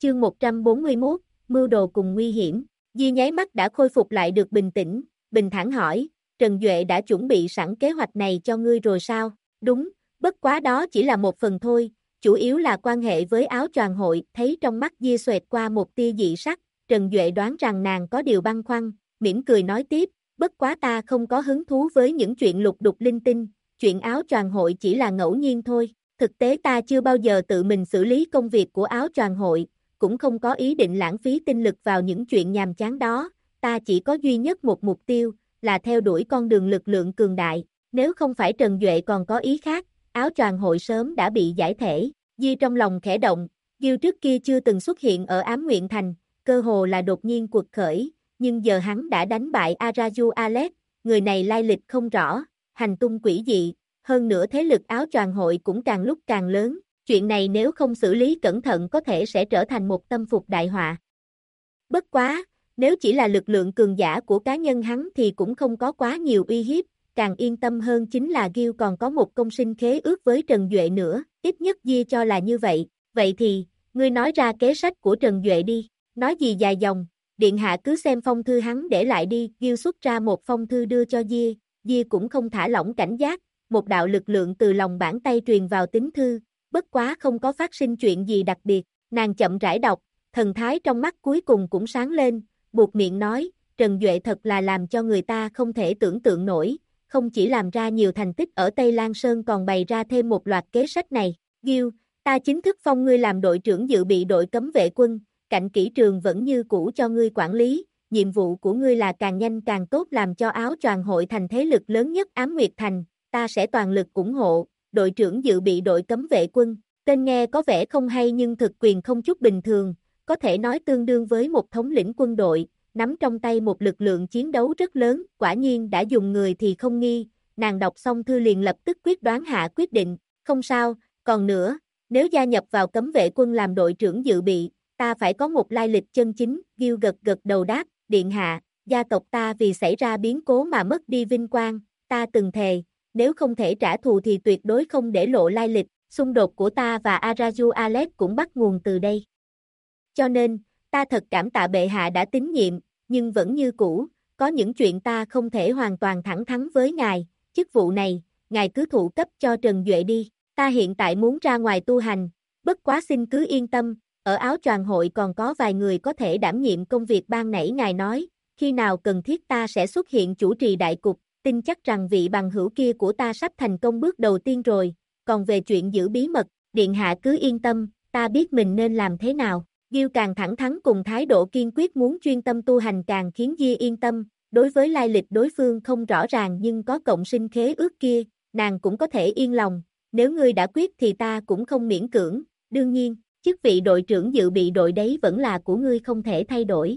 Chương 141, mưu đồ cùng nguy hiểm. Di nháy mắt đã khôi phục lại được bình tĩnh, bình thản hỏi, Trần Duệ đã chuẩn bị sẵn kế hoạch này cho ngươi rồi sao? Đúng, bất quá đó chỉ là một phần thôi, chủ yếu là quan hệ với áo choàng hội. Thấy trong mắt Di xoẹt qua một tia dị sắc, Trần Duệ đoán rằng nàng có điều băn khoăn, mỉm cười nói tiếp, bất quá ta không có hứng thú với những chuyện lục đục linh tinh, chuyện áo choàng hội chỉ là ngẫu nhiên thôi. Thực tế ta chưa bao giờ tự mình xử lý công việc của áo choàng hội, cũng không có ý định lãng phí tinh lực vào những chuyện nhàm chán đó, ta chỉ có duy nhất một mục tiêu, là theo đuổi con đường lực lượng cường đại, nếu không phải Trần Duệ còn có ý khác, áo choàng hội sớm đã bị giải thể. Di trong lòng khẽ động, Gil trước kia chưa từng xuất hiện ở Ám Nguyện Thành, cơ hồ là đột nhiên quật khởi, nhưng giờ hắn đã đánh bại Araju Alex, người này lai lịch không rõ, hành tung quỷ dị, hơn nữa thế lực áo choàng hội cũng càng lúc càng lớn, chuyện này nếu không xử lý cẩn thận có thể sẽ trở thành một tâm phục đại họa. Bất quá, nếu chỉ là lực lượng cường giả của cá nhân hắn thì cũng không có quá nhiều uy hiếp, càng yên tâm hơn chính là Gil còn có một công sinh khế ước với Trần Duệ nữa, ít nhất Di cho là như vậy, vậy thì, ngươi nói ra kế sách của Trần Duệ đi, nói gì dài dòng, điện hạ cứ xem phong thư hắn để lại đi. Gil xuất ra một phong thư đưa cho Di cũng không thả lỏng cảnh giác, một đạo lực lượng từ lòng bàn tay truyền vào tín thư, bất quá không có phát sinh chuyện gì đặc biệt, nàng chậm rãi đọc, thần thái trong mắt cuối cùng cũng sáng lên, buột miệng nói, Trần Duệ thật là làm cho người ta không thể tưởng tượng nổi, không chỉ làm ra nhiều thành tích ở Tây Lan Sơn còn bày ra thêm một loạt kế sách này. Gil, ta chính thức phong ngươi làm đội trưởng dự bị đội cấm vệ quân, cạnh kỹ trường vẫn như cũ cho ngươi quản lý, nhiệm vụ của ngươi là càng nhanh càng tốt làm cho áo choàng hội thành thế lực lớn nhất Ám Nguyệt Thành, ta sẽ toàn lực ủng hộ. Đội trưởng dự bị đội cấm vệ quân, tên nghe có vẻ không hay nhưng thực quyền không chút bình thường, có thể nói tương đương với một thống lĩnh quân đội, nắm trong tay một lực lượng chiến đấu rất lớn, quả nhiên đã dùng người thì không nghi, nàng đọc xong thư liền lập tức quyết đoán hạ quyết định, không sao, còn nữa, nếu gia nhập vào cấm vệ quân làm đội trưởng dự bị, ta phải có một lai lịch chân chính. Gil gật gật đầu đáp, điện hạ, gia tộc ta vì xảy ra biến cố mà mất đi vinh quang, ta từng thề, nếu không thể trả thù thì tuyệt đối không để lộ lai lịch, xung đột của ta và Araju Alex cũng bắt nguồn từ đây. Cho nên, ta thật cảm tạ bệ hạ đã tín nhiệm, nhưng vẫn như cũ, có những chuyện ta không thể hoàn toàn thẳng thắn với ngài, chức vụ này, ngài cứ thụ cấp cho Trần Duệ đi, ta hiện tại muốn ra ngoài tu hành, bất quá xin cứ yên tâm, ở áo choàng hội còn có vài người có thể đảm nhiệm công việc ban nãy ngài nói, khi nào cần thiết ta sẽ xuất hiện chủ trì đại cục, tin chắc rằng vị bằng hữu kia của ta sắp thành công bước đầu tiên rồi, còn về chuyện giữ bí mật, điện hạ cứ yên tâm, ta biết mình nên làm thế nào. Gil càng thẳng thắn cùng thái độ kiên quyết muốn chuyên tâm tu hành càng khiến Di yên tâm, đối với lai lịch đối phương không rõ ràng nhưng có cộng sinh khế ước kia, nàng cũng có thể yên lòng, nếu ngươi đã quyết thì ta cũng không miễn cưỡng, đương nhiên, chức vị đội trưởng dự bị đội đấy vẫn là của ngươi không thể thay đổi.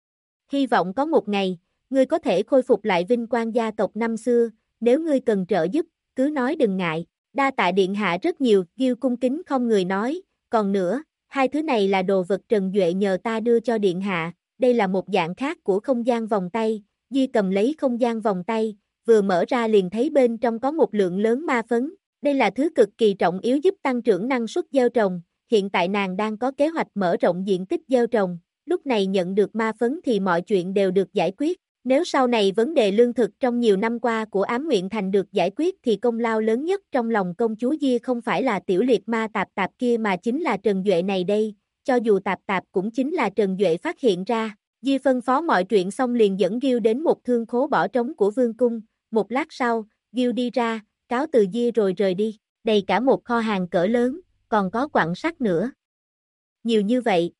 Hy vọng có một ngày, ngươi có thể khôi phục lại vinh quang gia tộc năm xưa, nếu ngươi cần trợ giúp, cứ nói đừng ngại, đa tạ điện hạ rất nhiều. Gil cung kính không người nói, còn nữa, hai thứ này là đồ vật Trần Duệ nhờ ta đưa cho điện hạ, đây là một dạng khác của không gian vòng tay. Di cầm lấy không gian vòng tay, vừa mở ra liền thấy bên trong có một lượng lớn ma phấn, đây là thứ cực kỳ trọng yếu giúp tăng trưởng năng suất gieo trồng, hiện tại nàng đang có kế hoạch mở rộng diện tích gieo trồng, lúc này nhận được ma phấn thì mọi chuyện đều được giải quyết. Nếu sau này vấn đề lương thực trong nhiều năm qua của Ám Nguyện Thành được giải quyết thì công lao lớn nhất trong lòng công chúa Di không phải là tiểu liệt ma tạp tạp kia mà chính là Trần Duệ này đây, cho dù tạp tạp cũng chính là Trần Duệ phát hiện ra. Di phân phó mọi chuyện xong liền dẫn Gil đến một thương khố bỏ trống của vương cung, một lát sau, Gil đi ra, cáo từ Di rồi rời đi, đầy cả một kho hàng cỡ lớn, còn có quặng sắt nữa. Nhiều như vậy.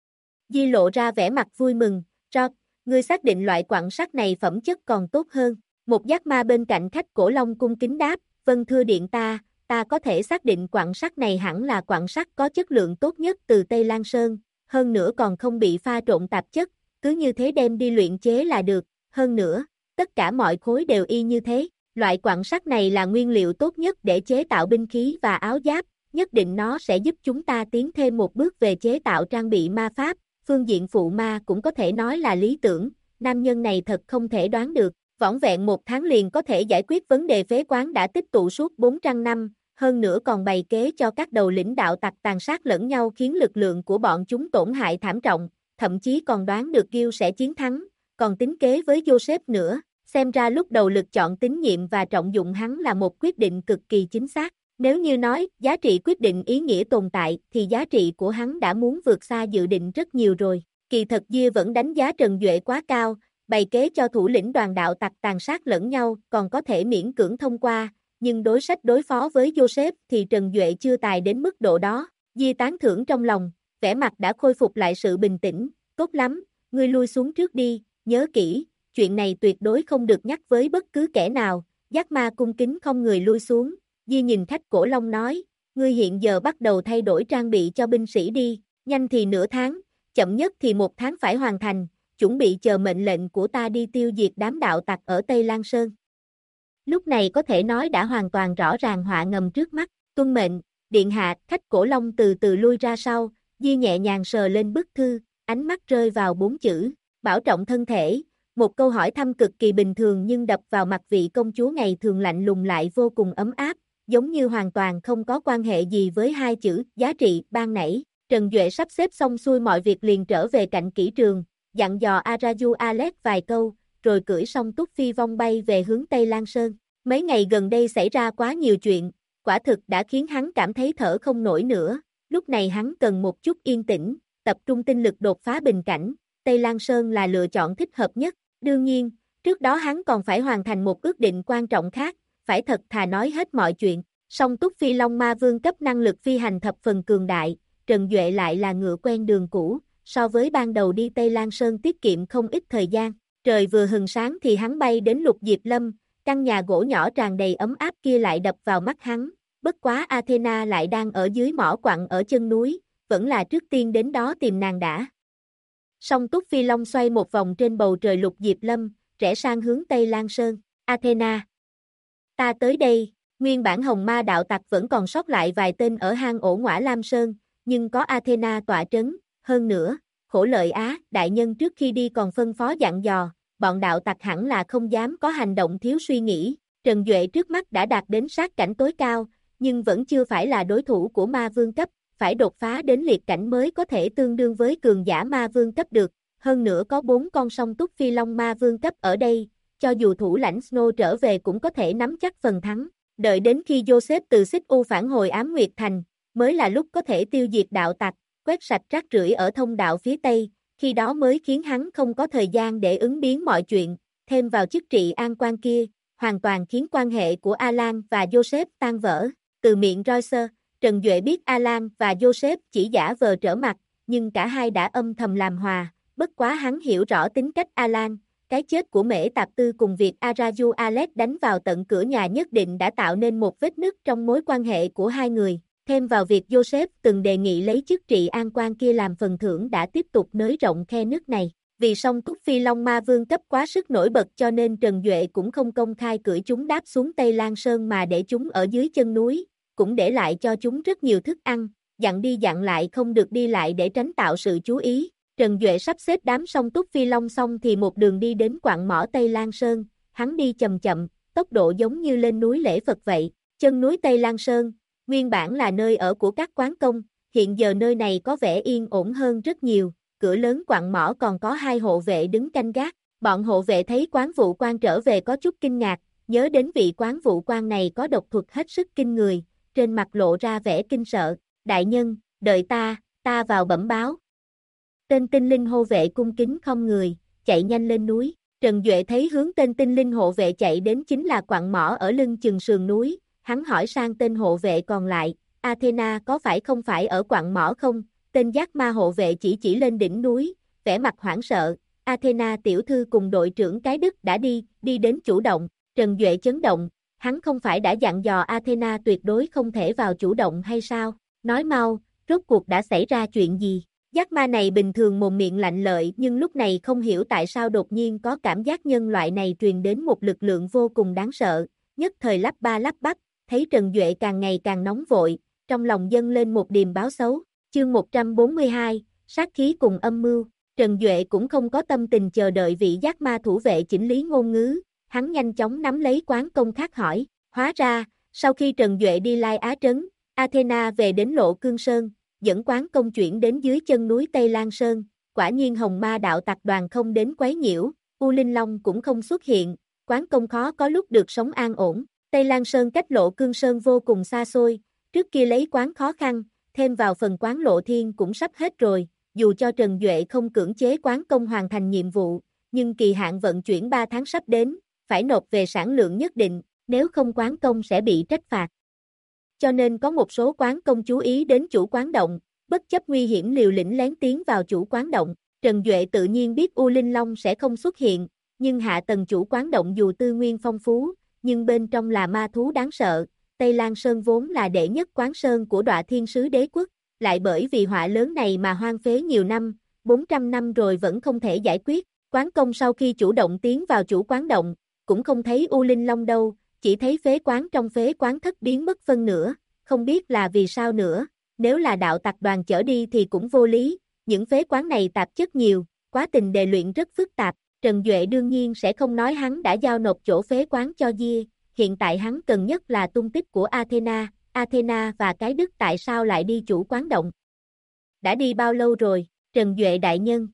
Di lộ ra vẻ mặt vui mừng, Rob, ngươi xác định loại quặng sắt này phẩm chất còn tốt hơn. Một giác ma bên cạnh khách cổ long cung kính đáp, vâng thưa điện ta có thể xác định quặng sắt này hẳn là quặng sắt có chất lượng tốt nhất từ Tây Lan Sơn, hơn nữa còn không bị pha trộn tạp chất, cứ như thế đem đi luyện chế là được, hơn nữa, tất cả mọi khối đều y như thế. Loại quặng sắt này là nguyên liệu tốt nhất để chế tạo binh khí và áo giáp, nhất định nó sẽ giúp chúng ta tiến thêm một bước về chế tạo trang bị ma pháp. Phương diện phụ ma cũng có thể nói là lý tưởng, nam nhân này thật không thể đoán được, vỏn vẹn 1 tháng liền có thể giải quyết vấn đề phế quán đã tích tụ suốt 400 năm, hơn nữa còn bày kế cho các đầu lĩnh đạo tặc tàn sát lẫn nhau khiến lực lượng của bọn chúng tổn hại thảm trọng, thậm chí còn đoán được Gil sẽ chiến thắng, còn tính kế với Joseph nữa, xem ra lúc đầu lực chọn tín nhiệm và trọng dụng hắn là một quyết định cực kỳ chính xác. Nếu như nói giá trị quyết định ý nghĩa tồn tại thì giá trị của hắn đã muốn vượt xa dự định rất nhiều rồi. Kỳ thật Dia vẫn đánh giá Trần Duệ quá cao, bày kế cho thủ lĩnh đoàn đạo tặc tàn sát lẫn nhau còn có thể miễn cưỡng thông qua, nhưng đối sách đối phó với Joseph thì Trần Duệ chưa tài đến mức độ đó. Dia tán thưởng trong lòng, vẻ mặt đã khôi phục lại sự bình tĩnh, tốt lắm, ngươi lui xuống trước đi, nhớ kỹ, chuyện này tuyệt đối không được nhắc với bất cứ kẻ nào. Giác Ma cung kính không người lui xuống. Di nhìn Thách Cổ Long nói, ngươi hiện giờ bắt đầu thay đổi trang bị cho binh sĩ đi, nhanh thì nửa tháng, chậm nhất thì 1 tháng phải hoàn thành, chuẩn bị chờ mệnh lệnh của ta đi tiêu diệt đám đạo tặc ở Tây Lan Sơn. Lúc này có thể nói đã hoàn toàn rõ ràng họa ngầm trước mắt, tuân mệnh, điện hạ. Thách Cổ Long từ từ lui ra sau, Di nhẹ nhàng sờ lên bức thư, ánh mắt rơi vào 4 chữ, bảo trọng thân thể. Một câu hỏi thăm cực kỳ bình thường nhưng đập vào mặt vị công chúa ngày thường lạnh lùng lại vô cùng ấm áp, giống như hoàn toàn không có quan hệ gì với 2 chữ giá trị ban nãy. Trần Duệ sắp xếp xong xuôi mọi việc liền trở về cạnh kỹ trường, dặn dò Araju Alex vài câu, rồi cưỡi song túc phi vong bay về hướng Tây Lan Sơn. Mấy ngày gần đây xảy ra quá nhiều chuyện, quả thực đã khiến hắn cảm thấy thở không nổi nữa, lúc này hắn cần một chút yên tĩnh, tập trung tinh lực đột phá bình cảnh, Tây Lan Sơn là lựa chọn thích hợp nhất. Đương nhiên, trước đó hắn còn phải hoàn thành một ước định quan trọng khác, phải thật thà nói hết mọi chuyện. Song túc phi Long Ma Vương cấp năng lực phi hành thập phần cường đại, Trần Duệ lại là ngựa quen đường cũ, so với ban đầu đi Tây Lan Sơn tiết kiệm không ít thời gian. Trời vừa hừng sáng thì hắn bay đến Lục Diệp Lâm, căn nhà gỗ nhỏ tràn đầy ấm áp kia lại đập vào mắt hắn, bất quá Athena lại đang ở dưới mỏ quặng ở chân núi, vẫn là trước tiên đến đó tìm nàng đã. Song túc phi Long xoay một vòng trên bầu trời Lục Diệp Lâm, rẽ sang hướng Tây Lan Sơn. Athena, ta tới đây. Nguyên bản hồng ma đạo tặc vẫn còn sót lại vài tên ở hang ổ Ngõa Lam Sơn, nhưng có Athena tọa trấn, hơn nữa, Khổ Lợi Á, đại nhân trước khi đi còn phân phó dặn dò, bọn đạo tặc hẳn là không dám có hành động thiếu suy nghĩ. Trần Duệ trước mắt đã đạt đến sát cảnh tối cao, nhưng vẫn chưa phải là đối thủ của ma vương cấp, phải đột phá đến liệt cảnh mới có thể tương đương với cường giả ma vương cấp được, hơn nữa có 4 con song túc phi Long ma vương cấp ở đây, cho dù thủ lãnh Snow trở về cũng có thể nắm chắc phần thắng. Đợi đến khi Joseph từ Xích U phản hồi Ám Nguyệt Thành, mới là lúc có thể tiêu diệt đạo tặc, quét sạch rác rưởi ở thông đạo phía Tây, khi đó mới khiến hắn không có thời gian để ứng biến mọi chuyện, thêm vào chức trị an quan kia, hoàn toàn khiến quan hệ của Alan và Joseph tan vỡ. Từ miệng Royce, Trần Duệ biết Alan và Joseph chỉ giả vờ trở mặt, nhưng cả hai đã âm thầm làm hòa, bất quá hắn hiểu rõ tính cách Alan. Cái chết của Mễ Tạp Tư cùng việc Araju Alex đánh vào tận cửa nhà nhất định đã tạo nên một vết nứt trong mối quan hệ của hai người, thêm vào việc Joseph từng đề nghị lấy chức trị an quan kia làm phần thưởng đã tiếp tục nới rộng khe nứt này. Vì song túc phi Long Ma Vương cấp quá sức nổi bật cho nên Trần Duệ cũng không công khai cưỡi chúng đáp xuống Tây Lan Sơn mà để chúng ở dưới chân núi, cũng để lại cho chúng rất nhiều thức ăn, dặn đi dặn lại không được đi lại để tránh tạo sự chú ý. Trần Duệ sắp xếp đám song túc phi Long xong thì một đường đi đến quặng mỏ Tây Lan Sơn, hắn đi chậm chậm, tốc độ giống như lên núi lễ Phật vậy. Chân núi Tây Lan Sơn, nguyên bản là nơi ở của các quán công, hiện giờ nơi này có vẻ yên ổn hơn rất nhiều, cửa lớn quặng mỏ còn có 2 hộ vệ đứng canh gác. Bọn hộ vệ thấy quán vụ quan trở về có chút kinh ngạc, nhớ đến vị quán vụ quan này có độc thuật hết sức kinh người, trên mặt lộ ra vẻ kinh sợ. Đại nhân, đợi ta vào bẩm báo. Tên tinh linh hộ vệ cung kính không người, chạy nhanh lên núi. Trần Duệ thấy hướng tên tinh linh hộ vệ chạy đến chính là quặng mỏ ở lưng chừng sườn núi, hắn hỏi sang tên hộ vệ còn lại, Athena có phải không phải ở quặng mỏ không? Tên giác ma hộ vệ chỉ lên đỉnh núi, vẻ mặt hoảng sợ, Athena tiểu thư cùng đội trưởng cái Đức đã đi đến chủ động. Trần Duệ chấn động, hắn không phải đã dặn dò Athena tuyệt đối không thể vào chủ động hay sao? Nói mau, rốt cuộc đã xảy ra chuyện gì? Giác ma này bình thường mồm miệng lạnh lợi nhưng lúc này không hiểu tại sao đột nhiên có cảm giác nhân loại này truyền đến một lực lượng vô cùng đáng sợ, nhất thời lắp ba lắp bắp, thấy Trần Duệ càng ngày càng nóng vội, trong lòng dâng lên một điềm báo xấu. Chương 142, sát khí cùng âm mưu. Trần Duệ cũng không có tâm tình chờ đợi vị giác ma thủ vệ chỉnh lý ngôn ngữ, hắn nhanh chóng nắm lấy quán công khác hỏi, hóa ra, Sau khi Trần Duệ đi Lai Á Trấn, Athena về đến Lộ Cương Sơn, dẫn quán công chuyển đến dưới chân núi Tây Lan Sơn, quả nhiên Hồng Ma đạo tặc đoàn không đến quấy nhiễu, U Linh Long cũng không xuất hiện, quán công khó có lúc được sống an ổn. Tây Lan Sơn cách Lộ Cương Sơn vô cùng xa xôi, trước kia lấy quán khó khăn, thêm vào phần quán Lộ Thiên cũng sắp hết rồi, dù cho Trần Duệ không cưỡng chế quán công hoàn thành nhiệm vụ, nhưng kỳ hạn vận chuyển 3 tháng sắp đến, phải nộp về sản lượng nhất định, nếu không quán công sẽ bị trách phạt. Cho nên có một số quán công chú ý đến chủ quán động, bất chấp nguy hiểm liều lĩnh lén tiến vào chủ quán động. Trần Duệ tự nhiên biết U Linh Long sẽ không xuất hiện, nhưng hạ tầng chủ quán động dù tư nguyên phong phú, nhưng bên trong là ma thú đáng sợ. Tây Lan Sơn vốn là đệ nhất quán sơn của Đọa Thiên Sứ Đế Quốc, lại bởi vì họa lớn này mà hoang phế nhiều năm, 400 năm rồi vẫn không thể giải quyết. Quán công sau khi chủ động tiến vào chủ quán động, cũng không thấy U Linh Long đâu, chỉ thấy phế quán trong phế quán thất biến mất phân nửa, không biết là vì sao nữa, nếu là đạo tặc đoàn chở đi thì cũng vô lý, những phế quán này tạp chất nhiều, quá trình đề luyện rất phức tạp, Trần Duệ đương nhiên sẽ không nói hắn đã giao nộp chỗ phế quán cho Dia, hiện tại hắn cần nhất là tung tích của Athena, Athena và cái Đức tại sao lại đi chủ quán động. Đã đi bao lâu rồi, Trần Duệ đại nhân?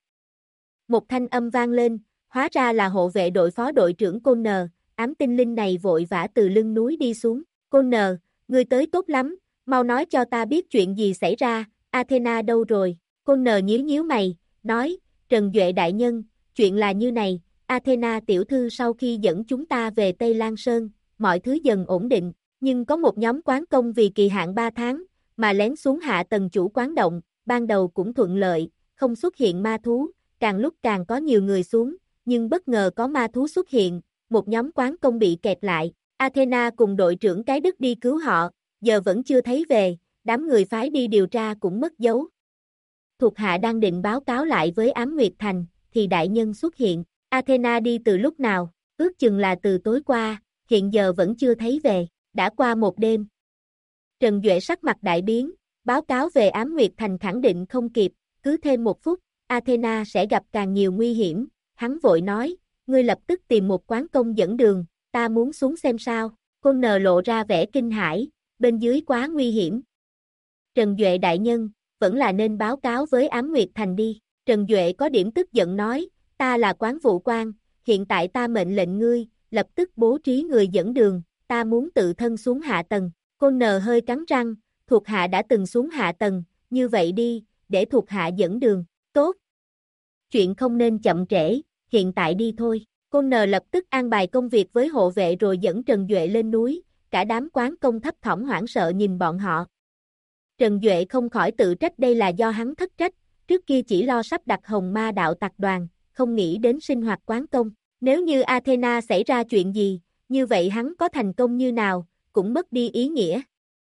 Một thanh âm vang lên, hóa ra là hộ vệ đội phó đội trưởng Côn Nờ, ám tinh linh này vội vã từ lưng núi đi xuống. Côn Nờ, ngươi tới tốt lắm, mau nói cho ta biết chuyện gì xảy ra, Athena đâu rồi? Côn Nờ nhíu nhíu mày, nói, Trần Duệ đại nhân, chuyện là như này, Athena tiểu thư sau khi dẫn chúng ta về Tây Lan Sơn, mọi thứ dần ổn định, nhưng có một nhóm quán công vì kỳ hạn 3 tháng, mà lén xuống hạ tầng chủ quán động, ban đầu cũng thuận lợi, không xuất hiện ma thú, càng lúc càng có nhiều người xuống, nhưng bất ngờ có ma thú xuất hiện, một nhóm quán công bị kẹt lại, Athena cùng đội trưởng cái Đức đi cứu họ, giờ vẫn chưa thấy về, đám người phái đi điều tra cũng mất dấu. Thuộc hạ đang định báo cáo lại với Ám Nguyệt Thành, thì đại nhân xuất hiện, Athena đi từ lúc nào, ước chừng là từ tối qua, hiện giờ vẫn chưa thấy về, đã qua một đêm. Trần Duệ sắc mặt đại biến, báo cáo về Ám Nguyệt Thành khẳng định không kịp, cứ thêm một phút, Athena sẽ gặp càng nhiều nguy hiểm, hắn vội nói, ngươi lập tức tìm một quán công dẫn đường, ta muốn xuống xem sao, Côn Nờ lộ ra vẻ kinh hãi, bên dưới quá nguy hiểm. Trần Duệ đại nhân, vẫn là nên báo cáo với Ám Nguyệt Thành đi, Trần Duệ có điểm tức giận nói, ta là quán vụ quan, hiện tại ta mệnh lệnh ngươi, lập tức bố trí người dẫn đường, ta muốn tự thân xuống hạ tầng, Côn Nờ hơi cắn răng, thuộc hạ đã từng xuống hạ tầng, như vậy đi, để thuộc hạ dẫn đường, tốt. Chuyện không nên chậm trễ, hiện tại đi thôi. Côn Nờ lập tức an bài công việc với hộ vệ rồi dẫn Trần Duệ lên núi, cả đám quán công thấp thỏm hoảng sợ nhìn bọn họ. Trần Duệ không khỏi tự trách đây là do hắn thất trách, trước kia chỉ lo sắp đặt Hồng Ma đạo tặc đoàn, không nghĩ đến sinh hoạt quán công. Nếu như Athena xảy ra chuyện gì, như vậy hắn có thành công như nào, cũng mất đi ý nghĩa.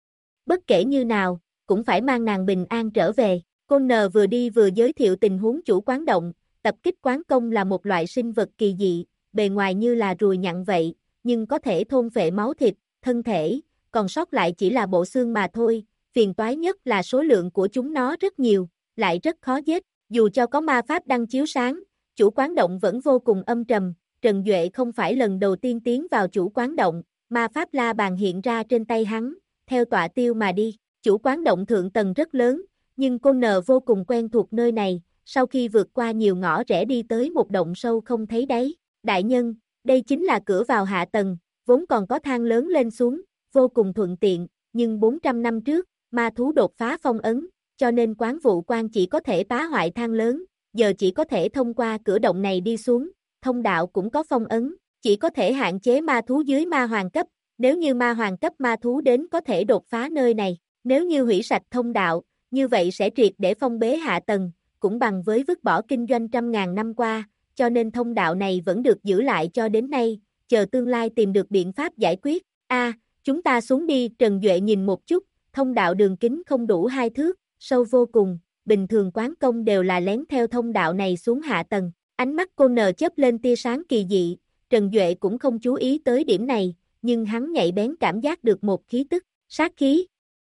Bất kể như nào, cũng phải mang nàng bình an trở về. Côn Nờ vừa đi vừa giới thiệu tình huống chủ quán động, tập kích quán công là một loại sinh vật kỳ dị, bề ngoài như là ruồi nhặng vậy, nhưng có thể thôn phệ máu thịt, thân thể, còn sót lại chỉ là bộ xương mà thôi, phiền toái nhất là số lượng của chúng nó rất nhiều, lại rất khó giết, dù cho có ma pháp đăng chiếu sáng, chủ quán động vẫn vô cùng âm trầm, Trần Duệ không phải lần đầu tiên tiến vào chủ quán động, ma pháp la bàn hiện ra trên tay hắn, theo tọa tiêu mà đi, chủ quán động thượng tầng rất lớn, nhưng Côn Nờ vô cùng quen thuộc nơi này, sau khi vượt qua nhiều ngõ rẽ đi tới một động sâu không thấy đáy. Đại nhân, đây chính là cửa vào hạ tầng, vốn còn có thang lớn lên xuống, vô cùng thuận tiện, nhưng 400 năm trước, ma thú đột phá phong ấn, cho nên quán vụ quan chỉ có thể phá hoại thang lớn, giờ chỉ có thể thông qua cửa động này đi xuống, thông đạo cũng có phong ấn, chỉ có thể hạn chế ma thú dưới ma hoàng cấp, nếu như ma hoàng cấp ma thú đến có thể đột phá nơi này, nếu như hủy sạch thông đạo, như vậy sẽ triệt để phong bế hạ tầng, cũng bằng với vứt bỏ kinh doanh trăm ngàn năm qua, cho nên thông đạo này vẫn được giữ lại cho đến nay, chờ tương lai tìm được biện pháp giải quyết. Chúng ta xuống đi, Trần Duệ nhìn một chút, thông đạo đường kính không đủ 2 thước, sâu vô cùng, bình thường quán công đều là lén theo thông đạo này xuống hạ tầng. Ánh mắt Côn Nờ chớp lên tia sáng kỳ dị, Trần Duệ cũng không chú ý tới điểm này, nhưng hắn nhạy bén cảm giác được một khí tức, sát khí.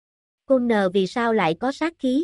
Côn Nờ vì sao lại có sát khí?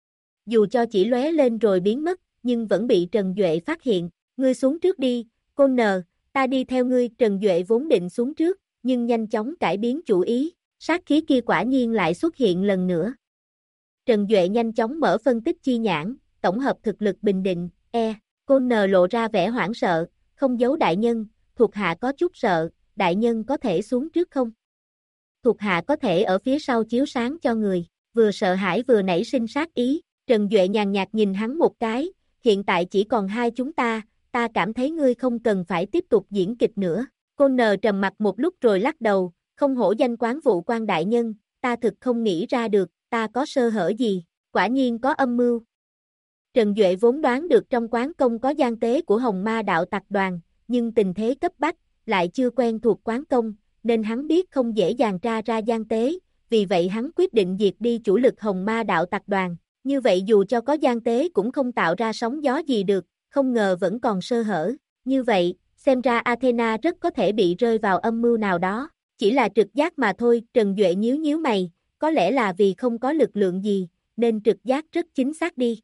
Dù cho chỉ lóe lên rồi biến mất, nhưng vẫn bị Trần Duệ phát hiện, ngươi xuống trước đi, Côn Nờ, ta đi theo ngươi, Trần Duệ vốn định xuống trước, nhưng nhanh chóng cải biến chủ ý, sát khí kia quả nhiên lại xuất hiện lần nữa. Trần Duệ nhanh chóng mở phân tích chi nhãn, tổng hợp thực lực bình định, Cô N lộ ra vẻ hoảng sợ, không giấu đại nhân, thuộc hạ có chút sợ, đại nhân có thể xuống trước không? Thuộc hạ có thể ở phía sau chiếu sáng cho người, vừa sợ hãi vừa nảy sinh sát ý, Trần Duệ nhàn nhạt nhìn hắn một cái, hiện tại chỉ còn hai chúng ta cảm thấy ngươi không cần phải tiếp tục diễn kịch nữa. Cô N trầm mặt một lúc rồi lắc đầu, không hổ danh quán vụ quan đại nhân, ta thực không nghĩ ra được, ta có sơ hở gì, quả nhiên có âm mưu. Trần Duệ vốn đoán được trong quán công có gian tế của Hồng Ma Đạo Tặc Đoàn, nhưng tình thế cấp bách, lại chưa quen thuộc quán công, nên hắn biết không dễ dàng tra ra gian tế, vì vậy hắn quyết định diệt đi chủ lực Hồng Ma Đạo Tặc Đoàn. Như vậy dù cho có gian tế cũng không tạo ra sóng gió gì được, không ngờ vẫn còn sơ hở. Như vậy, xem ra Athena rất có thể bị rơi vào âm mưu nào đó. Chỉ là trực giác mà thôi, Trần Duệ nhíu nhíu mày, có lẽ là vì không có lực lượng gì, nên trực giác rất chính xác đi.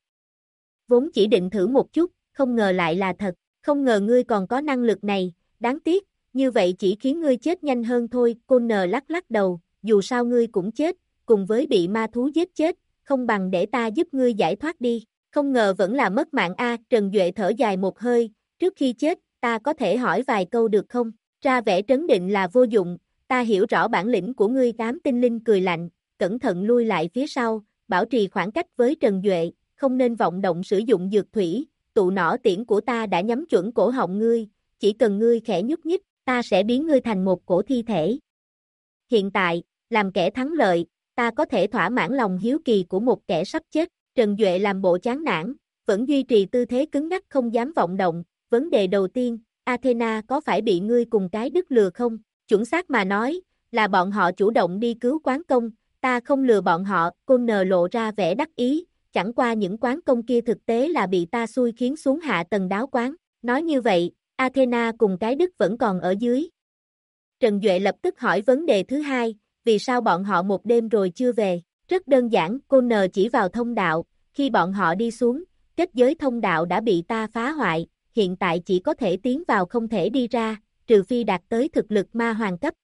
Vốn chỉ định thử một chút, không ngờ lại là thật, không ngờ ngươi còn có năng lực này, đáng tiếc, như vậy chỉ khiến ngươi chết nhanh hơn thôi. Cô N lắc lắc đầu, dù sao ngươi cũng chết, cùng với bị ma thú giết chết, không bằng để ta giúp ngươi giải thoát đi, không ngờ vẫn là mất mạng a. Trần Duệ thở dài một hơi, trước khi chết, ta có thể hỏi vài câu được không? Ra vẻ trấn định là vô dụng, ta hiểu rõ bản lĩnh của ngươi. Tám tinh linh cười lạnh, cẩn thận lui lại phía sau, bảo trì khoảng cách với Trần Duệ, không nên vọng động sử dụng dược thủy, tụ nỏ tiễn của ta đã nhắm chuẩn cổ họng ngươi, chỉ cần ngươi khẽ nhúc nhích, ta sẽ biến ngươi thành một cổ thi thể. Hiện tại, làm kẻ thắng lợi, ta có thể thỏa mãn lòng hiếu kỳ của một kẻ sắp chết. Trần Duệ làm bộ chán nản, vẫn duy trì tư thế cứng ngắc không dám vọng động. Vấn đề đầu tiên, Athena có phải bị ngươi cùng cái đứt lừa không? Chuẩn xác mà nói, là bọn họ chủ động đi cứu quán công, ta không lừa bọn họ. Cô N lộ ra vẻ đắc ý, chẳng qua những quán công kia thực tế là bị ta xui khiến xuống hạ tầng đáo quán. Nói như vậy, Athena cùng cái đứt vẫn còn ở dưới. Trần Duệ lập tức hỏi vấn đề thứ hai, vì sao bọn họ một đêm rồi chưa về? Rất đơn giản, cô N chỉ vào thông đạo, khi bọn họ đi xuống, kết giới thông đạo đã bị ta phá hoại, hiện tại chỉ có thể tiến vào không thể đi ra, trừ phi đạt tới thực lực ma hoàng cấp.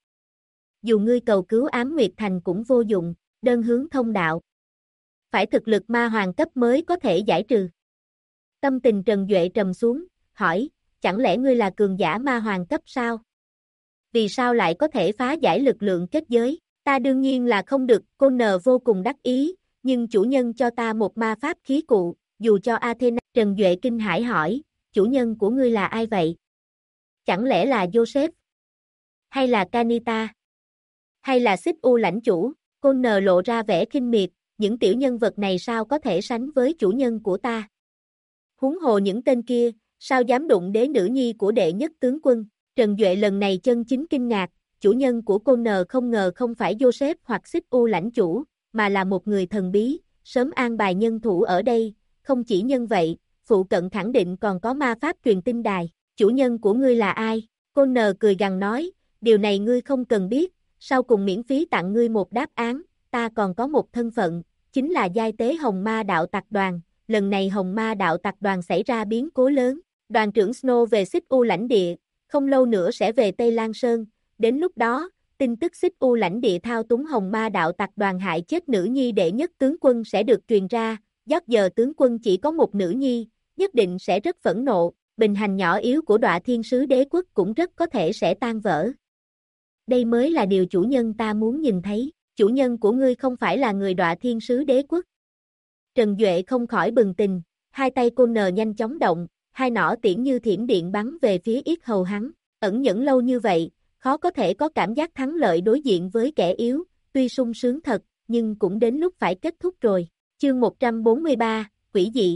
Dù ngươi cầu cứu Ám Nguyệt Thành cũng vô dụng, đơn hướng thông đạo. Phải thực lực ma hoàng cấp mới có thể giải trừ. Tâm tình Trần Duệ trầm xuống, hỏi, chẳng lẽ ngươi là cường giả ma hoàng cấp sao? Vì sao lại có thể phá giải lực lượng kết giới? Ta đương nhiên là không được. Cô N vô cùng đắc ý, nhưng chủ nhân cho ta một ma pháp khí cụ, dù cho Athena. Trần Duệ kinh hãi hỏi, chủ nhân của ngươi là ai vậy? Chẳng lẽ là Joseph? Hay là Kanita? Hay là Xích U lãnh chủ? Cô N lộ ra vẻ khinh miệt, những tiểu nhân vật này sao có thể sánh với chủ nhân của ta? Huống hồ những tên kia, sao dám đụng đế nữ nhi của đệ nhất tướng quân? Trần Duệ lần này chân chính kinh ngạc, chủ nhân của cô N không ngờ không phải Joseph hoặc Xích U lãnh chủ, mà là một người thần bí, sớm an bài nhân thủ ở đây, không chỉ nhân vậy, phụ cận khẳng định còn có ma pháp truyền tin đài. Chủ nhân của ngươi là ai? Cô N cười gằn nói, điều này ngươi không cần biết, sau cùng miễn phí tặng ngươi một đáp án, ta còn có một thân phận, chính là giai tế Hồng Ma Đạo Tặc Đoàn. Lần này Hồng Ma Đạo Tặc Đoàn xảy ra biến cố lớn, đoàn trưởng Snow về Xích U lãnh địa, không lâu nữa sẽ về Tây Lan Sơn, đến lúc đó, tin tức Xích U lãnh địa thao túng Hồng Ma Đạo Tặc Đoàn hại chết nữ nhi đệ nhất tướng quân sẽ được truyền ra, giờ tướng quân chỉ có một nữ nhi, nhất định sẽ rất phẫn nộ, bình hành nhỏ yếu của Đọa Thiên Sứ Đế Quốc cũng rất có thể sẽ tan vỡ. Đây mới là điều chủ nhân ta muốn nhìn thấy, chủ nhân của ngươi không phải là người Đọa Thiên Sứ Đế Quốc. Trần Duệ không khỏi bừng tỉnh, hai tay cô N nhanh chóng động, hai nỏ tiễn như thiểm điện bắn về phía yết hầu hắn, ẩn nhẫn lâu như vậy, khó có thể có cảm giác thắng lợi đối diện với kẻ yếu, tuy sung sướng thật, nhưng cũng đến lúc phải kết thúc rồi. Chương 143, quỷ dị.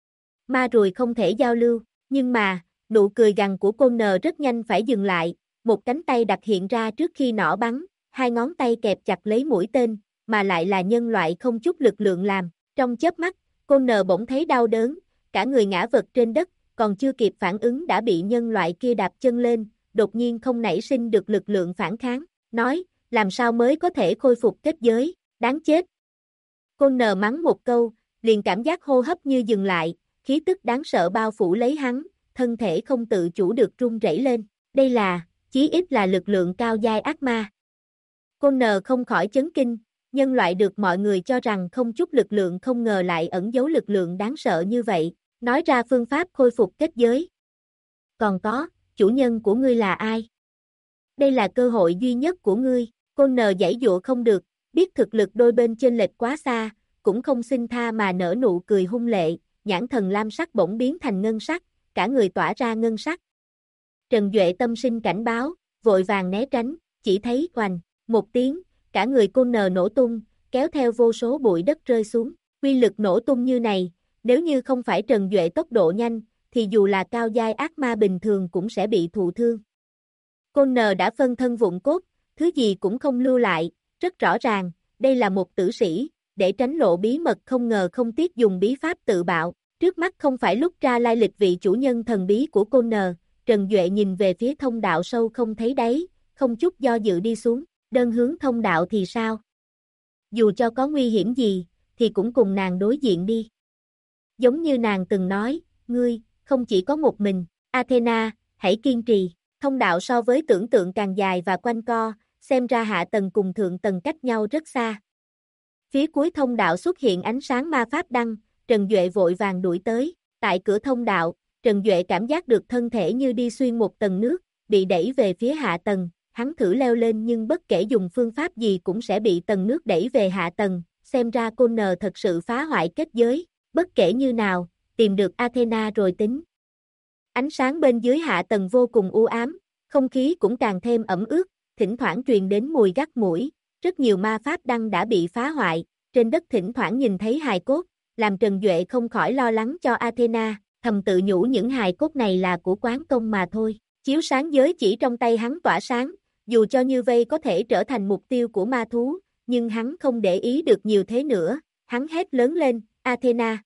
Ma ruồi không thể giao lưu, nhưng mà, nụ cười gằn của cô N rất nhanh phải dừng lại, một cánh tay đặt hiện ra trước khi nỏ bắn, hai ngón tay kẹp chặt lấy mũi tên, mà lại là nhân loại không chút lực lượng làm. Trong chớp mắt, cô N bỗng thấy đau đớn, cả người ngã vật trên đất, còn chưa kịp phản ứng đã bị nhân loại kia đạp chân lên, đột nhiên không nảy sinh được lực lượng phản kháng, nói, làm sao mới có thể khôi phục kết giới, đáng chết. Cô N mắng một câu, liền cảm giác hô hấp như dừng lại, khí tức đáng sợ bao phủ lấy hắn, thân thể không tự chủ được run rẩy lên, đây là, chí ít là lực lượng cao giai ác ma. Connor không khỏi chấn kinh, nhân loại được mọi người cho rằng không chút lực lượng không ngờ lại ẩn giấu lực lượng đáng sợ như vậy, nói ra phương pháp khôi phục kết giới. Còn có, chủ nhân của ngươi là ai? Đây là cơ hội duy nhất của ngươi, Connor giãy giụa không được, biết thực lực đôi bên chênh lệch quá xa, cũng không xin tha mà nở nụ cười hung lệ, nhãn thần lam sắc bỗng biến thành ngân sắc, cả người tỏa ra ngân sắc. Trần Duệ tâm sinh cảnh báo, vội vàng né tránh, chỉ thấy oành, một tiếng, cả người Connor nổ tung, kéo theo vô số bụi đất rơi xuống, quy lực nổ tung như này, nếu như không phải Trần Duệ tốc độ nhanh, thì dù là cao giai ác ma bình thường cũng sẽ bị thụ thương. Connor đã phân thân vụn cốt, thứ gì cũng không lưu lại, rất rõ ràng, đây là một tử sĩ, để tránh lộ bí mật không ngờ không tiếc dùng bí pháp tự bạo, trước mắt không phải lúc tra lai lịch vị chủ nhân thần bí của Connor, Trần Duệ nhìn về phía thông đạo sâu không thấy đáy, không chút do dự đi xuống, đơn hướng thông đạo thì sao? Dù cho có nguy hiểm gì, thì cũng cùng nàng đối diện đi. Giống như nàng từng nói, ngươi, không chỉ có một mình, Athena, hãy kiên trì, thông đạo so với tưởng tượng càng dài và quanh co, xem ra hạ tầng cùng thượng tầng cách nhau rất xa. Phía cuối thông đạo xuất hiện ánh sáng ma pháp đăng, Trần Duệ vội vàng đuổi tới, tại cửa thông đạo, Trần Duệ cảm giác được thân thể như đi xuyên một tầng nước, bị đẩy về phía hạ tầng, hắn thử leo lên nhưng bất kể dùng phương pháp gì cũng sẽ bị tầng nước đẩy về hạ tầng, xem ra Connor thật sự phá hoại kết giới, bất kể như nào, tìm được Athena rồi tính. Ánh sáng bên dưới hạ tầng vô cùng u ám, không khí cũng càng thêm ẩm ướt, thỉnh thoảng truyền đến mùi gắt mũi, rất nhiều ma pháp đăng đã bị phá hoại, trên đất thỉnh thoảng nhìn thấy hài cốt, làm Trần Duệ không khỏi lo lắng cho Athena, thầm tự nhủ những hài cốt này là của quán công mà thôi, chiếu sáng giới chỉ trong tay hắn tỏa sáng, dù cho như vây có thể trở thành mục tiêu của ma thú, nhưng hắn không để ý được nhiều thế nữa, hắn hét lớn lên, Athena!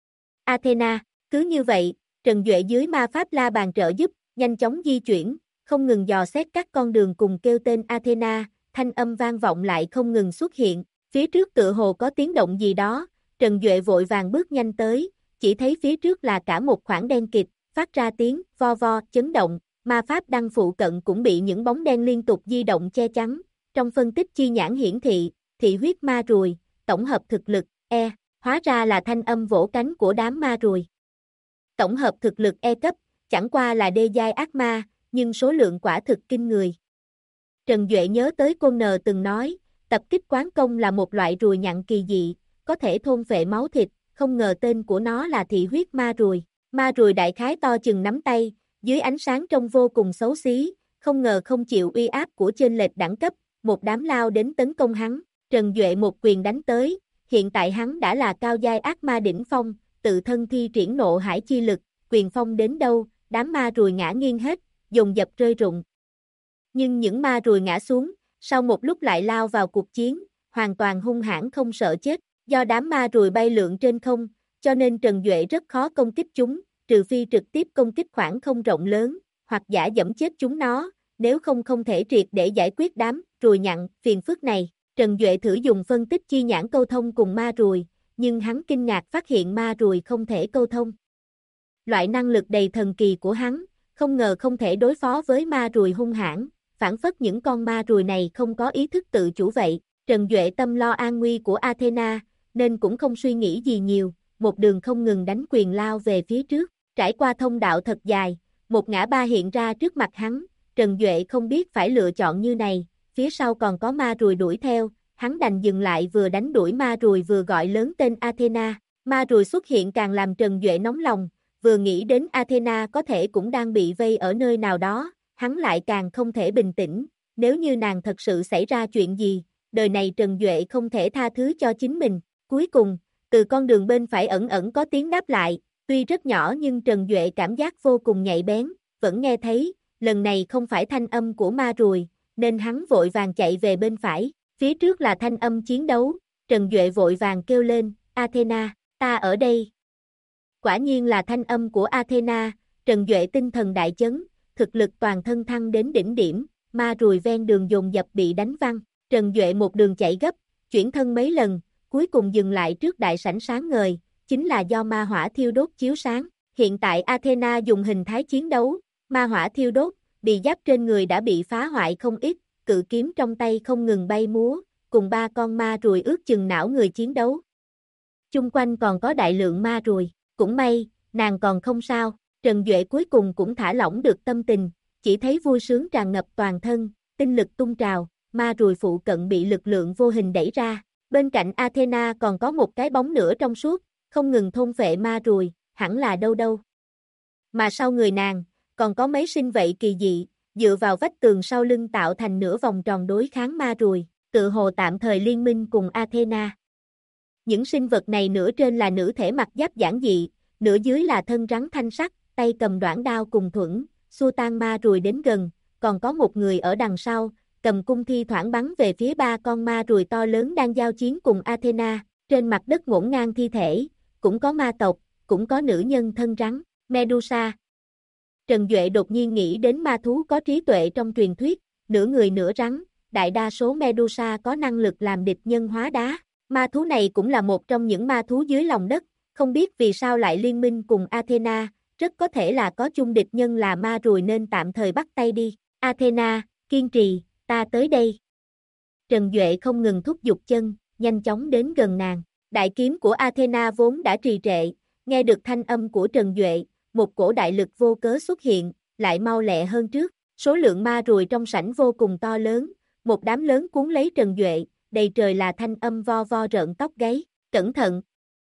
Athena! Cứ như vậy, Trần Duệ dưới ma pháp la bàn trợ giúp, nhanh chóng di chuyển, không ngừng dò xét các con đường cùng kêu tên Athena, thanh âm vang vọng lại không ngừng xuất hiện, phía trước tựa hồ có tiếng động gì đó, Trần Duệ vội vàng bước nhanh tới, chỉ thấy phía trước là cả một khoảng đen kịt, phát ra tiếng vo vo chấn động, ma pháp đăng phụ cận cũng bị những bóng đen liên tục di động che chắn, trong phân tích chi nhãn hiển thị huyết ma rùi, tổng hợp thực lực, hóa ra là thanh âm vỗ cánh của đám ma rùi. Tổng hợp thực lực cấp, chẳng qua là đê giai ác ma, nhưng số lượng quả thực kinh người. Trần Duệ nhớ tới Connor từng nói, tập kích quán công là một loại rùi nhặn kỳ dị, có thể thôn phệ máu thịt, không ngờ tên của nó là thị huyết ma rùi. Ma rùi đại khái to chừng nắm tay, dưới ánh sáng trông vô cùng xấu xí, không ngờ không chịu uy áp của chênh lệch đẳng cấp, một đám lao đến tấn công hắn, Trần Duệ một quyền đánh tới, hiện tại hắn đã là cao giai ác ma đỉnh phong, tự thân thi triển nộ hải chi lực, quyền phong đến đâu, đám ma rùi ngã nghiêng hết, dồn dập rơi rụng. Nhưng những ma rùi ngã xuống, sau một lúc lại lao vào cuộc chiến, hoàn toàn hung hãn không sợ chết, do đám ma rùi bay lượn trên không, cho nên Trần Duệ rất khó công kích chúng, trừ phi trực tiếp công kích khoảng không rộng lớn, hoặc giả dẫm chết chúng nó, nếu không không thể triệt để giải quyết đám rùi nhặn phiền phức này. Trần Duệ thử dùng phân tích chi nhãn câu thông cùng ma rùi, nhưng hắn kinh ngạc phát hiện ma rùi không thể câu thông. Loại năng lực đầy thần kỳ của hắn, không ngờ không thể đối phó với ma rùi hung hãn, phản phất những con ma rùi này không có ý thức tự chủ vậy. Trần Duệ tâm lo an nguy của Athena, nên cũng không suy nghĩ gì nhiều, một đường không ngừng đánh quyền lao về phía trước, trải qua thông đạo thật dài, một ngã ba hiện ra trước mặt hắn, Trần Duệ không biết phải lựa chọn như này, phía sau còn có ma rùi đuổi theo, hắn đành dừng lại vừa đánh đuổi ma rùi vừa gọi lớn tên Athena, ma rùi xuất hiện càng làm Trần Duệ nóng lòng, vừa nghĩ đến Athena có thể cũng đang bị vây ở nơi nào đó, hắn lại càng không thể bình tĩnh, nếu như nàng thật sự xảy ra chuyện gì, đời này Trần Duệ không thể tha thứ cho chính mình, cuối cùng, từ con đường bên phải ẩn ẩn có tiếng đáp lại, tuy rất nhỏ nhưng Trần Duệ cảm giác vô cùng nhạy bén, vẫn nghe thấy, lần này không phải thanh âm của ma rùi, nên hắn vội vàng chạy về bên phải, phía trước là thanh âm chiến đấu, Trần Duệ vội vàng kêu lên, Athena, ta ở đây. Quả nhiên là thanh âm của Athena, Trần Duệ tinh thần đại chấn, thực lực toàn thân thăng đến đỉnh điểm, ma rùi ven đường dồn dập bị đánh văng, Trần Duệ một đường chạy gấp, chuyển thân mấy lần, cuối cùng dừng lại trước đại sảnh sáng ngời, chính là do ma hỏa thiêu đốt chiếu sáng, hiện tại Athena dùng hình thái chiến đấu, ma hỏa thiêu đốt, bị giáp trên người đã bị phá hoại không ít, cự kiếm trong tay không ngừng bay múa, cùng 3 con ma rùi ước chừng não người chiến đấu. Chung quanh còn có đại lượng ma rùi, cũng may, nàng còn không sao, Trần Duệ cuối cùng cũng thả lỏng được tâm tình, chỉ thấy vui sướng tràn ngập toàn thân, tinh lực tung trào, ma rùi phụ cận bị lực lượng vô hình đẩy ra, bên cạnh Athena còn có một cái bóng nữa trong suốt, không ngừng thôn phệ ma rùi, hẳn là đâu đâu. Mà sau người nàng, còn có mấy sinh vậy kỳ dị, dựa vào vách tường sau lưng tạo thành nửa vòng tròn đối kháng ma rùi, tự hồ tạm thời liên minh cùng Athena. Những sinh vật này nửa trên là nữ thể mặc giáp giản dị, nửa dưới là thân rắn thanh sắc, tay cầm đoản đao cùng thuẫn, xua tan ma rùi đến gần, còn có một người ở đằng sau, cầm cung thi thoảng bắn về phía 3 con ma rùi to lớn đang giao chiến cùng Athena, trên mặt đất ngổn ngang thi thể, cũng có ma tộc, cũng có nữ nhân thân rắn, Medusa. Trần Duệ đột nhiên nghĩ đến ma thú có trí tuệ trong truyền thuyết, nửa người nửa rắn, đại đa số Medusa có năng lực làm địch nhân hóa đá. Ma thú này cũng là một trong những ma thú dưới lòng đất, không biết vì sao lại liên minh cùng Athena, rất có thể là có chung địch nhân là ma rùi nên tạm thời bắt tay đi. Athena, kiên trì, ta tới đây. Trần Duệ không ngừng thúc giục chân, nhanh chóng đến gần nàng. Đại kiếm của Athena vốn đã trì trệ, nghe được thanh âm của Trần Duệ, một cổ đại lực vô cớ xuất hiện, lại mau lẹ hơn trước. Số lượng ma rùi trong sảnh vô cùng to lớn, một đám lớn cuốn lấy Trần Duệ, đầy trời là thanh âm vo vo rợn tóc gáy, cẩn thận.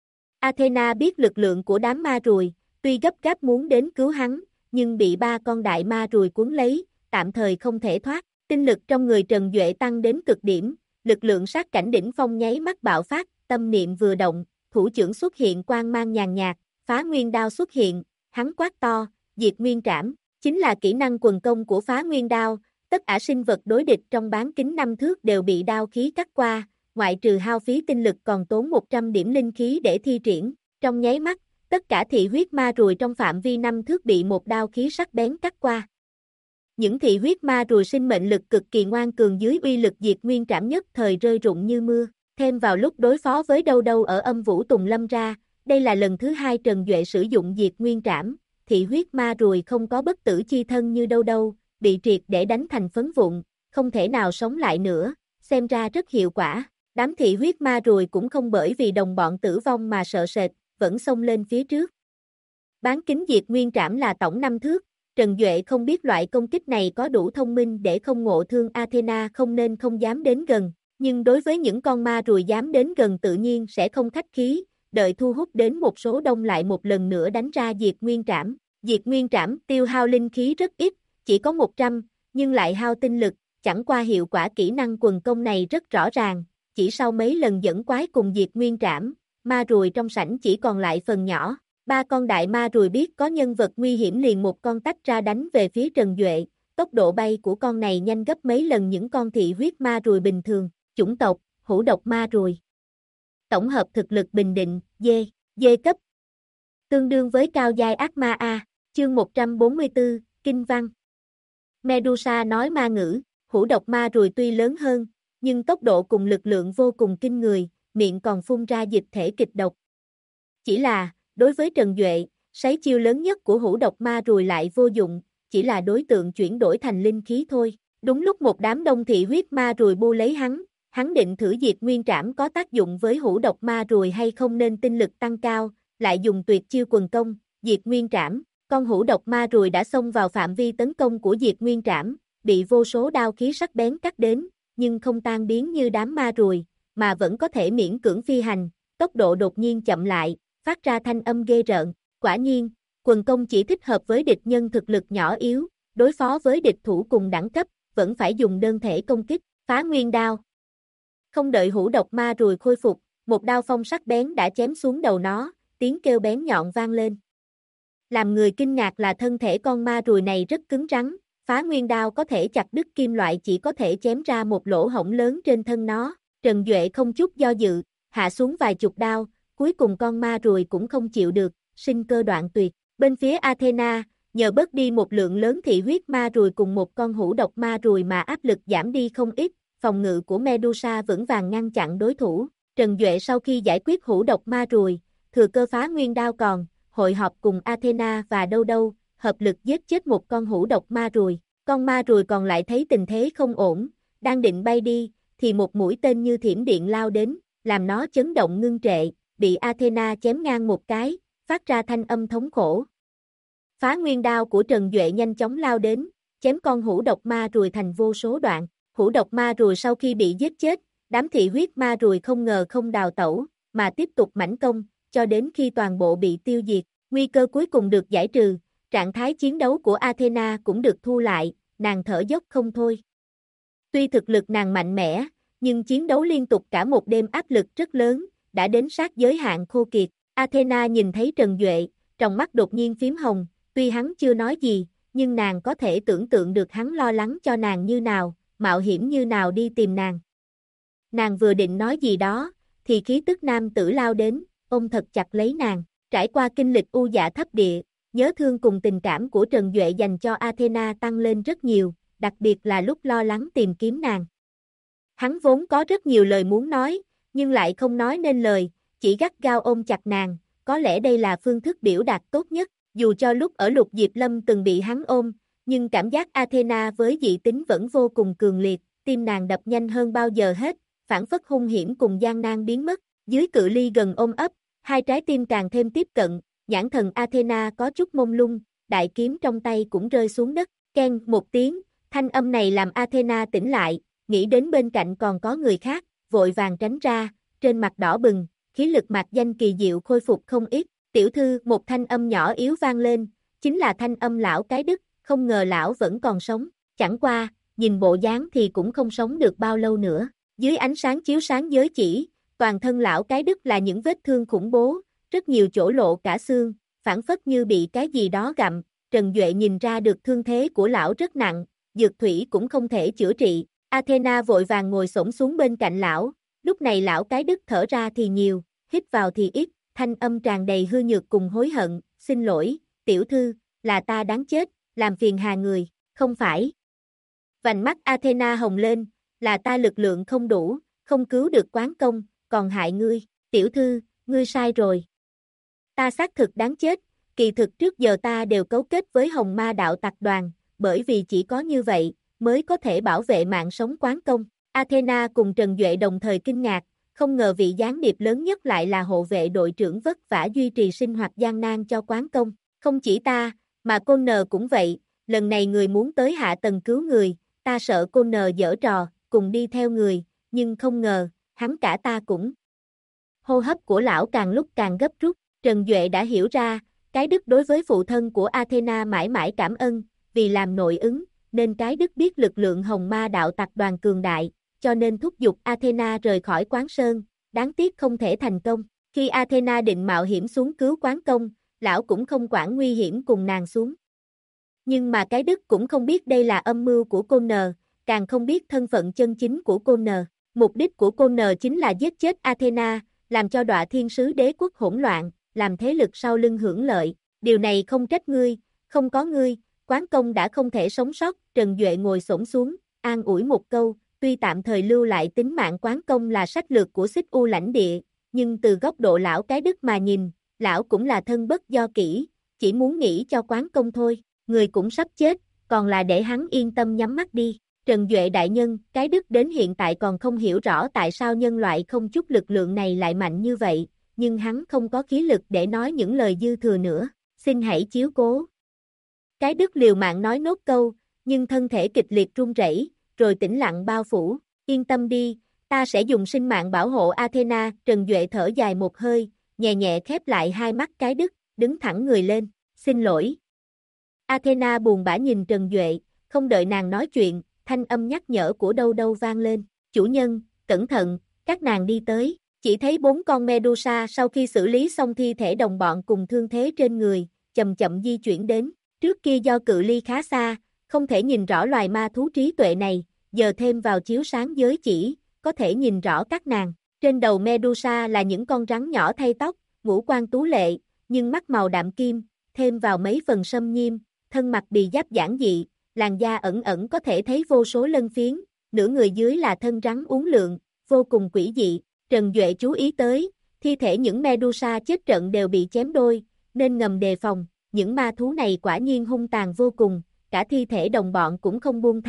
Athena biết lực lượng của đám ma rùi, tuy gấp gáp muốn đến cứu hắn, nhưng bị 3 con đại ma rùi cuốn lấy, tạm thời không thể thoát. Tinh lực trong người Trần Duệ tăng đến cực điểm, lực lượng sát cảnh đỉnh phong nháy mắt bạo phát, tâm niệm vừa động, thủ trưởng xuất hiện quang mang nhàn nhạt, Phá Nguyên Đao xuất hiện, hắn quát to, diệt nguyên trảm, chính là kỹ năng quần công của Phá Nguyên Đao. Tất cả sinh vật đối địch trong bán kính 5 thước đều bị đao khí cắt qua, ngoại trừ hao phí tinh lực còn tốn 100 điểm linh khí để thi triển. Trong nháy mắt, tất cả thị huyết ma rùi trong phạm vi 5 thước bị một đao khí sắc bén cắt qua. Những thị huyết ma rùi sinh mệnh lực cực kỳ ngoan cường dưới uy lực diệt nguyên trảm nhất thời rơi rụng như mưa. Thêm vào lúc đối phó với đâu đâu ở Âm Vũ Tùng Lâm ra, đây là lần thứ 2 Trần Duệ sử dụng diệt nguyên trảm, thị huyết ma rùi không có bất tử chi thân như đâu đâu, bị triệt để đánh thành phấn vụn, không thể nào sống lại nữa, xem ra rất hiệu quả. Đám thị huyết ma rùi cũng không bởi vì đồng bọn tử vong mà sợ sệt, vẫn xông lên phía trước. Bán kính diệt nguyên trảm là tổng 5 thước, Trần Duệ không biết loại công kích này có đủ thông minh để không ngộ thương Athena không nên không dám đến gần, nhưng đối với những con ma rùi dám đến gần tự nhiên sẽ không khách khí, đợi thu hút đến một số đông lại một lần nữa đánh ra diệt nguyên trảm. Diệt nguyên trảm tiêu hao linh khí rất ít, chỉ có 100, nhưng lại hao tinh lực, chẳng qua hiệu quả kỹ năng quần công này rất rõ ràng, chỉ sau mấy lần dẫn quái cùng diệt nguyên trảm, ma rùi trong sảnh chỉ còn lại phần nhỏ. 3 con đại ma rùi biết có nhân vật nguy hiểm liền một con tách ra đánh về phía Trần Duệ, tốc độ bay của con này nhanh gấp mấy lần những con thị huyết ma rùi bình thường, chủng tộc, hữu độc ma rùi. Tổng hợp thực lực bình định, D cấp. Tương đương với cao giai ác ma A, chương 144, Kinh văn. Medusa nói ma ngữ, hữu độc ma rùi tuy lớn hơn, nhưng tốc độ cùng lực lượng vô cùng kinh người, miệng còn phun ra dịch thể kịch độc. Chỉ là, đối với Trần Duệ, sấy chiêu lớn nhất của hữu độc ma rùi lại vô dụng, chỉ là đối tượng chuyển đổi thành linh khí thôi. Đúng lúc một đám đông thị huyết ma rùi bu lấy hắn định thử diệt nguyên trảm có tác dụng với hữu độc ma rùi hay không nên tinh lực tăng cao, lại dùng tuyệt chiêu quần công, diệt nguyên trảm. Con hữu độc ma rùi đã xông vào phạm vi tấn công của diệt nguyên trảm, bị vô số đao khí sắc bén cắt đến, nhưng không tan biến như đám ma rùi, mà vẫn có thể miễn cưỡng phi hành, tốc độ đột nhiên chậm lại, phát ra thanh âm ghê rợn. Quả nhiên, quần công chỉ thích hợp với địch nhân thực lực nhỏ yếu, đối phó với địch thủ cùng đẳng cấp, vẫn phải dùng đơn thể công kích, Phá Nguyên Đao. Không đợi hữu độc ma rùi khôi phục, một đao phong sắc bén đã chém xuống đầu nó, tiếng kêu bén nhọn vang lên. Làm người kinh ngạc là thân thể con ma rùi này rất cứng rắn, Phá Nguyên Đao có thể chặt đứt kim loại chỉ có thể chém ra một lỗ hổng lớn trên thân nó. Trần Duệ không chút do dự, hạ xuống vài chục đao, cuối cùng con ma rùi cũng không chịu được, sinh cơ đoạn tuyệt. Bên phía Athena, nhờ bớt đi một lượng lớn thị huyết ma rùi cùng một con hữu độc ma rùi mà áp lực giảm đi không ít, phòng ngự của Medusa vững vàng ngăn chặn đối thủ. Trần Duệ sau khi giải quyết hữu độc ma rùi, thừa cơ Phá Nguyên Đao còn, hội họp cùng Athena và đâu đâu, hợp lực giết chết một con hữu độc ma rùi. Con ma rùi còn lại thấy tình thế không ổn, đang định bay đi, thì một mũi tên như thiểm điện lao đến, làm nó chấn động ngưng trệ, bị Athena chém ngang một cái, phát ra thanh âm thống khổ. Phá nguyên đao của Trần Duệ nhanh chóng lao đến, chém con hũ độc ma ruồi thành vô số đoạn. Hũ độc ma ruồi sau khi bị giết chết, đám thị huyết ma ruồi không ngờ không đào tẩu, mà tiếp tục mãnh công, cho đến khi toàn bộ bị tiêu diệt. Nguy cơ cuối cùng được giải trừ, trạng thái chiến đấu của Athena cũng được thu lại, nàng thở dốc không thôi. Tuy thực lực nàng mạnh mẽ, nhưng chiến đấu liên tục cả một đêm áp lực rất lớn, đã đến sát giới hạn khô kiệt. Athena nhìn thấy Trần Duệ, trong mắt đột nhiên phím hồng, tuy hắn chưa nói gì, nhưng nàng có thể tưởng tượng được hắn lo lắng cho nàng như nào, mạo hiểm như nào đi tìm nàng. Nàng vừa định nói gì đó, thì khí tức nam tử lao đến, ôm thật chặt lấy nàng. Trải qua kinh lịch u dạ thấp địa, nhớ thương cùng tình cảm của Trần Duệ dành cho Athena tăng lên rất nhiều, đặc biệt là lúc lo lắng tìm kiếm nàng. Hắn vốn có rất nhiều lời muốn nói, nhưng lại không nói nên lời, chỉ gắt gao ôm chặt nàng, có lẽ đây là phương thức biểu đạt tốt nhất. Dù cho lúc ở Lục Diệp Lâm từng bị hắn ôm, nhưng cảm giác Athena với dị tính vẫn vô cùng cường liệt, tim nàng đập nhanh hơn bao giờ hết, phảng phất hung hiểm cùng gian nan biến mất. Dưới cự ly gần ôm ấp, hai trái tim càng thêm tiếp cận, nhãn thần Athena có chút mông lung, đại kiếm trong tay cũng rơi xuống đất, keng một tiếng, thanh âm này làm Athena tỉnh lại, nghĩ đến bên cạnh còn có người khác, vội vàng tránh ra, trên mặt đỏ bừng, khí lực mạc danh kỳ diệu khôi phục không ít. Tiểu thư, một thanh âm nhỏ yếu vang lên, chính là thanh âm lão cái Đức, không ngờ lão vẫn còn sống, chẳng qua, nhìn bộ dáng thì cũng không sống được bao lâu nữa. Dưới ánh sáng chiếu sáng giới chỉ, toàn thân lão cái Đức là những vết thương khủng bố, rất nhiều chỗ lộ cả xương, phảng phất như bị cái gì đó gặm. Trần Duệ nhìn ra được thương thế của lão rất nặng, dược thủy cũng không thể chữa trị. Athena vội vàng ngồi xổm xuống bên cạnh lão, lúc này lão cái Đức thở ra thì nhiều, hít vào thì ít, thanh âm tràn đầy hư nhược cùng hối hận, xin lỗi, tiểu thư, là ta đáng chết, làm phiền hà người, không phải. Vành mắt Athena hồng lên, là ta lực lượng không đủ, không cứu được Quán Công, còn hại ngươi, tiểu thư, ngươi sai rồi. Ta xác thực đáng chết, kỳ thực trước giờ ta đều cấu kết với Hồng Ma Đạo Tặc Đoàn, bởi vì chỉ có như vậy, mới có thể bảo vệ mạng sống Quán Công. Athena cùng Trần Duệ đồng thời kinh ngạc, không ngờ vị gián điệp lớn nhất lại là hộ vệ đội trưởng vất vả duy trì sinh hoạt gian nan cho Quán Công. Không chỉ ta, mà cô N cũng vậy, lần này người muốn tới hạ tầng cứu người, ta sợ cô N giở trò, cùng đi theo người, nhưng không ngờ, hắn cả ta cũng. Hô hấp của lão càng lúc càng gấp rút, Trần Duệ đã hiểu ra, cái Đức đối với phụ thân của Athena mãi mãi cảm ơn, vì làm nội ứng, nên cái Đức biết lực lượng Hồng Ma Đạo Tặc Đoàn cường đại, cho nên thúc giục Athena rời khỏi Quán Sơn, đáng tiếc không thể thành công. Khi Athena định mạo hiểm xuống cứu Quán Công, lão cũng không quản nguy hiểm cùng nàng xuống. Nhưng mà cái Đức cũng không biết đây là âm mưu của cô N, càng không biết thân phận chân chính của cô N. Mục đích của cô N chính là giết chết Athena, làm cho Đọa Thiên Sứ Đế quốc hỗn loạn, làm thế lực sau lưng hưởng lợi. Điều này không trách ngươi, không có ngươi, Quán Công đã không thể sống sót. Trần Duệ ngồi xổm xuống, an ủi một câu, tuy tạm thời lưu lại tính mạng Quán Công là sách lược của Xích U lãnh địa, nhưng từ góc độ lão cái Đức mà nhìn, lão cũng là thân bất do kỹ, chỉ muốn nghĩ cho Quán Công thôi, người cũng sắp chết, còn là để hắn yên tâm nhắm mắt đi. Trần Duệ đại nhân, cái Đức đến hiện tại còn không hiểu rõ tại sao nhân loại không chút lực lượng này lại mạnh như vậy, nhưng hắn không có khí lực để nói những lời dư thừa nữa, xin hãy chiếu cố. Cái Đức liều mạng nói nốt câu, nhưng thân thể kịch liệt run rẩy, rồi tĩnh lặng bao phủ, yên tâm đi, ta sẽ dùng sinh mạng bảo hộ Athena. Trần Duệ thở dài một hơi, nhẹ nhẹ khép lại hai mắt cái Đức, đứng thẳng người lên, xin lỗi. Athena buồn bã nhìn Trần Duệ, không đợi nàng nói chuyện, thanh âm nhắc nhở của đâu đâu vang lên, chủ nhân, cẩn thận, các nàng đi tới, chỉ thấy 4 con Medusa sau khi xử lý xong thi thể đồng bọn cùng thương thế trên người, chậm chậm di chuyển đến, trước kia do cự ly khá xa, không thể nhìn rõ loài ma thú trí tuệ này, giờ thêm vào chiếu sáng giới chỉ, có thể nhìn rõ các nàng, trên đầu Medusa là những con rắn nhỏ thay tóc, ngũ quan tú lệ, nhưng mắt màu đạm kim, thêm vào mấy phần sâm nhiêm, thân mặt bì giáp giản dị, làn da ẩn ẩn có thể thấy vô số lân phiến, nửa người dưới là thân rắn uốn lượn, vô cùng quỷ dị. Trần Duệ chú ý tới, thi thể những Medusa chết trận đều bị chém đôi, nên ngầm đề phòng, những ma thú này quả nhiên hung tàn vô cùng, cả thi thể đồng bọn cũng không buông tha.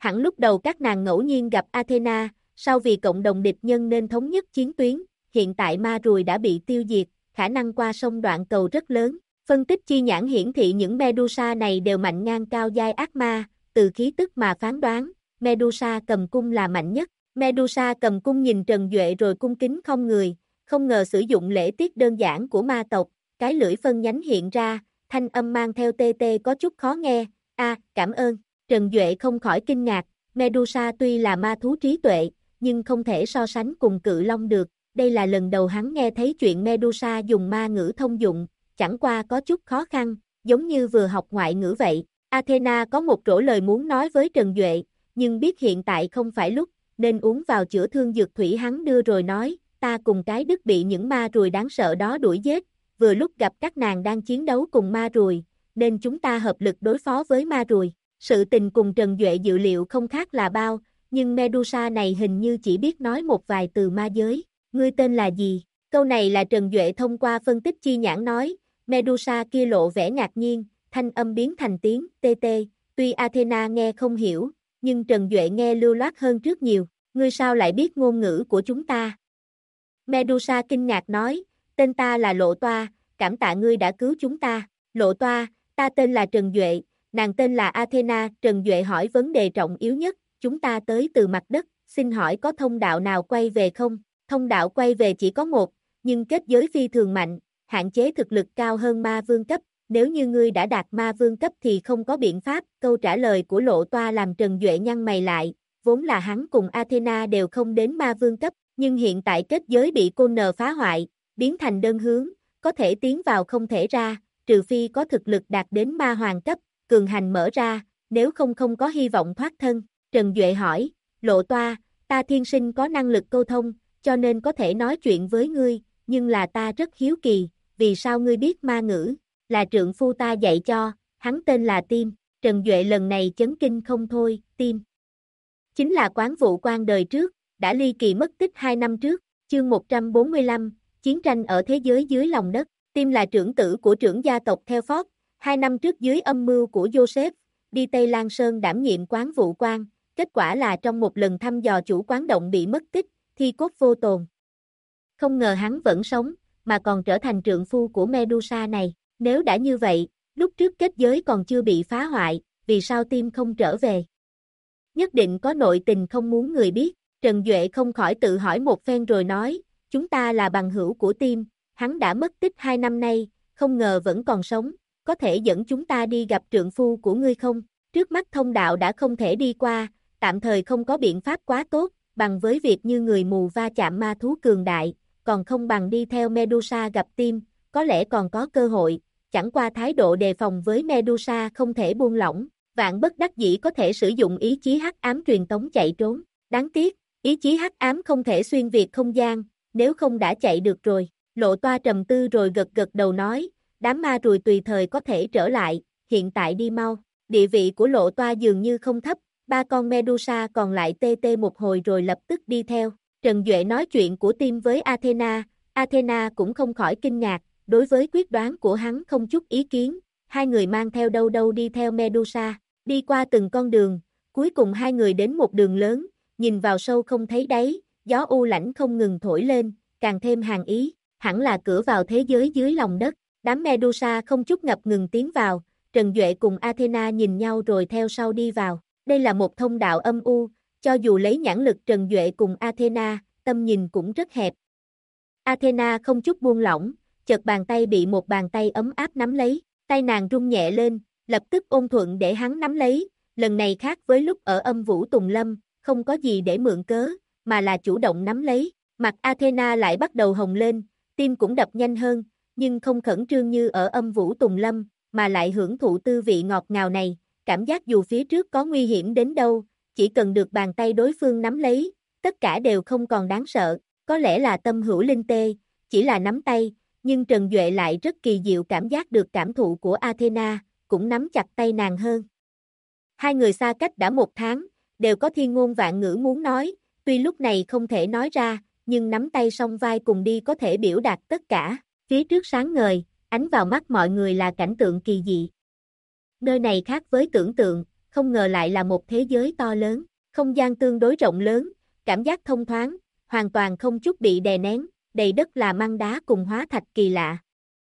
Hẳn lúc đầu các nàng ngẫu nhiên gặp Athena, sau vì cộng đồng địch nhân nên thống nhất chiến tuyến, hiện tại ma rùi đã bị tiêu diệt, khả năng qua sông đoạn cầu rất lớn. Phân tích chi nhãn hiển thị những Medusa này đều mạnh ngang cao giai ác ma, từ khí tức mà phán đoán, Medusa cầm cung là mạnh nhất. Medusa cầm cung nhìn Trần Duệ rồi cung kính không người, không ngờ sử dụng lễ tiết đơn giản của ma tộc, cái lưỡi phân nhánh hiện ra, thanh âm mang theo tê tê có chút khó nghe, cảm ơn. Trần Duệ không khỏi kinh ngạc, Medusa tuy là ma thú trí tuệ, nhưng không thể so sánh cùng cự long được, đây là lần đầu hắn nghe thấy chuyện Medusa dùng ma ngữ thông dụng, chẳng qua có chút khó khăn, giống như vừa học ngoại ngữ vậy. Athena có một rổ lời muốn nói với Trần Duệ, nhưng biết hiện tại không phải lúc, nên uống vào chữa thương dược thủy hắn đưa rồi nói, ta cùng cái đức bị những ma rùi đáng sợ đó đuổi giết, vừa lúc gặp các nàng đang chiến đấu cùng ma rùi, nên chúng ta hợp lực đối phó với ma rùi. Sự tình cùng Trần Duệ dự liệu không khác là bao, nhưng Medusa này hình như chỉ biết nói một vài từ ma giới. Ngươi tên là gì? Câu này là Trần Duệ thông qua phân tích chi nhãn nói, Medusa kia lộ vẻ ngạc nhiên, thanh âm biến thành tiếng TT, tuy Athena nghe không hiểu, nhưng Trần Duệ nghe lưu loát hơn trước nhiều, ngươi sao lại biết ngôn ngữ của chúng ta? Medusa kinh ngạc nói, tên ta là Lộ Toa, cảm tạ ngươi đã cứu chúng ta. Lộ Toa, ta tên là Trần Duệ, nàng tên là Athena. Trần Duệ hỏi vấn đề trọng yếu nhất, chúng ta tới từ mặt đất, xin hỏi có thông đạo nào quay về không? Thông đạo quay về chỉ có một, nhưng kết giới phi thường mạnh, hạn chế thực lực cao hơn ma vương cấp, nếu như ngươi đã đạt ma vương cấp thì không có biện pháp. Câu trả lời của Lộ Toa làm Trần Duệ nhăn mày lại, vốn là hắn cùng Athena đều không đến ma vương cấp, nhưng hiện tại kết giới bị Connor phá hoại, biến thành đơn hướng, có thể tiến vào không thể ra, trừ phi có thực lực đạt đến ma hoàng cấp, cường hành mở ra, nếu không có hy vọng thoát thân. Trần Duệ hỏi, Lộ Toa, ta thiên sinh có năng lực câu thông, cho nên có thể nói chuyện với ngươi, nhưng là ta rất hiếu kỳ, vì sao ngươi biết ma ngữ? Là trượng phu ta dạy cho, hắn tên là Tim. Trần Duệ lần này chấn kinh không thôi, Tim chính là Quán Vụ Quan đời trước, đã ly kỳ mất tích 2 năm trước. Chương 145, chiến tranh ở thế giới dưới lòng đất. Tim là trưởng tử của trưởng gia tộc theo Ford, 2 năm trước dưới âm mưu của Joseph, đi Tây Lan Sơn đảm nhiệm Quán Vụ Quan, kết quả là trong một lần thăm dò chủ quán động bị mất tích, thi cốt vô tồn. Không ngờ hắn vẫn sống, mà còn trở thành trượng phu của Medusa này. Nếu đã như vậy, lúc trước kết giới còn chưa bị phá hoại, vì sao Tim không trở về? Nhất định có nội tình không muốn người biết. Trần Duệ không khỏi tự hỏi một phen rồi nói, chúng ta là bằng hữu của Tim, hắn đã mất tích 2 năm nay, không ngờ vẫn còn sống, có thể dẫn chúng ta đi gặp trượng phu của ngươi không? Trước mắt thông đạo đã không thể đi qua, tạm thời không có biện pháp quá tốt, bằng với việc như người mù va chạm ma thú cường đại, còn không bằng đi theo Medusa gặp Tim, có lẽ còn có cơ hội, chẳng qua thái độ đề phòng với Medusa không thể buông lỏng, vạn bất đắc dĩ có thể sử dụng ý chí hắc ám truyền tống chạy trốn, đáng tiếc, ý chí hắc ám không thể xuyên việt không gian, nếu không đã chạy được rồi. Lộ Toa trầm tư rồi gật gật đầu nói, đám ma rùi tùy thời có thể trở lại, hiện tại đi mau. Địa vị của Lộ Toa dường như không thấp, 3 con Medusa còn lại tê tê một hồi rồi lập tức đi theo. Trần Duệ nói chuyện của Tim với Athena, Athena cũng không khỏi kinh ngạc, đối với quyết đoán của hắn không chút ý kiến, hai người mang theo đâu đi theo Medusa, đi qua từng con đường, cuối cùng hai người đến một đường lớn, nhìn vào sâu không thấy đáy, gió u lãnh không ngừng thổi lên, càng thêm hàn ý, hẳn là cửa vào thế giới dưới lòng đất. Đám Medusa không chút ngập ngừng tiến vào, Trần Duệ cùng Athena nhìn nhau rồi theo sau đi vào. Đây là một thông đạo âm u, cho dù lấy nhãn lực Trần Duệ cùng Athena, tâm nhìn cũng rất hẹp. Athena không chút buông lỏng, chợt bàn tay bị một bàn tay ấm áp nắm lấy, tay nàng rung nhẹ lên, lập tức ôn thuận để hắn nắm lấy, lần này khác với lúc ở Âm Vũ Tùng Lâm, không có gì để mượn cớ, mà là chủ động nắm lấy, mặt Athena lại bắt đầu hồng lên, tim cũng đập nhanh hơn, nhưng không khẩn trương như ở Âm Vũ Tùng Lâm, mà lại hưởng thụ tư vị ngọt ngào này, cảm giác dù phía trước có nguy hiểm đến đâu, chỉ cần được bàn tay đối phương nắm lấy, tất cả đều không còn đáng sợ, có lẽ là tâm hữu linh tê, chỉ là nắm tay, nhưng Trần Duệ lại rất kỳ diệu cảm giác được cảm thụ của Athena, cũng nắm chặt tay nàng hơn. Hai người xa cách đã 1 tháng, đều có thiên ngôn vạn ngữ muốn nói, tuy lúc này không thể nói ra, nhưng nắm tay song vai cùng đi có thể biểu đạt tất cả. Phía trước sáng ngời, ánh vào mắt mọi người là cảnh tượng kỳ dị. Nơi này khác với tưởng tượng, không ngờ lại là một thế giới to lớn, không gian tương đối rộng lớn, cảm giác thông thoáng, hoàn toàn không chút bị đè nén, đầy đất là măng đá cùng hóa thạch kỳ lạ.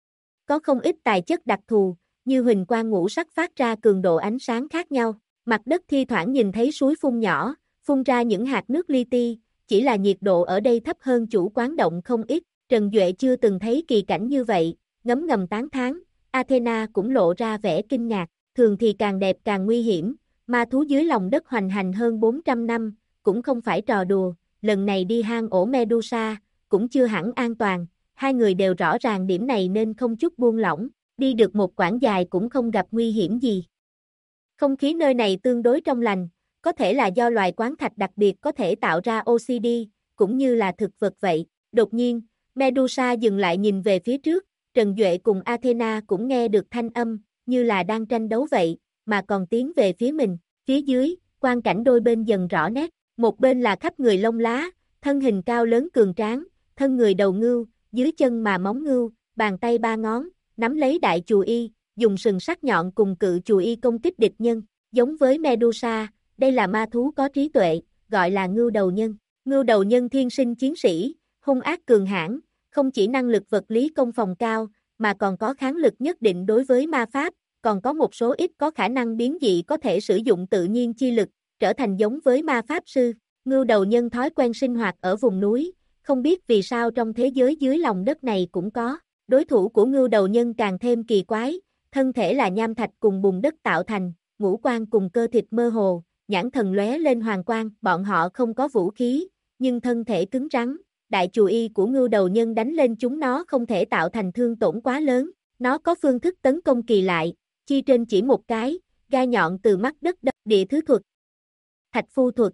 Có không ít tài chất đặc thù, như huỳnh quang ngũ sắc phát ra cường độ ánh sáng khác nhau, mặt đất thi thoảng nhìn thấy suối phun nhỏ, phun ra những hạt nước li ti, chỉ là nhiệt độ ở đây thấp hơn chủ quán động không ít, Trần Duệ chưa từng thấy kỳ cảnh như vậy, ngấm ngầm tán thán, Athena cũng lộ ra vẻ kinh ngạc, thường thì càng đẹp càng nguy hiểm, ma thú dưới lòng đất hoành hành hơn 400 năm, cũng không phải trò đùa, lần này đi hang ổ Medusa, cũng chưa hẳn an toàn, hai người đều rõ ràng điểm này nên không chút buông lỏng, đi được một quãng dài cũng không gặp nguy hiểm gì. Không khí nơi này tương đối trong lành, có thể là do loài quán thạch đặc biệt có thể tạo ra oxy, cũng như là thực vật vậy. Đột nhiên, Medusa dừng lại nhìn về phía trước, Trần Duệ cùng Athena cũng nghe được thanh âm, như là đang tranh đấu vậy, mà còn tiến về phía mình. Phía dưới, quang cảnh đôi bên dần rõ nét, một bên là khắp người lông lá, thân hình cao lớn cường tráng, thân người đầu ngưu, dưới chân mà móng ngưu, bàn tay ba ngón, nắm lấy đại chù y, dùng sừng sắc nhọn cùng cự chù y công kích địch nhân. Giống với Medusa, đây là ma thú có trí tuệ, gọi là ngưu đầu nhân. Ngưu đầu nhân thiên sinh chiến sĩ, hung ác cường hãn, không chỉ năng lực vật lý công phòng cao, mà còn có kháng lực nhất định đối với ma pháp, còn có một số ít có khả năng biến dị có thể sử dụng tự nhiên chi lực, trở thành giống với ma pháp sư. Ngưu đầu nhân thói quen sinh hoạt ở vùng núi, không biết vì sao trong thế giới dưới lòng đất này cũng có. Đối thủ của ngưu đầu nhân càng thêm kỳ quái, thân thể là nham thạch cùng bùn đất tạo thành, ngũ quan cùng cơ thịt mơ hồ, nhãn thần lóe lên hoàng quang, bọn họ không có vũ khí, nhưng thân thể cứng rắn, đại chù y của ngưu đầu nhân đánh lên chúng nó không thể tạo thành thương tổn quá lớn, nó có phương thức tấn công kỳ lại, chi trên chỉ một cái, gai nhọn từ mắt đất đâm, địa thứ thuật, thạch phu thuật.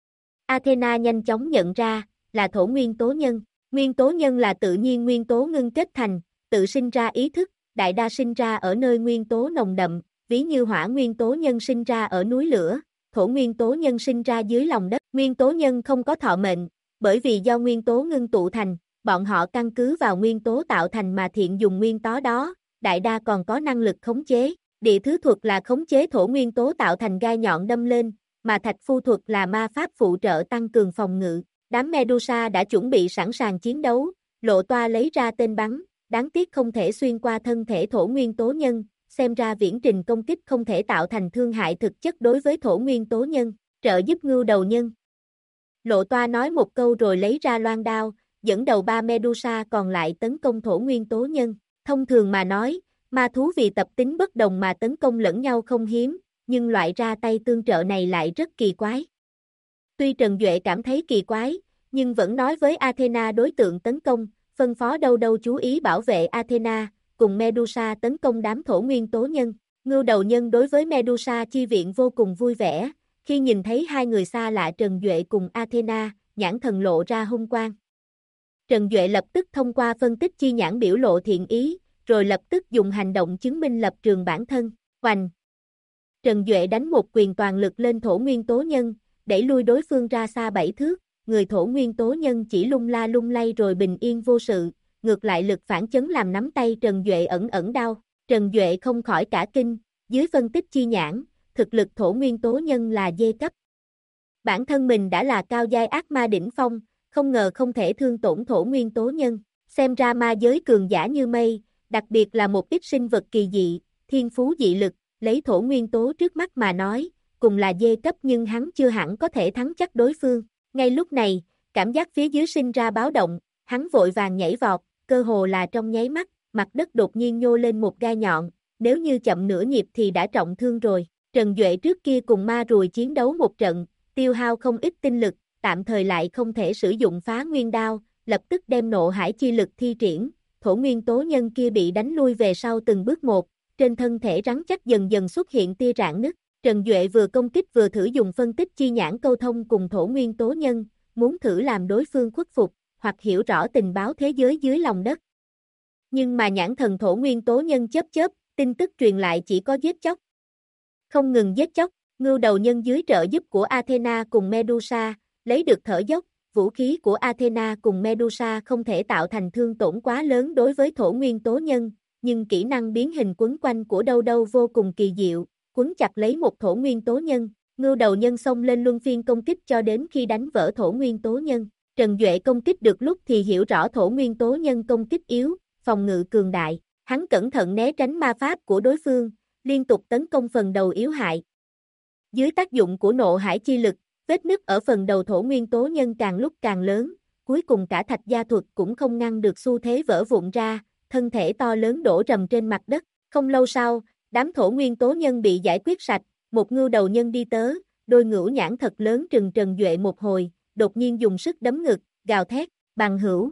Athena nhanh chóng nhận ra, là thổ nguyên tố nhân. Nguyên tố nhân là tự nhiên nguyên tố ngưng kết thành, tự sinh ra ý thức, đại đa sinh ra ở nơi nguyên tố nồng đậm, ví như hỏa nguyên tố nhân sinh ra ở núi lửa, thổ nguyên tố nhân sinh ra dưới lòng đất. Nguyên tố nhân không có thọ mệnh, bởi vì do nguyên tố ngưng tụ thành, bọn họ căn cứ vào nguyên tố tạo thành mà thiện dùng nguyên tố đó, đại đa còn có năng lực khống chế. Địa thứ thuật là khống chế thổ nguyên tố tạo thành gai nhọn đâm lên, mà thạch phu thuật là ma pháp phụ trợ tăng cường phòng ngự. Đám Medusa đã chuẩn bị sẵn sàng chiến đấu, Lộ Toa lấy ra tên bắn, đáng tiếc không thể xuyên qua thân thể thổ nguyên tố nhân, xem ra viễn trình công kích không thể tạo thành thương hại thực chất đối với thổ nguyên tố nhân, trợ giúp ngưu đầu nhân. Lộ Toa nói một câu rồi lấy ra loan đao, dẫn đầu 3 Medusa còn lại tấn công thổ nguyên tố nhân. Thông thường mà nói, ma thú vì tập tính bất đồng mà tấn công lẫn nhau không hiếm, nhưng loại ra tay tương trợ này lại rất kỳ quái. Tuy Trần Duệ cảm thấy kỳ quái, nhưng vẫn nói với Athena đối tượng tấn công, phân phó đâu đâu chú ý bảo vệ Athena, cùng Medusa tấn công đám thổ nguyên tố nhân. Ngưu đầu nhân đối với Medusa chi viện vô cùng vui vẻ, khi nhìn thấy hai người xa lạ Trần Duệ cùng Athena, nhãn thần lộ ra hung quang. Trần Duệ lập tức thông qua phân tích chi nhãn biểu lộ thiện ý, rồi lập tức dùng hành động chứng minh lập trường bản thân. Oành! Trần Duệ đánh một quyền toàn lực lên thổ nguyên tố nhân, đẩy lui đối phương ra xa 7 thước, người thổ nguyên tố nhân chỉ lung la lung lay rồi bình yên vô sự, ngược lại lực phản chấn làm nắm tay Trần Duệ ẩn ẩn đau. Trần Duệ không khỏi cả kinh, dưới phân tích chi nhãn, thực lực thổ nguyên tố nhân là D cấp. Bản thân mình đã là cao giai ác ma đỉnh phong, không ngờ không thể thương tổn thổ nguyên tố nhân, xem ra ma giới cường giả như mây, đặc biệt là một ít sinh vật kỳ dị, thiên phú dị lực, lấy thổ nguyên tố trước mắt mà nói, cùng là D cấp nhưng hắn chưa hẳn có thể thắng chắc đối phương. Ngay lúc này, cảm giác phía dưới sinh ra báo động, hắn vội vàng nhảy vọt, cơ hồ là trong nháy mắt, mặt đất đột nhiên nhô lên một gai nhọn, nếu như chậm nửa nhịp thì đã trọng thương rồi. Trần Duệ trước kia cùng ma rùi chiến đấu một trận, tiêu hao không ít tinh lực, tạm thời lại không thể sử dụng phá nguyên đao, lập tức đem nộ hải chi lực thi triển, thổ nguyên tố nhân kia bị đánh lui về sau từng bước một, trên thân thể rắn chắc dần dần xuất hiện tia rạn nứt. Trần Duệ vừa công kích vừa thử dùng phân tích chi nhãn câu thông cùng thổ nguyên tố nhân, muốn thử làm đối phương khuất phục, hoặc hiểu rõ tình báo thế giới dưới lòng đất. Nhưng mà nhãn thần thổ nguyên tố nhân chớp, tin tức truyền lại chỉ có giết chóc. Không ngừng giết chóc, ngưu đầu nhân dưới trợ giúp của Athena cùng Medusa, lấy được thở dốc, vũ khí của Athena cùng Medusa không thể tạo thành thương tổn quá lớn đối với thổ nguyên tố nhân, nhưng kỹ năng biến hình quấn quanh của đâu đâu vô cùng kỳ diệu, quấn chặt lấy một thổ nguyên tố nhân, ngưu đầu nhân xông lên luân phiên công kích cho đến khi đánh vỡ thổ nguyên tố nhân. Trần Duệ công kích được lúc thì hiểu rõ thổ nguyên tố nhân công kích yếu, phòng ngự cường đại, hắn cẩn thận né tránh ma pháp của đối phương, liên tục tấn công phần đầu yếu hại. Dưới tác dụng của nộ hải chi lực, vết nứt ở phần đầu thổ nguyên tố nhân càng lúc càng lớn, cuối cùng cả thạch gia thuật cũng không ngăn được xu thế vỡ vụn ra, thân thể to lớn đổ rầm trên mặt đất. Không lâu sau, đám thổ nguyên tố nhân bị giải quyết sạch, một ngưu đầu nhân đi tới, đôi ngữu nhãn thật lớn trừng Trần Duệ một hồi, đột nhiên dùng sức đấm ngực, gào thét, bằng hữu.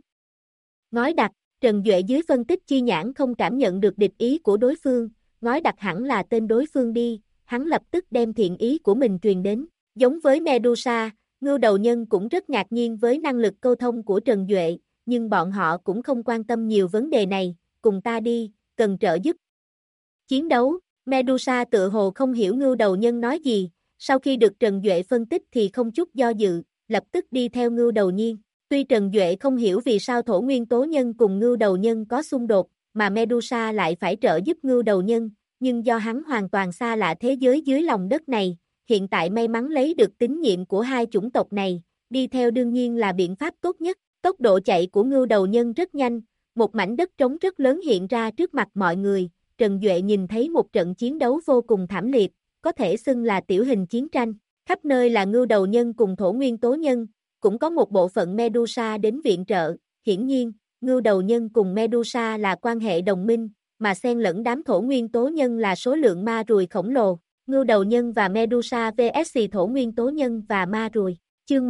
Ngói đặc, Trần Duệ dưới phân tích chi nhãn không cảm nhận được địch ý của đối phương, ngói đặc hẳn là tên đối phương đi, hắn lập tức đem thiện ý của mình truyền đến. Giống với Medusa, ngưu đầu nhân cũng rất ngạc nhiên với năng lực câu thông của Trần Duệ, nhưng bọn họ cũng không quan tâm nhiều vấn đề này, cùng ta đi, cần trợ giúp. Chiến đấu, Medusa tự hồ không hiểu ngưu đầu nhân nói gì, sau khi được Trần Duệ phân tích thì không chút do dự, lập tức đi theo ngưu đầu nhiên. Tuy Trần Duệ không hiểu vì sao thổ nguyên tố nhân cùng ngưu đầu nhân có xung đột, mà Medusa lại phải trợ giúp ngưu đầu nhân, nhưng do hắn hoàn toàn xa lạ thế giới dưới lòng đất này, hiện tại may mắn lấy được tín nhiệm của hai chủng tộc này, đi theo đương nhiên là biện pháp tốt nhất. Tốc độ chạy của ngưu đầu nhân rất nhanh, một mảnh đất trống rất lớn hiện ra trước mặt mọi người, Trần Duệ nhìn thấy một trận chiến đấu vô cùng thảm liệt, có thể xưng là tiểu hình chiến tranh, khắp nơi là ngưu đầu nhân cùng thổ nguyên tố nhân, cũng có một bộ phận Medusa đến viện trợ, hiển nhiên, ngưu đầu nhân cùng Medusa là quan hệ đồng minh, mà xen lẫn đám thổ nguyên tố nhân là số lượng ma rùi khổng lồ, ngưu đầu nhân và Medusa vs thổ nguyên tố nhân và ma rùi, chương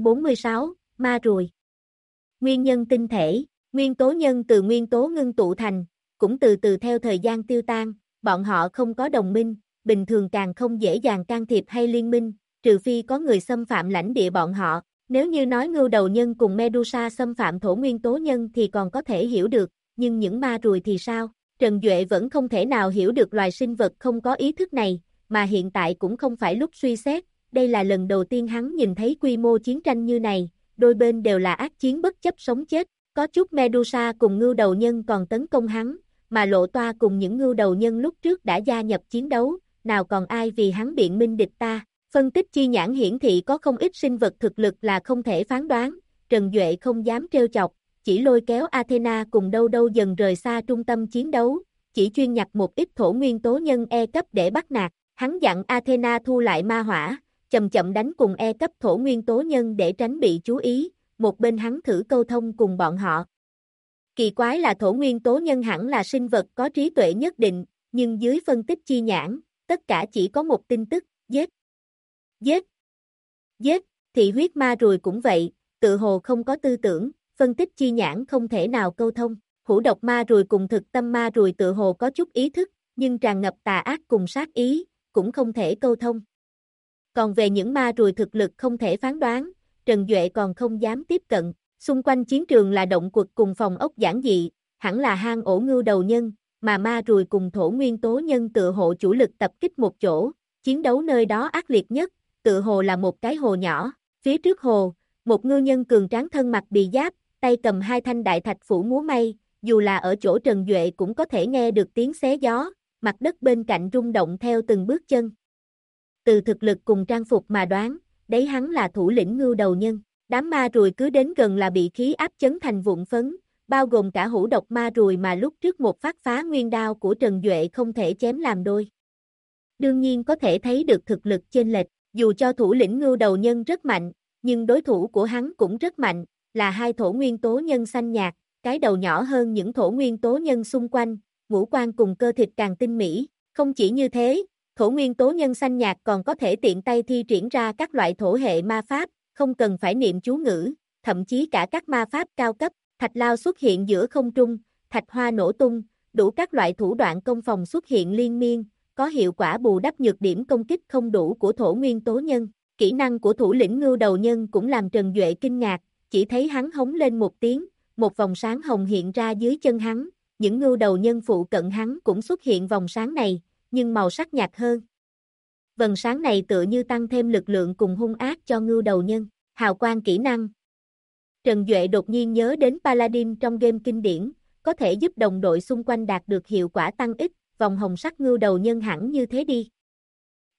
146, ma rùi. Nguyên nhân tinh thể, nguyên tố nhân từ nguyên tố ngưng tụ thành, cũng từ từ theo thời gian tiêu tan, bọn họ không có đồng minh, bình thường càng không dễ dàng can thiệp hay liên minh, trừ phi có người xâm phạm lãnh địa bọn họ. Nếu như nói ngưu đầu nhân cùng Medusa xâm phạm thổ nguyên tố nhân thì còn có thể hiểu được, nhưng những ma rùi thì sao? Trần Duệ vẫn không thể nào hiểu được loài sinh vật không có ý thức này, mà hiện tại cũng không phải lúc suy xét, đây là lần đầu tiên hắn nhìn thấy quy mô chiến tranh như này, đôi bên đều là ác chiến bất chấp sống chết, có chút Medusa cùng ngưu đầu nhân còn tấn công hắn, mà Lộ Toa cùng những ngưu đầu nhân lúc trước đã gia nhập chiến đấu, nào còn ai vì hắn biện minh địch ta. Phân tích chi nhãn hiển thị có không ít sinh vật thực lực là không thể phán đoán, Trần Duệ không dám trêu chọc, chỉ lôi kéo Athena cùng đâu đâu dần rời xa trung tâm chiến đấu, chỉ chuyên nhặt một ít thổ nguyên tố nhân E cấp để bắt nạt, hắn dặn Athena thu lại ma hỏa, chậm chậm đánh cùng E cấp thổ nguyên tố nhân để tránh bị chú ý, một bên hắn thử câu thông cùng bọn họ. Kỳ quái là thổ nguyên tố nhân hẳn là sinh vật có trí tuệ nhất định, nhưng dưới phân tích chi nhãn, tất cả chỉ có một tin tức, giết. Giết! Giết! Thị huyết ma rùi cũng vậy, tự hồ không có tư tưởng, phân tích chi nhãn không thể nào câu thông. Hữu độc ma rùi cùng thực tâm ma rùi tự hồ có chút ý thức, nhưng tràn ngập tà ác cùng sát ý, cũng không thể câu thông. Còn về những ma rùi thực lực không thể phán đoán, Trần Duệ còn không dám tiếp cận. Xung quanh chiến trường là động quật cùng phòng ốc giản dị, hẳn là hang ổ ngưu đầu nhân, mà ma rùi cùng thổ nguyên tố nhân tự hộ chủ lực tập kích một chỗ, chiến đấu nơi đó ác liệt nhất. Tự hồ là một cái hồ nhỏ, phía trước hồ, một ngư nhân cường tráng thân mặc bì giáp, tay cầm hai thanh đại thạch phủ múa may, dù là ở chỗ Trần Duệ cũng có thể nghe được tiếng xé gió, mặt đất bên cạnh rung động theo từng bước chân. Từ thực lực cùng trang phục mà đoán, đấy hắn là thủ lĩnh ngưu đầu nhân, đám ma rùi cứ đến gần là bị khí áp chấn thành vụn phấn, bao gồm cả hữu độc ma rùi mà lúc trước một phát phá nguyên đao của Trần Duệ không thể chém làm đôi. Đương nhiên có thể thấy được thực lực chênh lệch. Dù cho thủ lĩnh ngưu đầu nhân rất mạnh, nhưng đối thủ của hắn cũng rất mạnh, là hai thổ nguyên tố nhân xanh nhạt, cái đầu nhỏ hơn những thổ nguyên tố nhân xung quanh, ngũ quan cùng cơ thịt càng tinh mỹ. Không chỉ như thế, thổ nguyên tố nhân xanh nhạt còn có thể tiện tay thi triển ra các loại thổ hệ ma pháp, không cần phải niệm chú ngữ, thậm chí cả các ma pháp cao cấp, thạch lao xuất hiện giữa không trung, thạch hoa nổ tung, đủ các loại thủ đoạn công phòng xuất hiện liên miên. Có hiệu quả bù đắp nhược điểm công kích không đủ của thổ nguyên tố nhân. Kỹ năng của thủ lĩnh ngưu đầu nhân cũng làm Trần Duệ kinh ngạc, chỉ thấy hắn hống lên một tiếng, một vòng sáng hồng hiện ra dưới chân hắn, những ngưu đầu nhân phụ cận hắn cũng xuất hiện vòng sáng này, nhưng màu sắc nhạt hơn. Vầng sáng này tựa như tăng thêm lực lượng cùng hung ác cho ngưu đầu nhân. Hào quang kỹ năng. Trần Duệ đột nhiên nhớ đến Paladin trong game kinh điển, có thể giúp đồng đội xung quanh đạt được hiệu quả tăng ít. Vòng hồng sắc ngưu đầu nhân hẳn như thế đi.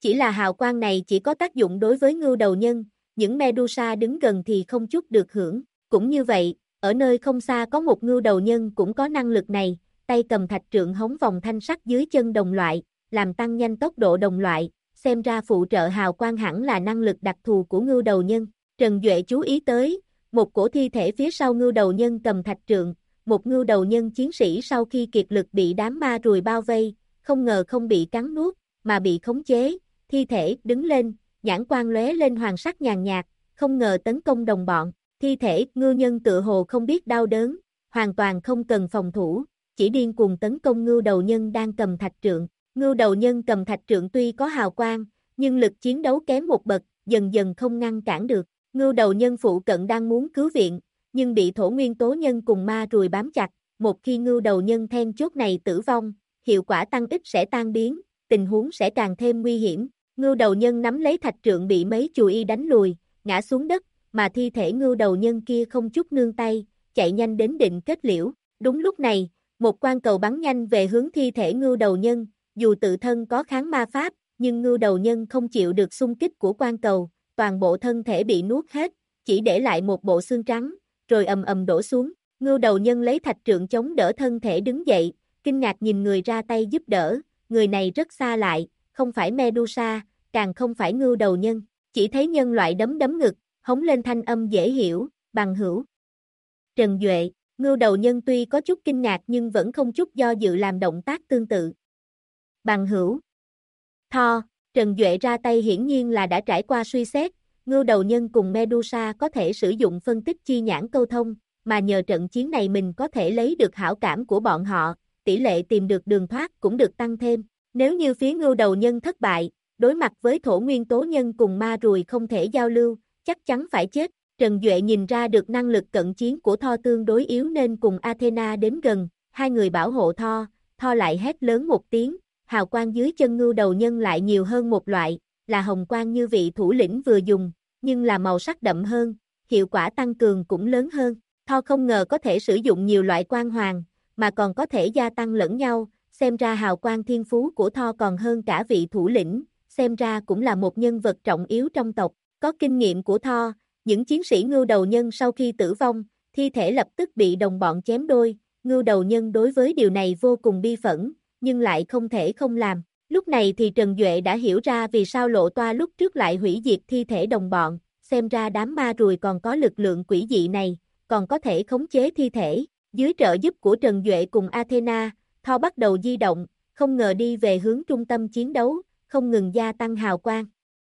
Chỉ là hào quang này chỉ có tác dụng đối với ngưu đầu nhân, những Medusa đứng gần thì không chút được hưởng. Cũng như vậy, ở nơi không xa có một ngưu đầu nhân cũng có năng lực này, tay cầm thạch trượng hống vòng thanh sắc dưới chân đồng loại, làm tăng nhanh tốc độ đồng loại, xem ra phụ trợ hào quang hẳn là năng lực đặc thù của ngưu đầu nhân. Trần Duệ chú ý tới, một cổ thi thể phía sau ngưu đầu nhân cầm thạch trượng, một ngưu đầu nhân chiến sĩ sau khi kiệt lực bị đám ma ruồi bao vây, không ngờ không bị cắn nuốt, mà bị khống chế, thi thể đứng lên, nhãn quang lóe lên hoàng sắc nhàn nhạt, không ngờ tấn công đồng bọn, thi thể ngưu nhân tựa hồ không biết đau đớn, hoàn toàn không cần phòng thủ, chỉ điên cuồng tấn công ngưu đầu nhân đang cầm thạch trượng. Ngưu đầu nhân cầm thạch trượng tuy có hào quang, nhưng lực chiến đấu kém một bậc, dần dần không ngăn cản được. Ngưu đầu nhân phụ cận đang muốn cứu viện, nhưng bị thổ nguyên tố nhân cùng ma ruồi bám chặt, một khi ngưu đầu nhân then chốt này tử vong, hiệu quả tăng ít sẽ tan biến, tình huống sẽ càng thêm nguy hiểm. Ngưu đầu nhân nắm lấy thạch trượng bị mấy chùi y đánh lùi, ngã xuống đất, mà thi thể ngưu đầu nhân kia không chút nương tay, chạy nhanh đến định kết liễu. Đúng lúc này, một quang cầu bắn nhanh về hướng thi thể ngưu đầu nhân, dù tự thân có kháng ma pháp, nhưng ngưu đầu nhân không chịu được xung kích của quang cầu, toàn bộ thân thể bị nuốt hết, chỉ để lại một bộ xương trắng, rồi ầm ầm đổ xuống. Ngưu đầu nhân lấy thạch trượng chống đỡ thân thể đứng dậy, kinh ngạc nhìn người ra tay giúp đỡ, người này rất xa lại, không phải Medusa, càng không phải ngưu đầu nhân, chỉ thấy nhân loại đấm đấm ngực, hống lên thanh âm dễ hiểu, bằng hữu. Trần Duệ, ngưu đầu nhân tuy có chút kinh ngạc nhưng vẫn không chút do dự làm động tác tương tự. Bằng hữu. Thor, Trần Duệ ra tay hiển nhiên là đã trải qua suy xét, ngưu đầu nhân cùng Medusa có thể sử dụng phân tích chi nhãn câu thông, mà nhờ trận chiến này mình có thể lấy được hảo cảm của bọn họ, tỷ lệ tìm được đường thoát cũng được tăng thêm. Nếu như phía ngưu đầu nhân thất bại, đối mặt với thổ nguyên tố nhân cùng ma ruồi không thể giao lưu, chắc chắn phải chết. Trần Duệ nhìn ra được năng lực cận chiến của Thor tương đối yếu nên cùng Athena đến gần, hai người bảo hộ Thor, Thor lại hét lớn một tiếng, hào quang dưới chân ngưu đầu nhân lại nhiều hơn một loại, là hồng quang như vị thủ lĩnh vừa dùng, nhưng là màu sắc đậm hơn, hiệu quả tăng cường cũng lớn hơn. Thor không ngờ có thể sử dụng nhiều loại quang hoàng, mà còn có thể gia tăng lẫn nhau, xem ra hào quang thiên phú của Thor còn hơn cả vị thủ lĩnh, xem ra cũng là một nhân vật trọng yếu trong tộc. Có kinh nghiệm của Thor, những chiến sĩ ngưu đầu nhân sau khi tử vong, thi thể lập tức bị đồng bọn chém đôi, ngưu đầu nhân đối với điều này vô cùng bi phẫn, nhưng lại không thể không làm. Lúc này thì Trần Duệ đã hiểu ra vì sao Lộ Toa lúc trước lại hủy diệt thi thể đồng bọn, xem ra đám ma ruồi còn có lực lượng quỷ dị này, còn có thể khống chế thi thể. Dưới trợ giúp của Trần Duệ cùng Athena, Thor bắt đầu di động, không ngờ đi về hướng trung tâm chiến đấu, không ngừng gia tăng hào quang.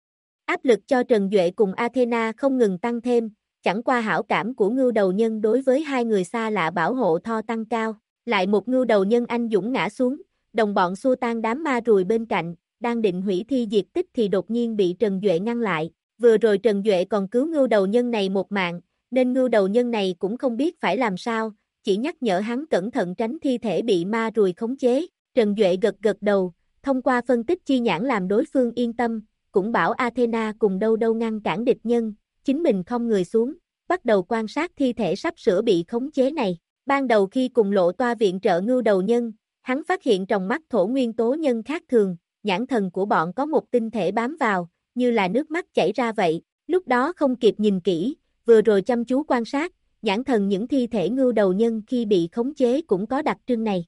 Áp lực cho Trần Duệ cùng Athena không ngừng tăng thêm, chẳng qua hảo cảm của ngưu đầu nhân đối với hai người xa lạ bảo hộ Thor tăng cao. Lại một ngưu đầu nhân anh dũng ngã xuống, đồng bọn xua tan đám ma ruồi bên cạnh, đang định hủy thi diệt tích thì đột nhiên bị Trần Duệ ngăn lại. Vừa rồi Trần Duệ còn cứu ngưu đầu nhân này một mạng, nên ngưu đầu nhân này cũng không biết phải làm sao, chỉ nhắc nhở hắn cẩn thận tránh thi thể bị ma ruồi khống chế. Trần Duệ gật gật đầu, thông qua phân tích chi nhãn làm đối phương yên tâm, cũng bảo Athena cùng đâu đâu ngăn cản địch nhân, chính mình không người xuống, bắt đầu quan sát thi thể sắp sửa bị khống chế này. Ban đầu khi cùng Lộ Toa viện trợ ngưu đầu nhân, hắn phát hiện trong mắt thổ nguyên tố nhân khác thường, nhãn thần của bọn có một tinh thể bám vào, như là nước mắt chảy ra vậy, lúc đó không kịp nhìn kỹ, vừa rồi chăm chú quan sát, nhãn thần những thi thể ngưu đầu nhân khi bị khống chế cũng có đặc trưng này.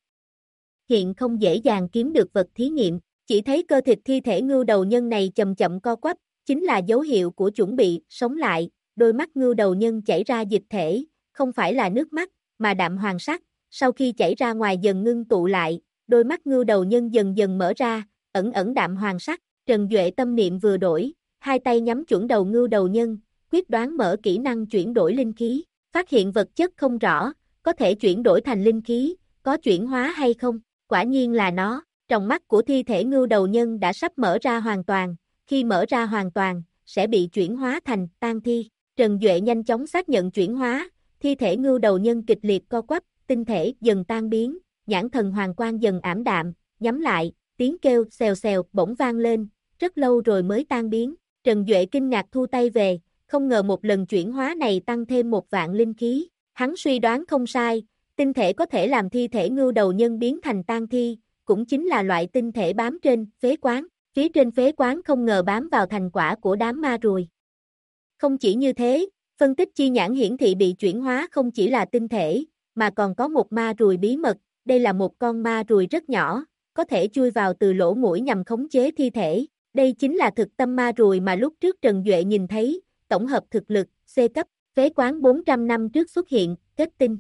Hiện không dễ dàng kiếm được vật thí nghiệm, chỉ thấy cơ thịt thi thể ngưu đầu nhân này chậm chậm co quắp, chính là dấu hiệu của chuẩn bị sống lại, đôi mắt ngưu đầu nhân chảy ra dịch thể, không phải là nước mắt, mà đạm hoàng sắc, sau khi chảy ra ngoài dần ngưng tụ lại, đôi mắt ngưu đầu nhân dần dần mở ra, ẩn ẩn đạm hoàng sắc. Trần Duệ tâm niệm vừa đổi, hai tay nhắm chuẩn đầu ngưu đầu nhân, quyết đoán mở kỹ năng chuyển đổi linh khí, phát hiện vật chất không rõ, có thể chuyển đổi thành linh khí, có chuyển hóa hay không, quả nhiên là nó. Trong mắt của thi thể ngưu đầu nhân đã sắp mở ra hoàn toàn, khi mở ra hoàn toàn, sẽ bị chuyển hóa thành tang thi. Trần Duệ nhanh chóng xác nhận chuyển hóa, thi thể ngưu đầu nhân kịch liệt co quắp, tinh thể dần tan biến, nhãn thần hoàng quang dần ảm đạm, nhắm lại, tiếng kêu xèo xèo bỗng vang lên, rất lâu rồi mới tan biến. Trần Duệ kinh ngạc thu tay về, không ngờ một lần chuyển hóa này tăng thêm 1.000 linh khí. Hắn suy đoán không sai, tinh thể có thể làm thi thể ngưu đầu nhân biến thành tang thi, cũng chính là loại tinh thể bám trên phế quán. Phía trên phế quán không ngờ bám vào thành quả của đám ma rùi. Không chỉ như thế, phân tích chi nhãn hiển thị bị chuyển hóa không chỉ là tinh thể, mà còn có một ma rùi bí mật, đây là một con ma rùi rất nhỏ, có thể chui vào từ lỗ mũi nhằm khống chế thi thể. Đây chính là thực tâm ma rùi mà lúc trước Trần Duệ nhìn thấy, tổng hợp thực lực, C cấp, phế quán 400 năm trước xuất hiện, kết tinh.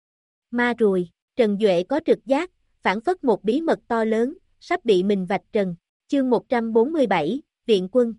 Ma rùi, Trần Duệ có trực giác, phản phất một bí mật to lớn, sắp bị mình vạch trần. Chương 147, Viện quân.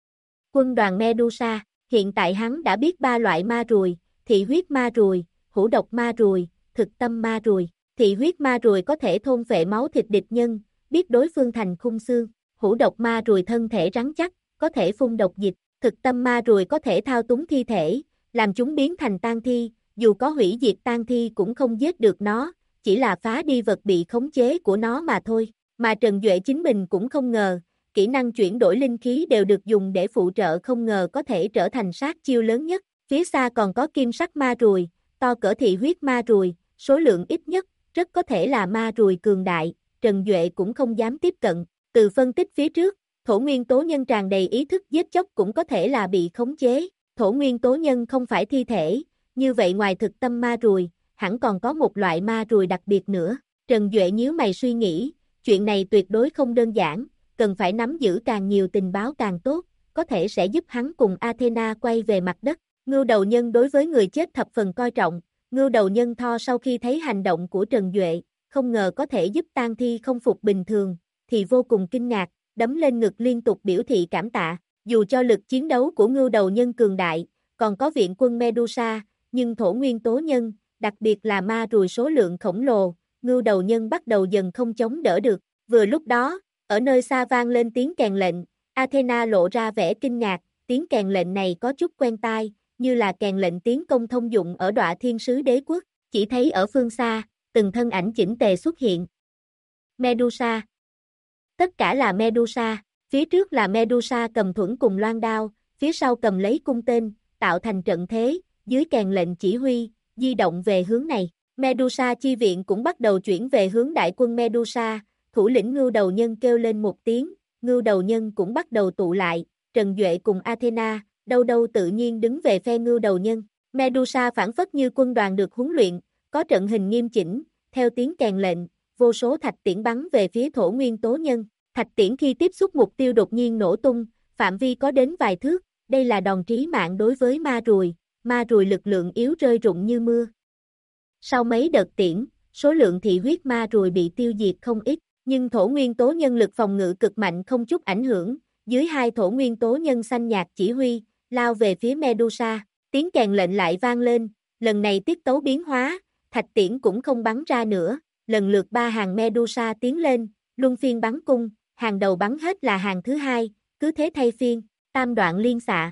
Quân đoàn Medusa, hiện tại hắn đã biết 3 loại ma rùi, thị huyết ma rùi, hữu độc ma rùi, thực tâm ma rùi. Thị huyết ma rùi có thể thôn phệ máu thịt địch nhân, biết đối phương thành khung xương. Hữu độc ma rùi thân thể rắn chắc, có thể phun độc dịch. Thực tâm ma rùi có thể thao túng thi thể, làm chúng biến thành tang thi, dù có hủy diệt tang thi cũng không giết được nó, chỉ là phá đi vật bị khống chế của nó mà thôi. Mà Trần Duệ chính mình cũng không ngờ, kỹ năng chuyển đổi linh khí đều được dùng để phụ trợ không ngờ có thể trở thành sát chiêu lớn nhất. Phía xa còn có kim sắc ma rùi, to cỡ thị huyết ma rùi, số lượng ít nhất, rất có thể là ma rùi cường đại, Trần Duệ cũng không dám tiếp cận. Từ phân tích phía trước, thổ nguyên tố nhân tràn đầy ý thức giết chóc cũng có thể là bị khống chế. Thổ nguyên tố nhân không phải thi thể, như vậy ngoài thực tâm ma rùi, hẳn còn có một loại ma rùi đặc biệt nữa. Trần Duệ nhíu mày suy nghĩ, chuyện này tuyệt đối không đơn giản, cần phải nắm giữ càng nhiều tình báo càng tốt, có thể sẽ giúp hắn cùng Athena quay về mặt đất. Ngưu đầu nhân đối với người chết thập phần coi trọng, ngưu đầu nhân Thor sau khi thấy hành động của Trần Duệ, không ngờ có thể giúp tang thi không phục bình thường, thì vô cùng kinh ngạc, đấm lên ngực liên tục biểu thị cảm tạ. Dù cho lực chiến đấu của ngưu đầu nhân cường đại, còn có viện quân Medusa, nhưng thổ nguyên tố nhân, đặc biệt là ma rùi số lượng khổng lồ, ngưu đầu nhân bắt đầu dần không chống đỡ được. Vừa lúc đó, ở nơi xa vang lên tiếng kèn lệnh, Athena lộ ra vẻ kinh ngạc, tiếng kèn lệnh này có chút quen tai, như là kèn lệnh tiến công thông dụng ở Đọa Thiên Sứ Đế Quốc, chỉ thấy ở phương xa, từng thân ảnh chỉnh tề xuất hiện. Medusa. Tất cả là Medusa, phía trước là Medusa cầm thuẫn cùng loan đao, phía sau cầm lấy cung tên, tạo thành trận thế, dưới kèn lệnh chỉ huy, di động về hướng này. Medusa chi viện cũng bắt đầu chuyển về hướng đại quân Medusa, thủ lĩnh ngưu đầu nhân kêu lên một tiếng, ngưu đầu nhân cũng bắt đầu tụ lại, Trần Duệ cùng Athena, đâu đâu tự nhiên đứng về phe ngưu đầu nhân. Medusa phản phất như quân đoàn được huấn luyện, có trận hình nghiêm chỉnh, theo tiếng kèn lệnh, vô số thạch tiễn bắn về phía thổ nguyên tố nhân. Thạch tiễn khi tiếp xúc mục tiêu đột nhiên nổ tung, phạm vi có đến vài thước, đây là đòn trí mạng đối với ma rùi lực lượng yếu rơi rụng như mưa. Sau mấy đợt tiễn, số lượng thị huyết ma rùi bị tiêu diệt không ít, nhưng thổ nguyên tố nhân lực phòng ngự cực mạnh không chút ảnh hưởng, dưới hai thổ nguyên tố nhân xanh nhạt chỉ huy, lao về phía Medusa, tiếng kèn lệnh lại vang lên, lần này tiết tấu biến hóa, thạch tiễn cũng không bắn ra nữa, lần lượt 3 hàng Medusa tiến lên, luân phiên bắn cung, hàng đầu bắn hết là hàng thứ hai, cứ thế thay phiên, tam đoạn liên xạ.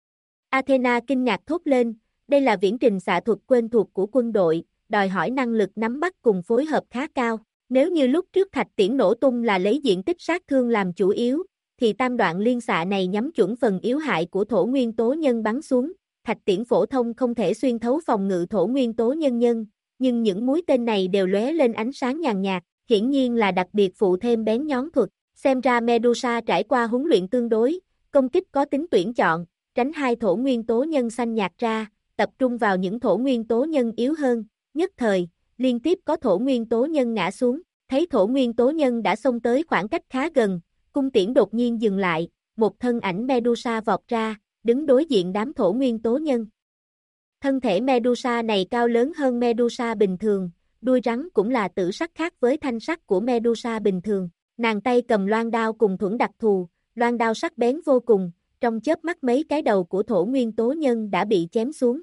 Athena kinh ngạc thốt lên, đây là viễn trình xạ thuật quen thuộc của quân đội, đòi hỏi năng lực nắm bắt cùng phối hợp khá cao. Nếu như lúc trước thạch tiễn nổ tung là lấy diện tích sát thương làm chủ yếu, thì tam đoạn liên xạ này nhắm chuẩn phần yếu hại của thổ nguyên tố nhân bắn xuống. Thạch tiễn phổ thông không thể xuyên thấu phòng ngự thổ nguyên tố nhân, nhưng những mũi tên này đều lóe lên ánh sáng nhàn nhạt, hiển nhiên là đặc biệt phụ thêm bén nhón thuật. Xem ra Medusa trải qua huấn luyện tương đối, công kích có tính tuyển chọn, tránh hai thổ nguyên tố nhân xanh nhạt ra, tập trung vào những thổ nguyên tố nhân yếu hơn. Nhất thời, liên tiếp có thổ nguyên tố nhân ngã xuống, thấy thổ nguyên tố nhân đã xông tới khoảng cách khá gần, cung tiễn đột nhiên dừng lại, một thân ảnh Medusa vọt ra, đứng đối diện đám thổ nguyên tố nhân. Thân thể Medusa này cao lớn hơn Medusa bình thường, đuôi rắn cũng là tử sắc khác với thanh sắc của Medusa bình thường. Nàng tay cầm loan đao cùng thuẫn đặc thù, loan đao sắc bén vô cùng, trong chớp mắt mấy cái đầu của thổ nguyên tố nhân đã bị chém xuống.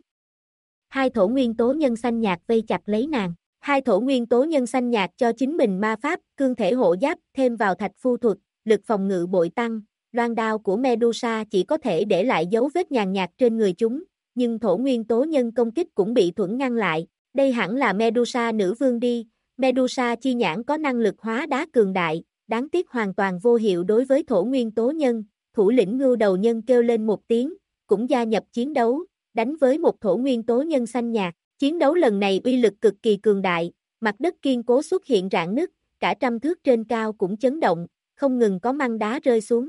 Hai thổ nguyên tố nhân xanh nhạt vây chặt lấy nàng. Hai thổ nguyên tố nhân xanh nhạt cho chính mình ma pháp, cương thể hộ giáp, thêm vào thạch phu thuật, lực phòng ngự bội tăng. Loan đao của Medusa chỉ có thể để lại dấu vết nhàn nhạt trên người chúng, nhưng thổ nguyên tố nhân công kích cũng bị thuẫn ngăn lại. Đây hẳn là Medusa nữ vương đi. Medusa chi nhãn có năng lực hóa đá cường đại, đáng tiếc hoàn toàn vô hiệu đối với thổ nguyên tố nhân. Thủ lĩnh ngưu đầu nhân kêu lên một tiếng, cũng gia nhập chiến đấu, đánh với một thổ nguyên tố nhân xanh nhạt. Chiến đấu lần này uy lực cực kỳ cường đại, mặt đất kiên cố xuất hiện rạn nứt, cả trăm thước trên cao cũng chấn động, không ngừng có măng đá rơi xuống.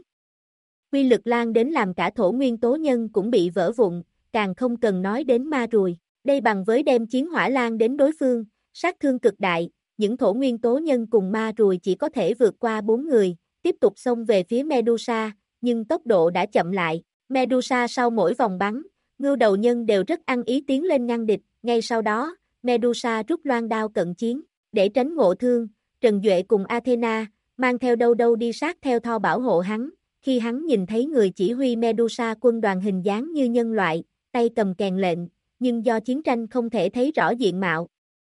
Quy lực lan đến làm cả thổ nguyên tố nhân cũng bị vỡ vụn, càng không cần nói đến ma ruồi. Đây bằng với đem chiến hỏa lan đến đối phương, sát thương cực đại, những thổ nguyên tố nhân cùng ma ruồi chỉ có thể vượt qua 4 người, tiếp tục xông về phía Medusa, nhưng tốc độ đã chậm lại. Medusa sau mỗi vòng bắn, ngưu đầu nhân đều rất ăn ý tiến lên ngăn địch, ngay sau đó, Medusa rút loan đao cận chiến, để tránh ngộ thương, Trần Duệ cùng Athena, mang theo đâu đâu đi sát theo Thor bảo hộ hắn, khi hắn nhìn thấy người chỉ huy Medusa quân đoàn hình dáng như nhân loại, tay cầm kèn lệnh, nhưng do chiến tranh không thể thấy rõ diện mạo.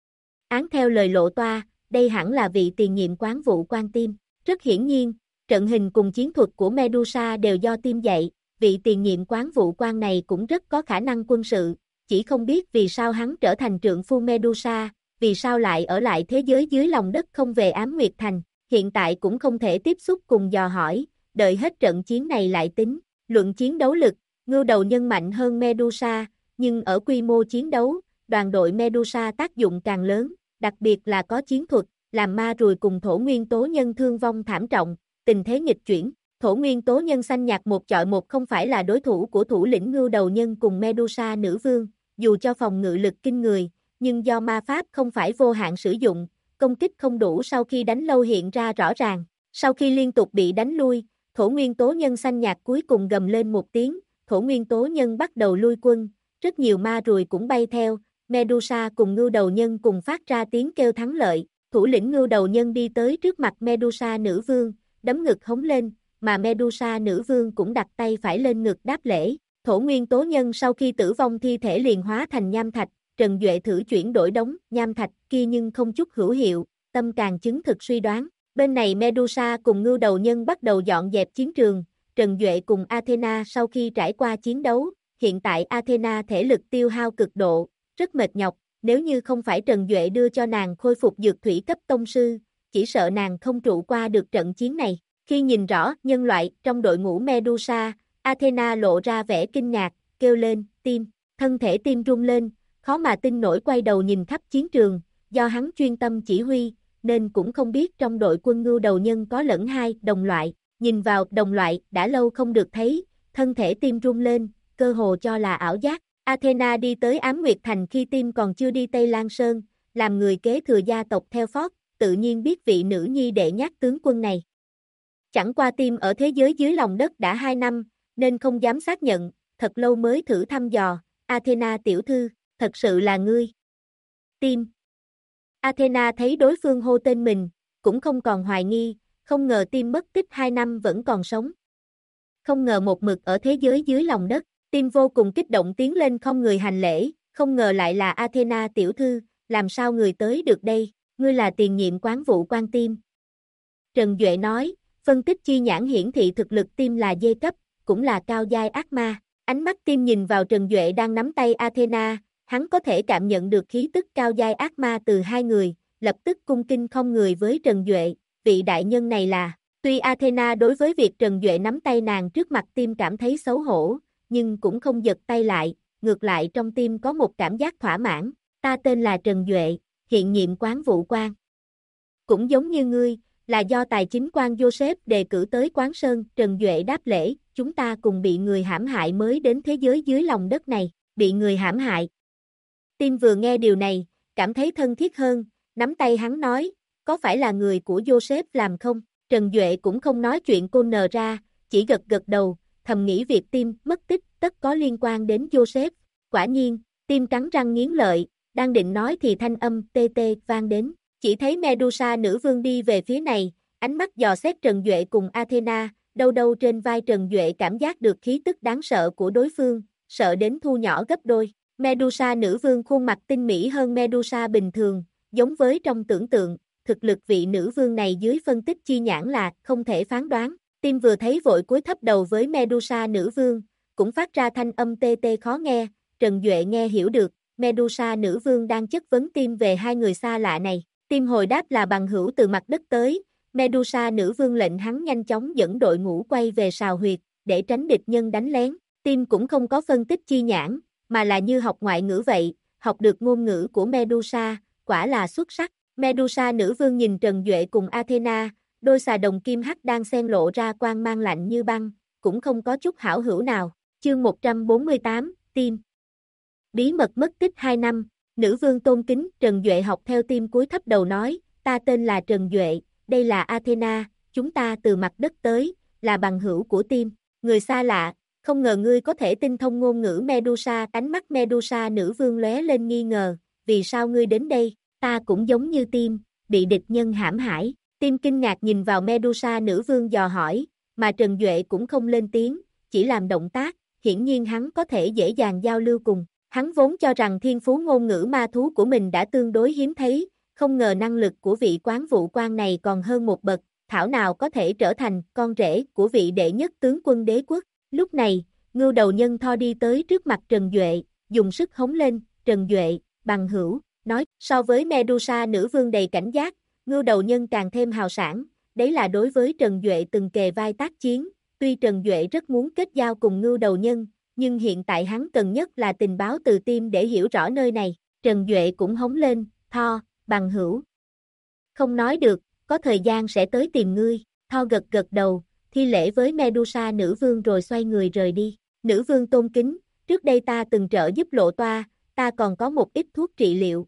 Án theo lời lộ toa, đây hẳn là vị tiền nhiệm quán vụ quan Tim. Rất hiển nhiên, trận hình cùng chiến thuật của Medusa đều do Tim dạy, vị tiền nhiệm quán vụ quan này cũng rất có khả năng quân sự, chỉ không biết vì sao hắn trở thành trượng phu Medusa, vì sao lại ở lại thế giới dưới lòng đất không về Ám Nguyệt Thành, hiện tại cũng không thể tiếp xúc cùng dò hỏi, đợi hết trận chiến này lại tính. Luận chiến đấu lực, ngưu đầu nhân mạnh hơn Medusa, nhưng ở quy mô chiến đấu, đoàn đội Medusa tác dụng càng lớn, đặc biệt là có chiến thuật, làm ma ruồi cùng thổ nguyên tố nhân thương vong thảm trọng, tình thế nghịch chuyển. Thổ nguyên tố nhân xanh nhạt một chọi một không phải là đối thủ của thủ lĩnh ngưu đầu nhân cùng Medusa nữ vương, dù cho phòng ngự lực kinh người, nhưng do ma pháp không phải vô hạn sử dụng, công kích không đủ sau khi đánh lâu hiện ra rõ ràng. Sau khi liên tục bị đánh lui, thổ nguyên tố nhân xanh nhạt cuối cùng gầm lên một tiếng, thổ nguyên tố nhân bắt đầu lui quân, rất nhiều ma ruồi cũng bay theo, Medusa cùng ngưu đầu nhân cùng phát ra tiếng kêu thắng lợi, thủ lĩnh ngưu đầu nhân đi tới trước mặt Medusa nữ vương, đấm ngực hống lên, mà Medusa nữ vương cũng đặt tay phải lên ngực đáp lễ. Thổ nguyên tố nhân sau khi tử vong thi thể liền hóa thành nham thạch, Trần Duệ thử chuyển đổi đống nham thạch kia nhưng không chút hữu hiệu, tâm càng chứng thực suy đoán. Bên này Medusa cùng ngưu đầu nhân bắt đầu dọn dẹp chiến trường, Trần Duệ cùng Athena sau khi trải qua chiến đấu, hiện tại Athena thể lực tiêu hao cực độ, rất mệt nhọc, nếu như không phải Trần Duệ đưa cho nàng khôi phục dược thủy cấp tông sư, chỉ sợ nàng không trụ qua được trận chiến này. Khi nhìn rõ nhân loại trong đội ngũ Medusa, Athena lộ ra vẻ kinh ngạc, kêu lên, Tim, thân thể Tim rung lên, khó mà tin nổi quay đầu nhìn khắp chiến trường, do hắn chuyên tâm chỉ huy, nên cũng không biết trong đội quân ngưu đầu nhân có lẫn hai đồng loại, nhìn vào đồng loại đã lâu không được thấy, thân thể Tim rung lên, cơ hồ cho là ảo giác. Athena đi tới Ám Nguyệt Thành khi Tim còn chưa đi Tây Lan Sơn, làm người kế thừa gia tộc theo Phót, tự nhiên biết vị nữ nhi đệ nhát tướng quân này. Chẳng qua Tim ở thế giới dưới lòng đất đã 2 năm, nên không dám xác nhận, thật lâu mới thử thăm dò, Athena tiểu thư, thật sự là ngươi. Tim. Athena thấy đối phương hô tên mình, cũng không còn hoài nghi, không ngờ Tim mất tích 2 năm vẫn còn sống. Không ngờ một mực ở thế giới dưới lòng đất, Tim vô cùng kích động tiến lên không người hành lễ, không ngờ lại là Athena tiểu thư, làm sao người tới được đây, ngươi là tiền nhiệm quán vụ quan Tim. Trần Duệ nói, phân tích chi nhãn hiển thị thực lực Tim là D cấp, cũng là cao giai ác ma. Ánh mắt Tim nhìn vào Trần Duệ đang nắm tay Athena, hắn có thể cảm nhận được khí tức cao giai ác ma từ hai người, lập tức cung kinh không người với Trần Duệ, vị đại nhân này là. Tuy Athena đối với việc Trần Duệ nắm tay nàng trước mặt Tim cảm thấy xấu hổ, nhưng cũng không giật tay lại, ngược lại trong tim có một cảm giác thỏa mãn, ta tên là Trần Duệ, hiện nhiệm quán vụ quan. Cũng giống như ngươi, là do tài chính quan Joseph đề cử tới Quán Sơn, Trần Duệ đáp lễ, chúng ta cùng bị người hãm hại mới đến thế giới dưới lòng đất này, bị người hãm hại. Tim vừa nghe điều này, cảm thấy thân thiết hơn, nắm tay hắn nói, có phải là người của Joseph làm không? Trần Duệ cũng không nói chuyện cô nờ ra, chỉ gật gật đầu, thầm nghĩ việc Tim mất tích tất có liên quan đến Joseph. Quả nhiên, Tim cắn răng nghiến lợi, đang định nói thì thanh âm tê tê vang đến, chỉ thấy Medusa nữ vương đi về phía này, ánh mắt dò xét Trần Duệ cùng Athena, đâu đâu trên vai Trần Duệ cảm giác được khí tức đáng sợ của đối phương, sợ đến thu nhỏ gấp đôi. Medusa nữ vương khuôn mặt tinh mỹ hơn Medusa bình thường, giống với trong tưởng tượng, thực lực vị nữ vương này dưới phân tích chi nhãn là không thể phán đoán. Tim vừa thấy vội cúi thấp đầu với Medusa nữ vương, cũng phát ra thanh âm tê tê khó nghe, Trần Duệ nghe hiểu được, Medusa nữ vương đang chất vấn Tim về hai người xa lạ này. Tim hồi đáp là bằng hữu từ mặt đất tới, Medusa nữ vương lệnh hắn nhanh chóng dẫn đội ngũ quay về sào huyệt, để tránh địch nhân đánh lén. Tim cũng không có phân tích chi nhãn, mà là như học ngoại ngữ vậy, học được ngôn ngữ của Medusa, quả là xuất sắc. Medusa nữ vương nhìn Trần Duệ cùng Athena, đôi xà đồng kim hắc đang xen lộ ra quang mang lạnh như băng, cũng không có chút hảo hữu nào. Chương 148, Tim. Bí mật mất tích 2 năm, nữ vương tôn kính, Trần Duệ học theo Tim cúi thấp đầu nói, ta tên là Trần Duệ, đây là Athena, chúng ta từ mặt đất tới, là bằng hữu của Tim. Người xa lạ, không ngờ ngươi có thể tinh thông ngôn ngữ Medusa, ánh mắt Medusa nữ vương lóe lên nghi ngờ, vì sao ngươi đến đây, ta cũng giống như Tim, bị địch nhân hãm hại. Tim kinh ngạc nhìn vào Medusa nữ vương dò hỏi, mà Trần Duệ cũng không lên tiếng, chỉ làm động tác, hiển nhiên hắn có thể dễ dàng giao lưu cùng. Hắn vốn cho rằng thiên phú ngôn ngữ ma thú của mình đã tương đối hiếm thấy, không ngờ năng lực của vị quán vụ quan này còn hơn một bậc, thảo nào có thể trở thành con rể của vị đệ nhất tướng quân đế quốc. Lúc này, ngưu đầu nhân Thor đi tới trước mặt Trần Duệ, dùng sức hống lên, Trần Duệ, bằng hữu, nói, so với Medusa nữ vương đầy cảnh giác, ngưu đầu nhân càng thêm hào sảng, đấy là đối với Trần Duệ từng kề vai tác chiến, tuy Trần Duệ rất muốn kết giao cùng ngưu đầu nhân, nhưng hiện tại hắn cần nhất là tình báo từ Tim để hiểu rõ nơi này. Trần Duệ cũng hống lên, Thor, bằng hữu. Không nói được, có thời gian sẽ tới tìm ngươi. Thor gật gật đầu, thi lễ với Medusa nữ vương rồi xoay người rời đi. Nữ vương tôn kính, trước đây ta từng trợ giúp Lộ Toa, ta còn có một ít thuốc trị liệu.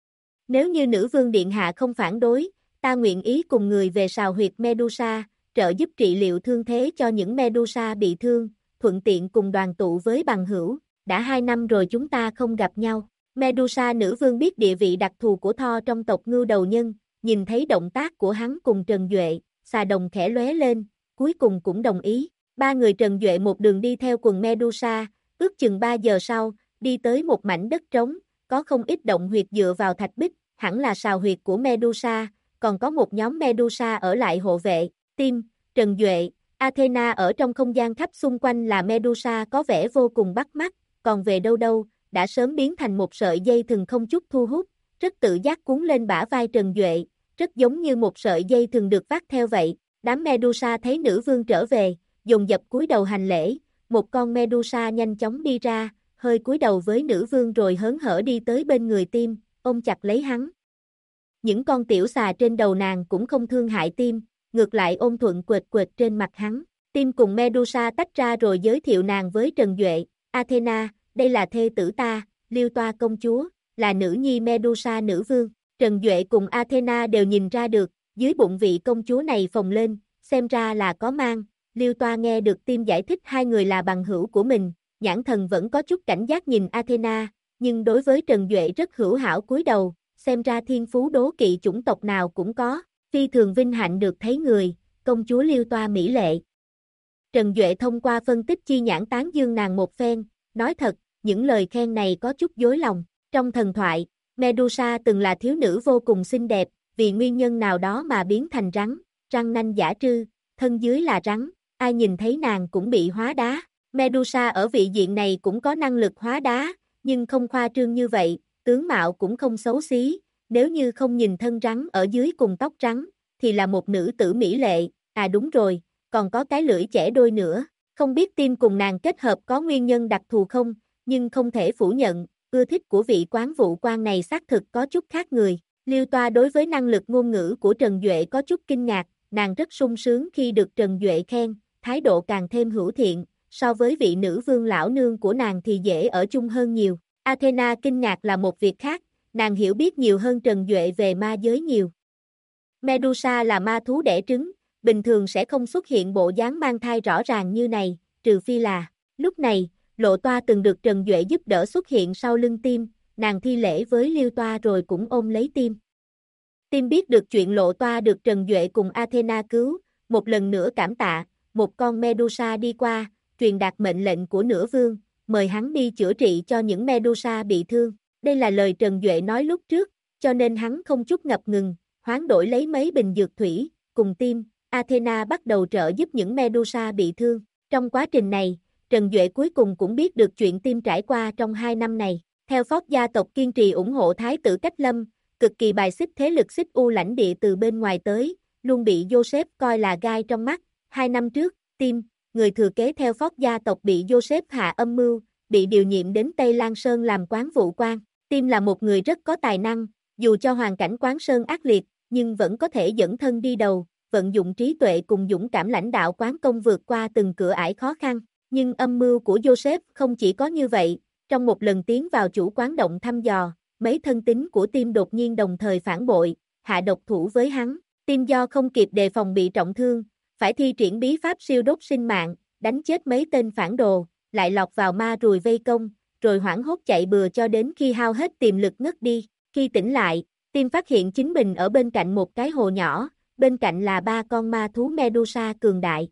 Nếu như nữ vương điện hạ không phản đối, ta nguyện ý cùng người về sào huyệt Medusa, trợ giúp trị liệu thương thế cho những Medusa bị thương, thuận tiện cùng đoàn tụ với bằng hữu, đã 2 năm rồi chúng ta không gặp nhau. Medusa nữ vương biết địa vị đặc thù của Thor trong tộc ngưu đầu nhân, nhìn thấy động tác của hắn cùng Trần Duệ, xà đồng khẽ lóe lên, cuối cùng cũng đồng ý. Ba người Trần Duệ một đường đi theo quần Medusa, ước chừng 3 giờ sau, đi tới một mảnh đất trống, có không ít động huyệt dựa vào thạch bích, hẳn là sào huyệt của Medusa, còn có một nhóm Medusa ở lại hộ vệ. Tim, Trần Duệ, Athena ở trong không gian khắp xung quanh là Medusa có vẻ vô cùng bắt mắt, còn về đâu đâu, đã sớm biến thành một sợi dây thừng không chút thu hút, rất tự giác cuốn lên bả vai Trần Duệ, rất giống như một sợi dây thừng được vác theo vậy. Đám Medusa thấy nữ vương trở về, dồn dập cúi đầu hành lễ, một con Medusa nhanh chóng đi ra, hơi cúi đầu với nữ vương rồi hớn hở đi tới bên người Tim, ôm chặt lấy hắn. Những con tiểu xà trên đầu nàng cũng không thương hại Tim, ngược lại ôm thuận quệt quệt trên mặt hắn. Tim cùng Medusa tách ra rồi giới thiệu nàng với Trần Duệ, Athena, đây là thê tử ta, Liêu Toa công chúa, là nữ nhi Medusa nữ vương. Trần Duệ cùng Athena đều nhìn ra được, dưới bụng vị công chúa này phồng lên, xem ra là có mang. Liêu Toa nghe được Tim giải thích hai người là bằng hữu của mình, nhãn thần vẫn có chút cảnh giác nhìn Athena, nhưng đối với Trần Duệ rất hữu hảo cúi đầu, xem ra thiên phú đố kỵ chủng tộc nào cũng có, phi thường vinh hạnh được thấy người, công chúa Liêu Toa mỹ lệ. Trần Duệ thông qua phân tích chi nhãn tán dương nàng một phen, nói thật, những lời khen này có chút dối lòng. Trong thần thoại, Medusa từng là thiếu nữ vô cùng xinh đẹp, vì nguyên nhân nào đó mà biến thành rắn, răng nanh giả trư, thân dưới là rắn, ai nhìn thấy nàng cũng bị hóa đá. Medusa ở vị diện này cũng có năng lực hóa đá, nhưng không khoa trương như vậy, tướng mạo cũng không xấu xí, nếu như không nhìn thân rắn ở dưới cùng tóc rắn, thì là một nữ tử mỹ lệ, à đúng rồi, còn có cái lưỡi chẻ đôi nữa, không biết Tim cùng nàng kết hợp có nguyên nhân đặc thù không, nhưng không thể phủ nhận, ưa thích của vị quán vụ quan này xác thực có chút khác người. Liêu Toa đối với năng lực ngôn ngữ của Trần Duệ có chút kinh ngạc, nàng rất sung sướng khi được Trần Duệ khen, thái độ càng thêm hữu thiện, so với vị nữ vương lão nương của nàng thì dễ ở chung hơn nhiều. Athena kinh ngạc là một việc khác, nàng hiểu biết nhiều hơn Trần Duệ về ma giới nhiều. Medusa là ma thú đẻ trứng, bình thường sẽ không xuất hiện bộ dáng mang thai rõ ràng như này, trừ phi là. Lúc này, Lộ Toa từng được Trần Duệ giúp đỡ xuất hiện sau lưng Tim, nàng thi lễ với Liêu Toa rồi cũng ôm lấy Tim. Tim biết được chuyện Lộ Toa được Trần Duệ cùng Athena cứu, một lần nữa cảm tạ, một con Medusa đi qua, truyền đạt mệnh lệnh của nửa vương, mời hắn đi chữa trị cho những Medusa bị thương. Đây là lời Trần Duệ nói lúc trước, cho nên hắn không chút ngập ngừng, hoán đổi lấy mấy bình dược thủy, cùng Tim, Athena bắt đầu trợ giúp những Medusa bị thương. Trong quá trình này, Trần Duệ cuối cùng cũng biết được chuyện Tim trải qua trong 2 năm này. Theo Phóc gia tộc kiên trì ủng hộ Thái tử Cách Lâm, cực kỳ bài xích thế lực xích u lãnh địa từ bên ngoài tới, luôn bị Joseph coi là gai trong mắt. 2 năm trước, Tim, người thừa kế theo Phóc gia tộc bị Joseph hạ âm mưu, bị điều nhiệm đến Tây Lan Sơn làm quán vụ quan. Tim là một người rất có tài năng, dù cho hoàn cảnh quán Sơn ác liệt, nhưng vẫn có thể dẫn thân đi đầu, vận dụng trí tuệ cùng dũng cảm lãnh đạo quán công vượt qua từng cửa ải khó khăn. Nhưng âm mưu của Joseph không chỉ có như vậy, trong một lần tiến vào chủ quán động thăm dò, mấy thân tín của Tim đột nhiên đồng thời phản bội, hạ độc thủ với hắn. Tim do không kịp đề phòng bị trọng thương, phải thi triển bí pháp siêu đốt sinh mạng, đánh chết mấy tên phản đồ, lại lọt vào ma rùi vây công, rồi hoảng hốt chạy bừa cho đến khi hao hết tiềm lực ngất đi. Khi tỉnh lại, Tim phát hiện chính mình ở bên cạnh một cái hồ nhỏ, bên cạnh là 3 con ma thú Medusa cường đại.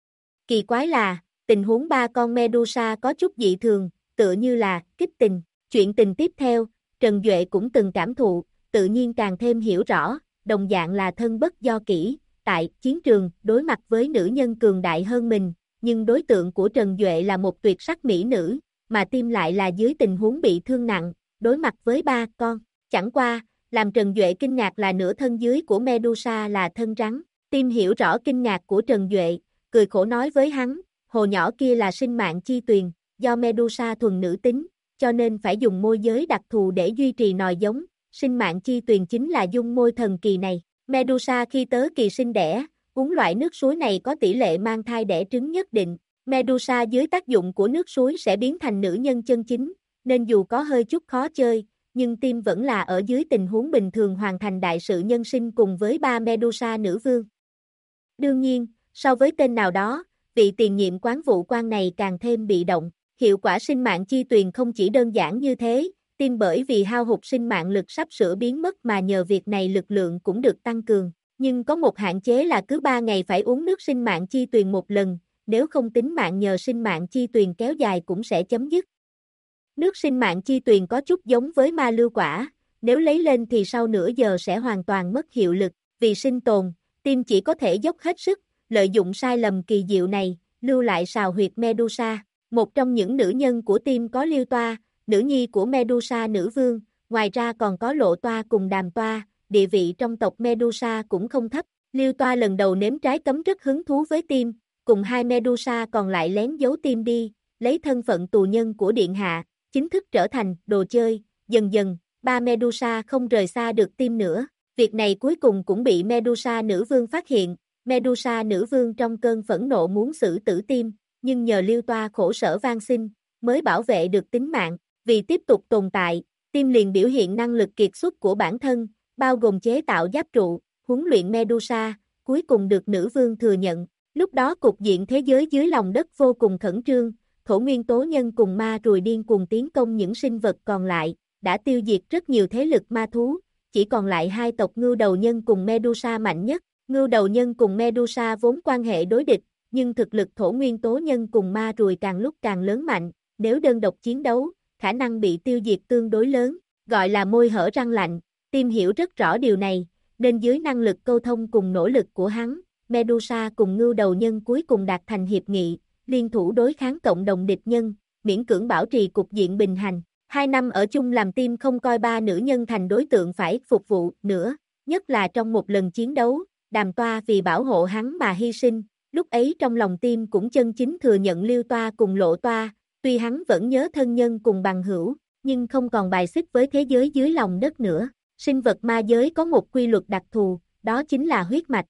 Kỳ quái là, tình huống 3 con Medusa có chút dị thường, tựa như là kích tình. Chuyện tình tiếp theo, Trần Duệ cũng từng cảm thụ, tự nhiên càng thêm hiểu rõ, đồng dạng là thân bất do kỹ, tại chiến trường đối mặt với nữ nhân cường đại hơn mình, nhưng đối tượng của Trần Duệ là một tuyệt sắc mỹ nữ, mà Tim lại là dưới tình huống bị thương nặng, đối mặt với 3 con. Chẳng qua, làm Trần Duệ kinh ngạc là nửa thân dưới của Medusa là thân rắn. Tim hiểu rõ kinh ngạc của Trần Duệ, cười khổ nói với hắn, hồ nhỏ kia là sinh mạng chi tuyền, do Medusa thuần nữ tính, cho nên phải dùng môi giới đặc thù để duy trì nòi giống, sinh mạng chi tuyền chính là dung môi thần kỳ này. Medusa khi tới kỳ sinh đẻ, uống loại nước suối này có tỷ lệ mang thai đẻ trứng nhất định. Medusa dưới tác dụng của nước suối sẽ biến thành nữ nhân chân chính, nên dù có hơi chút khó chơi, nhưng Tim vẫn là ở dưới tình huống bình thường hoàn thành đại sự nhân sinh cùng với 3 Medusa nữ vương. Đương nhiên, so với tên nào đó, vị tiền nhiệm quán vụ quan này càng thêm bị động. Hiệu quả sinh mạng chi tuyền không chỉ đơn giản như thế, Tim bởi vì hao hụt sinh mạng lực sắp sửa biến mất mà nhờ việc này lực lượng cũng được tăng cường. Nhưng có một hạn chế là cứ 3 ngày phải uống nước sinh mạng chi tuyền một lần, nếu không tính mạng nhờ sinh mạng chi tuyền kéo dài cũng sẽ chấm dứt. Nước sinh mạng chi tuyền có chút giống với ma lưu quả, nếu lấy lên thì sau nửa giờ sẽ hoàn toàn mất hiệu lực, vì sinh tồn, Tim chỉ có thể dốc hết sức, lợi dụng sai lầm kỳ diệu này, lưu lại sào huyệt Medusa. Một trong những nữ nhân của Tim có Liêu Toa, nữ nhi của Medusa nữ vương, ngoài ra còn có Lộ Toa cùng Đàm Toa, địa vị trong tộc Medusa cũng không thấp. Liêu Toa lần đầu nếm trái cấm rất hứng thú với Tim, cùng 2 Medusa còn lại lén giấu Tim đi, lấy thân phận tù nhân của Điện Hạ, chính thức trở thành đồ chơi. Dần dần, 3 Medusa không rời xa được Tim nữa. Việc này cuối cùng cũng bị Medusa nữ vương phát hiện. Medusa nữ vương trong cơn phẫn nộ muốn xử tử Tim, nhưng nhờ Liêu Toa khổ sở van xin, mới bảo vệ được tính mạng. Vì tiếp tục tồn tại, Tim liền biểu hiện năng lực kiệt xuất của bản thân, bao gồm chế tạo giáp trụ, huấn luyện Medusa, cuối cùng được nữ vương thừa nhận. Lúc đó cục diện thế giới dưới lòng đất vô cùng khẩn trương, thổ nguyên tố nhân cùng ma rùi điên cuồng tiến công những sinh vật còn lại, đã tiêu diệt rất nhiều thế lực ma thú, chỉ còn lại 2 tộc ngưu đầu nhân cùng Medusa mạnh nhất. Ngưu đầu nhân cùng Medusa vốn quan hệ đối địch, nhưng thực lực thổ nguyên tố nhân cùng ma rùi càng lúc càng lớn mạnh, nếu đơn độc chiến đấu, khả năng bị tiêu diệt tương đối lớn, gọi là môi hở răng lạnh. Tim hiểu rất rõ điều này, nên dưới năng lực câu thông cùng nỗ lực của hắn, Medusa cùng ngưu đầu nhân cuối cùng đạt thành hiệp nghị, liên thủ đối kháng cộng đồng địch nhân, miễn cưỡng bảo trì cục diện bình hành. 2 năm ở chung làm Tim không coi 3 nữ nhân thành đối tượng phải phục vụ nữa, nhất là trong một lần chiến đấu, Đàm Toa vì bảo hộ hắn mà hy sinh, lúc ấy trong lòng Tim cũng chân chính thừa nhận Liêu Toa cùng Lộ Toa, tuy hắn vẫn nhớ thân nhân cùng bằng hữu, nhưng không còn bài xích với thế giới dưới lòng đất nữa. Sinh vật ma giới có một quy luật đặc thù, đó chính là huyết mạch.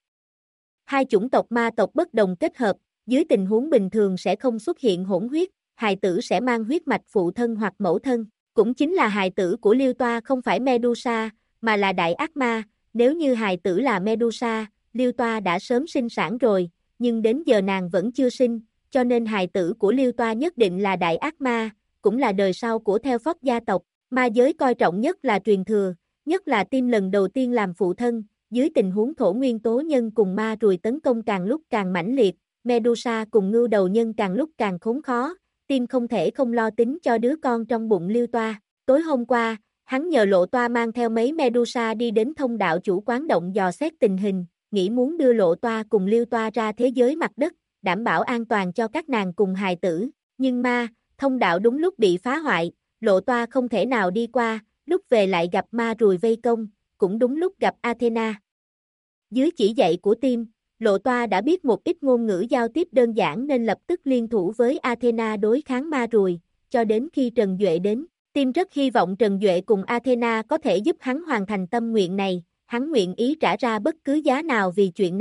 2 chủng tộc ma tộc bất đồng kết hợp, dưới tình huống bình thường sẽ không xuất hiện hỗn huyết, hài tử sẽ mang huyết mạch phụ thân hoặc mẫu thân, cũng chính là hài tử của Liêu Toa không phải Medusa, mà là đại ác ma. Nếu như hài tử là Medusa, Liêu Toa đã sớm sinh sản rồi, nhưng đến giờ nàng vẫn chưa sinh, cho nên hài tử của Liêu Toa nhất định là đại ác ma, cũng là đời sau của theo phất gia tộc. Ma giới coi trọng nhất là truyền thừa, nhất là Tim lần đầu tiên làm phụ thân, dưới tình huống thổ nguyên tố nhân cùng ma rùi tấn công càng lúc càng mãnh liệt, Medusa cùng ngưu đầu nhân càng lúc càng khốn khó, Tim không thể không lo tính cho đứa con trong bụng Liêu Toa. Tối hôm qua, hắn nhờ Lộ Toa mang theo mấy Medusa đi đến thông đạo chủ quán động dò xét tình hình, nghĩ muốn đưa Lộ Toa cùng Liêu Toa ra thế giới mặt đất, đảm bảo an toàn cho các nàng cùng hài tử. Nhưng thông đạo đúng lúc bị phá hoại, Lộ Toa không thể nào đi qua, lúc về lại gặp ma rùi vây công, cũng đúng lúc gặp Athena. Dưới chỉ dạy của Tim, Lộ Toa đã biết một ít ngôn ngữ giao tiếp đơn giản nên lập tức liên thủ với Athena đối kháng ma rùi, cho đến khi Trần Duệ đến. Tim rất hy vọng Trần Duệ cùng Athena có thể giúp hắn hoàn thành tâm nguyện này, hắn nguyện ý trả ra bất cứ giá nào vì chuyện này.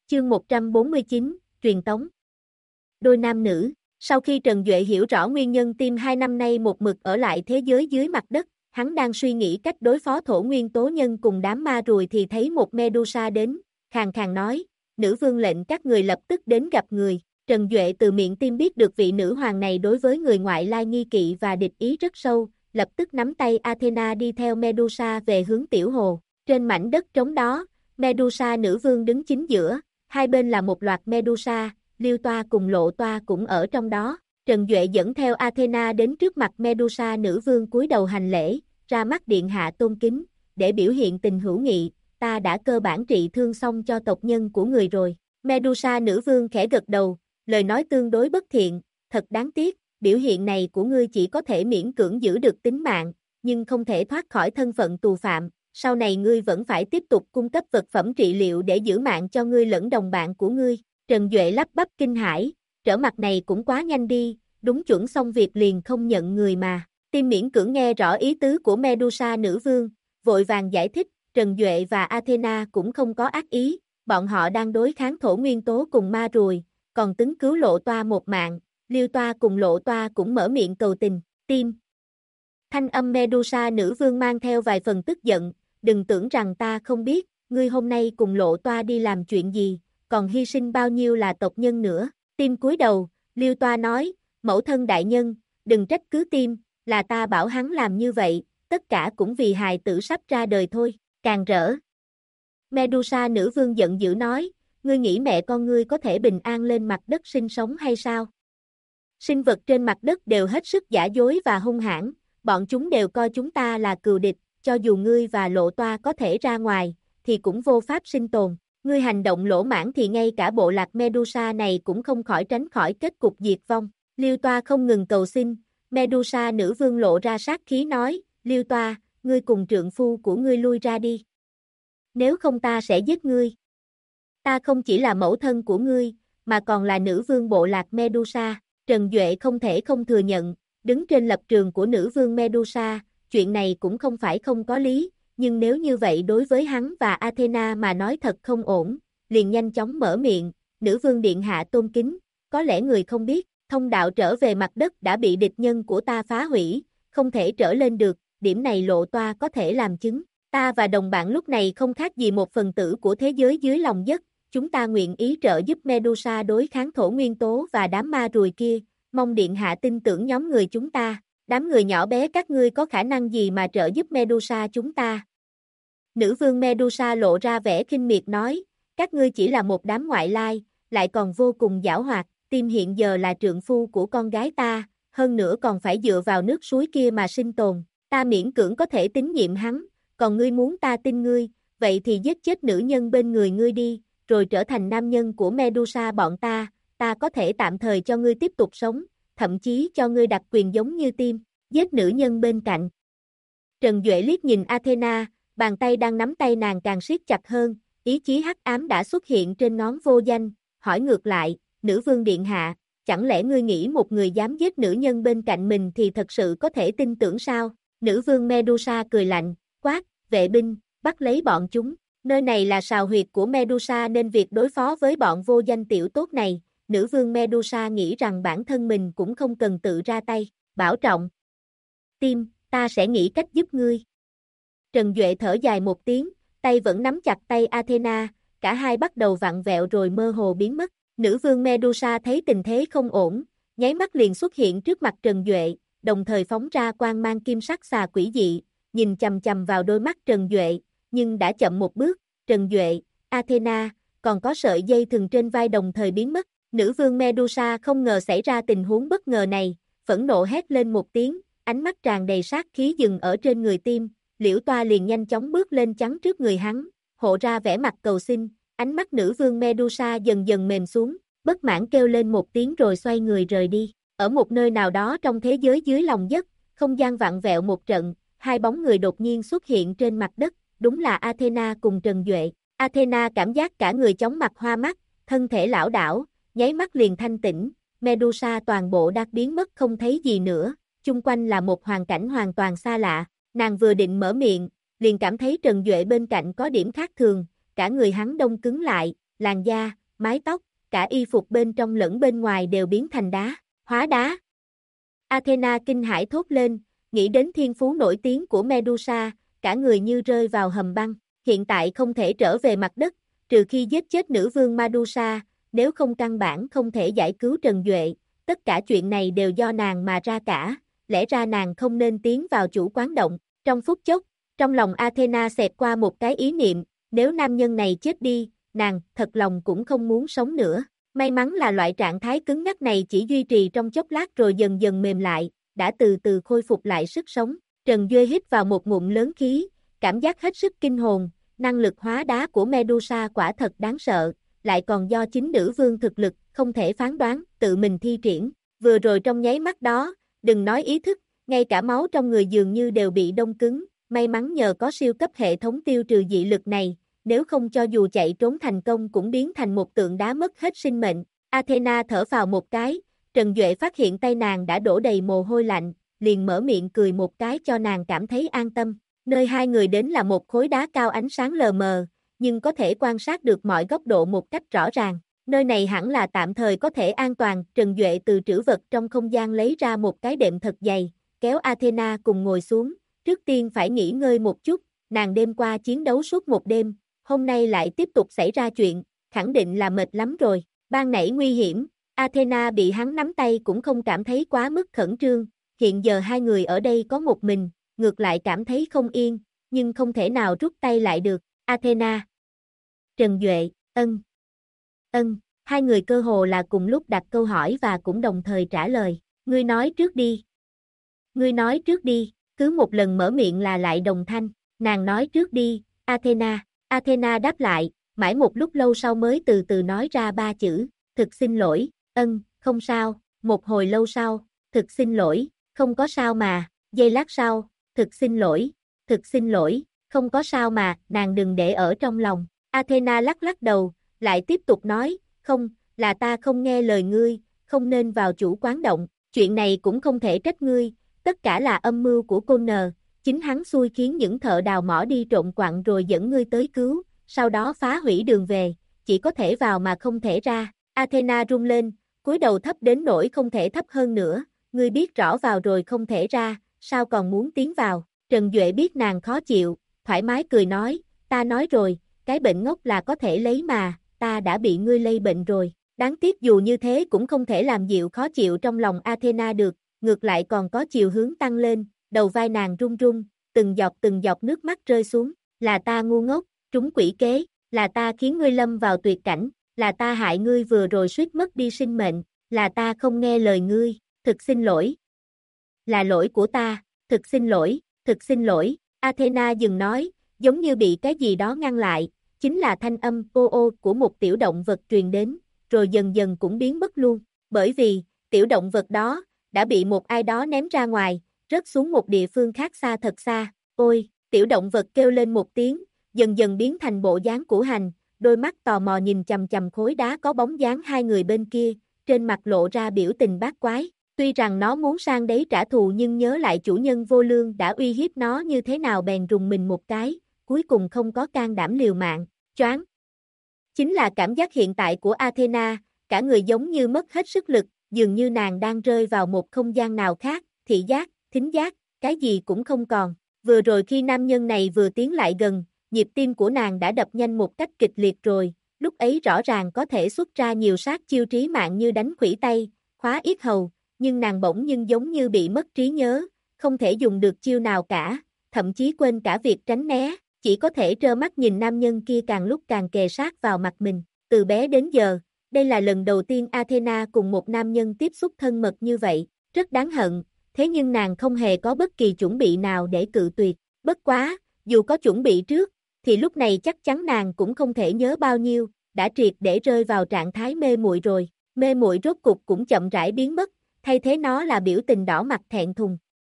Chương 149, truyền tống. Đôi nam nữ. Sau khi Trần Duệ hiểu rõ nguyên nhân tim 2 năm nay một mực ở lại thế giới dưới mặt đất, hắn đang suy nghĩ cách đối phó thổ nguyên tố nhân cùng đám ma rùi thì thấy một Medusa đến, khàn khàn nói, nữ vương lệnh các người lập tức đến gặp người. Trần Duệ từ miệng tim biết được vị nữ hoàng này đối với người ngoại lai nghi kỵ và địch ý rất sâu, lập tức nắm tay Athena đi theo Medusa về hướng tiểu hồ. Trên mảnh đất trống đó, Medusa nữ vương đứng chính giữa, hai bên là một loạt Medusa, Liêu Toa cùng Lộ Toa cũng ở trong đó. Trần Duệ dẫn theo Athena đến trước mặt Medusa nữ vương cúi đầu hành lễ, ra mắt điện hạ tôn kính, để biểu hiện tình hữu nghị, ta đã cơ bản trị thương xong cho tộc nhân của người rồi. Medusa nữ vương khẽ gật đầu, lời nói tương đối bất thiện, thật đáng tiếc, biểu hiện này của ngươi chỉ có thể miễn cưỡng giữ được tính mạng, nhưng không thể thoát khỏi thân phận tù phạm, sau này ngươi vẫn phải tiếp tục cung cấp vật phẩm trị liệu để giữ mạng cho ngươi lẫn đồng bạn của ngươi. Trần Duệ lắp bắp kinh hãi, trở mặt này cũng quá nhanh đi, đúng chuẩn xong việc liền không nhận người mà. Tim miễn cưỡng nghe rõ ý tứ của Medusa nữ vương, vội vàng giải thích, Trần Duệ và Athena cũng không có ác ý, bọn họ đang đối kháng thổ nguyên tố cùng ma rùi, còn tính cứu Lộ Toa một mạng, Liêu Toa cùng Lộ Toa cũng mở miệng cầu tình, tim. Thanh âm Medusa nữ vương mang theo vài phần tức giận, đừng tưởng rằng ta không biết, ngươi hôm nay cùng Lộ Toa đi làm chuyện gì, còn hy sinh bao nhiêu là tộc nhân nữa. Tim cúi đầu, Liêu Toa nói, mẫu thân đại nhân, đừng trách cứ tim, là ta bảo hắn làm như vậy, tất cả cũng vì hài tử sắp ra đời thôi, càng rỡ. Medusa nữ vương giận dữ nói, ngươi nghĩ mẹ con ngươi có thể bình an lên mặt đất sinh sống hay sao? Sinh vật trên mặt đất đều hết sức giả dối và hung hãn, bọn chúng đều coi chúng ta là cừu địch, cho dù ngươi và Lộ Toa có thể ra ngoài, thì cũng vô pháp sinh tồn. Ngươi hành động lỗ mãng thì ngay cả bộ lạc Medusa này cũng không khỏi tránh khỏi kết cục diệt vong. Liêu Toa không ngừng cầu xin, Medusa nữ vương lộ ra sát khí nói, Liêu Toa, ngươi cùng trượng phu của ngươi lui ra đi. Nếu không ta sẽ giết ngươi. Ta không chỉ là mẫu thân của ngươi, mà còn là nữ vương bộ lạc Medusa. Trần Duệ không thể không thừa nhận, đứng trên lập trường của nữ vương Medusa, chuyện này cũng không phải không có lý, nhưng nếu như vậy đối với hắn và Athena mà nói thật không ổn, liền nhanh chóng mở miệng, nữ vương điện hạ tôn kính, có lẽ người không biết, thông đạo trở về mặt đất đã bị địch nhân của ta phá hủy, không thể trở lên được, điểm này Lộ Toa có thể làm chứng, ta và đồng bạn lúc này không khác gì một phần tử của thế giới dưới lòng đất, chúng ta nguyện ý trợ giúp Medusa đối kháng thổ nguyên tố và đám ma rùi kia, mong điện hạ tin tưởng nhóm người chúng ta, đám người nhỏ bé các ngươi có khả năng gì mà trợ giúp Medusa chúng ta. Nữ vương Medusa lộ ra vẻ khinh miệt nói, các ngươi chỉ là một đám ngoại lai, lại còn vô cùng giảo hoạt, tim hiện giờ là trượng phu của con gái ta, hơn nữa còn phải dựa vào nước suối kia mà sinh tồn, ta miễn cưỡng có thể tín nhiệm hắn, còn ngươi muốn ta tin ngươi, vậy thì giết chết nữ nhân bên người ngươi đi, rồi trở thành nam nhân của Medusa bọn ta có thể tạm thời cho ngươi tiếp tục sống, thậm chí cho ngươi đặc quyền giống như tim, giết nữ nhân bên cạnh. Trần Duệ liếc nhìn Athena, bàn tay đang nắm tay nàng càng siết chặt hơn, ý chí hắc ám đã xuất hiện trên ngón vô danh, hỏi ngược lại, nữ vương điện hạ, chẳng lẽ ngươi nghĩ một người dám giết nữ nhân bên cạnh mình thì thật sự có thể tin tưởng sao? Nữ vương Medusa cười lạnh, quát, vệ binh, bắt lấy bọn chúng, nơi này là sào huyệt của Medusa nên việc đối phó với bọn vô danh tiểu tốt này, nữ vương Medusa nghĩ rằng bản thân mình cũng không cần tự ra tay, bảo trọng. Tim, ta sẽ nghĩ cách giúp ngươi. Trần Duệ thở dài một tiếng, tay vẫn nắm chặt tay Athena, cả hai bắt đầu vặn vẹo rồi mơ hồ biến mất. Nữ vương Medusa thấy tình thế không ổn, nháy mắt liền xuất hiện trước mặt Trần Duệ, đồng thời phóng ra quang mang kim sắc xà quỷ dị, nhìn chằm chằm vào đôi mắt Trần Duệ, nhưng đã chậm một bước, Trần Duệ, Athena, còn có sợi dây thừng trên vai đồng thời biến mất. Nữ vương Medusa không ngờ xảy ra tình huống bất ngờ này, phẫn nộ hét lên một tiếng, ánh mắt tràn đầy sát khí dừng ở trên người tim, Liễu Toa liền nhanh chóng bước lên chắn trước người hắn, hộ ra vẻ mặt cầu xin, ánh mắt nữ vương Medusa dần dần mềm xuống, bất mãn kêu lên một tiếng rồi xoay người rời đi. Ở một nơi nào đó trong thế giới dưới lòng đất, không gian vặn vẹo một trận, hai bóng người đột nhiên xuất hiện trên mặt đất, đúng là Athena cùng Trần Duệ. Athena cảm giác cả người chóng mặt hoa mắt, thân thể lảo đảo, nháy mắt liền thanh tỉnh, Medusa toàn bộ đã biến mất không thấy gì nữa, chung quanh là một hoàn cảnh hoàn toàn xa lạ, nàng vừa định mở miệng, liền cảm thấy Trần Duệ bên cạnh có điểm khác thường, cả người hắn đông cứng lại, làn da, mái tóc, cả y phục bên trong lẫn bên ngoài đều biến thành đá, hóa đá. Athena kinh hãi thốt lên, nghĩ đến thiên phú nổi tiếng của Medusa, cả người như rơi vào hầm băng, hiện tại không thể trở về mặt đất, trừ khi giết chết nữ vương Medusa, nếu không căn bản không thể giải cứu Trần Duệ, tất cả chuyện này đều do nàng mà ra cả, lẽ ra nàng không nên tiến vào chủ quán động, trong phút chốc, trong lòng Athena xẹt qua một cái ý niệm, nếu nam nhân này chết đi, nàng thật lòng cũng không muốn sống nữa. May mắn là loại trạng thái cứng nhắc này chỉ duy trì trong chốc lát rồi dần dần mềm lại, đã từ từ khôi phục lại sức sống. Trần Duệ hít vào một ngụm lớn khí, cảm giác hết sức kinh hồn, năng lực hóa đá của Medusa quả thật đáng sợ, lại còn do chính nữ vương thực lực, không thể phán đoán, tự mình thi triển. Vừa rồi trong nháy mắt đó, đừng nói ý thức, ngay cả máu trong người dường như đều bị đông cứng, may mắn nhờ có siêu cấp hệ thống tiêu trừ dị lực này, nếu không cho dù chạy trốn thành công cũng biến thành một tượng đá mất hết sinh mệnh. Athena thở phào một cái, Trần Duệ phát hiện tay nàng đã đổ đầy mồ hôi lạnh, liền mở miệng cười một cái cho nàng cảm thấy an tâm. Nơi hai người đến là một khối đá cao ánh sáng lờ mờ, nhưng có thể quan sát được mọi góc độ một cách rõ ràng. Nơi này hẳn là tạm thời có thể an toàn. Trần Duệ từ trữ vật trong không gian lấy ra một cái đệm thật dày, kéo Athena cùng ngồi xuống, trước tiên phải nghỉ ngơi một chút, nàng đêm qua chiến đấu suốt một đêm, hôm nay lại tiếp tục xảy ra chuyện, khẳng định là mệt lắm rồi. Ban nãy nguy hiểm, Athena bị hắn nắm tay cũng không cảm thấy quá mức khẩn trương, hiện giờ hai người ở đây có một mình, ngược lại cảm thấy không yên, nhưng không thể nào rút tay lại được. Athena, Trần Duệ, hai người cơ hồ là cùng lúc đặt câu hỏi và cũng đồng thời trả lời. Ngươi nói trước đi. Ngươi nói trước đi, cứ một lần mở miệng là lại đồng thanh, nàng nói trước đi, Athena. Athena đáp lại, mãi một lúc lâu sau mới từ từ nói ra ba chữ, thực xin lỗi, không sao, một hồi lâu sau, thực xin lỗi, không có sao mà, giây lát sau, thực xin lỗi, không có sao mà, nàng đừng để ở trong lòng. Athena lắc lắc đầu, lại tiếp tục nói, không, là ta không nghe lời ngươi, không nên vào chủ quán động, chuyện này cũng không thể trách ngươi, tất cả là âm mưu của cô N, chính hắn xui khiến những thợ đào mỏ đi trộn quặng rồi dẫn ngươi tới cứu, sau đó phá hủy đường về, chỉ có thể vào mà không thể ra. Athena rung lên, cúi đầu thấp đến nỗi không thể thấp hơn nữa, ngươi biết rõ vào rồi không thể ra, sao còn muốn tiến vào. Trần Duệ biết nàng khó chịu, thoải mái cười nói, ta nói rồi, cái bệnh ngốc là có thể lấy mà, ta đã bị ngươi lây bệnh rồi. Đáng tiếc dù như thế cũng không thể làm dịu khó chịu trong lòng Athena được, ngược lại còn có chiều hướng tăng lên, đầu vai nàng run run, từng giọt nước mắt rơi xuống, là ta ngu ngốc, trúng quỷ kế, là ta khiến ngươi lâm vào tuyệt cảnh, là ta hại ngươi vừa rồi suýt mất đi sinh mệnh, là ta không nghe lời ngươi, thực xin lỗi. Là lỗi của ta, thực xin lỗi, Athena dừng nói, giống như bị cái gì đó ngăn lại, chính là thanh âm ô của một tiểu động vật truyền đến, rồi dần dần cũng biến mất luôn, bởi vì, tiểu động vật đó, đã bị một ai đó ném ra ngoài, rớt xuống một địa phương khác xa thật xa, ôi, tiểu động vật kêu lên một tiếng, dần dần biến thành bộ dáng của Hành, đôi mắt tò mò nhìn chằm chằm khối đá có bóng dáng hai người bên kia, trên mặt lộ ra biểu tình bát quái, tuy rằng nó muốn sang đấy trả thù nhưng nhớ lại chủ nhân vô lương đã uy hiếp nó như thế nào bèn rùng mình một cái, cuối cùng không có can đảm liều mạng, choáng. Chính là cảm giác hiện tại của Athena, cả người giống như mất hết sức lực, dường như nàng đang rơi vào một không gian nào khác, thị giác, thính giác, cái gì cũng không còn. Vừa rồi khi nam nhân này vừa tiến lại gần, nhịp tim của nàng đã đập nhanh một cách kịch liệt rồi, lúc ấy rõ ràng có thể xuất ra nhiều sát chiêu trí mạng như đánh khuỷu tay, khóa yết hầu, nhưng nàng bỗng nhưng giống như bị mất trí nhớ, không thể dùng được chiêu nào cả, thậm chí quên cả việc tránh né, chỉ có thể trơ mắt nhìn nam nhân kia càng lúc càng kề sát vào mặt mình. Từ bé đến giờ, đây là lần đầu tiên Athena cùng một nam nhân tiếp xúc thân mật như vậy, rất đáng hận, thế nhưng nàng không hề có bất kỳ chuẩn bị nào để cự tuyệt. Bất quá, dù có chuẩn bị trước, thì lúc này chắc chắn nàng cũng không thể nhớ bao nhiêu, đã triệt để rơi vào trạng thái mê muội rồi. Mê muội rốt cục cũng chậm rãi biến mất, thay thế nó là biểu tình đỏ mặt thẹn thùng.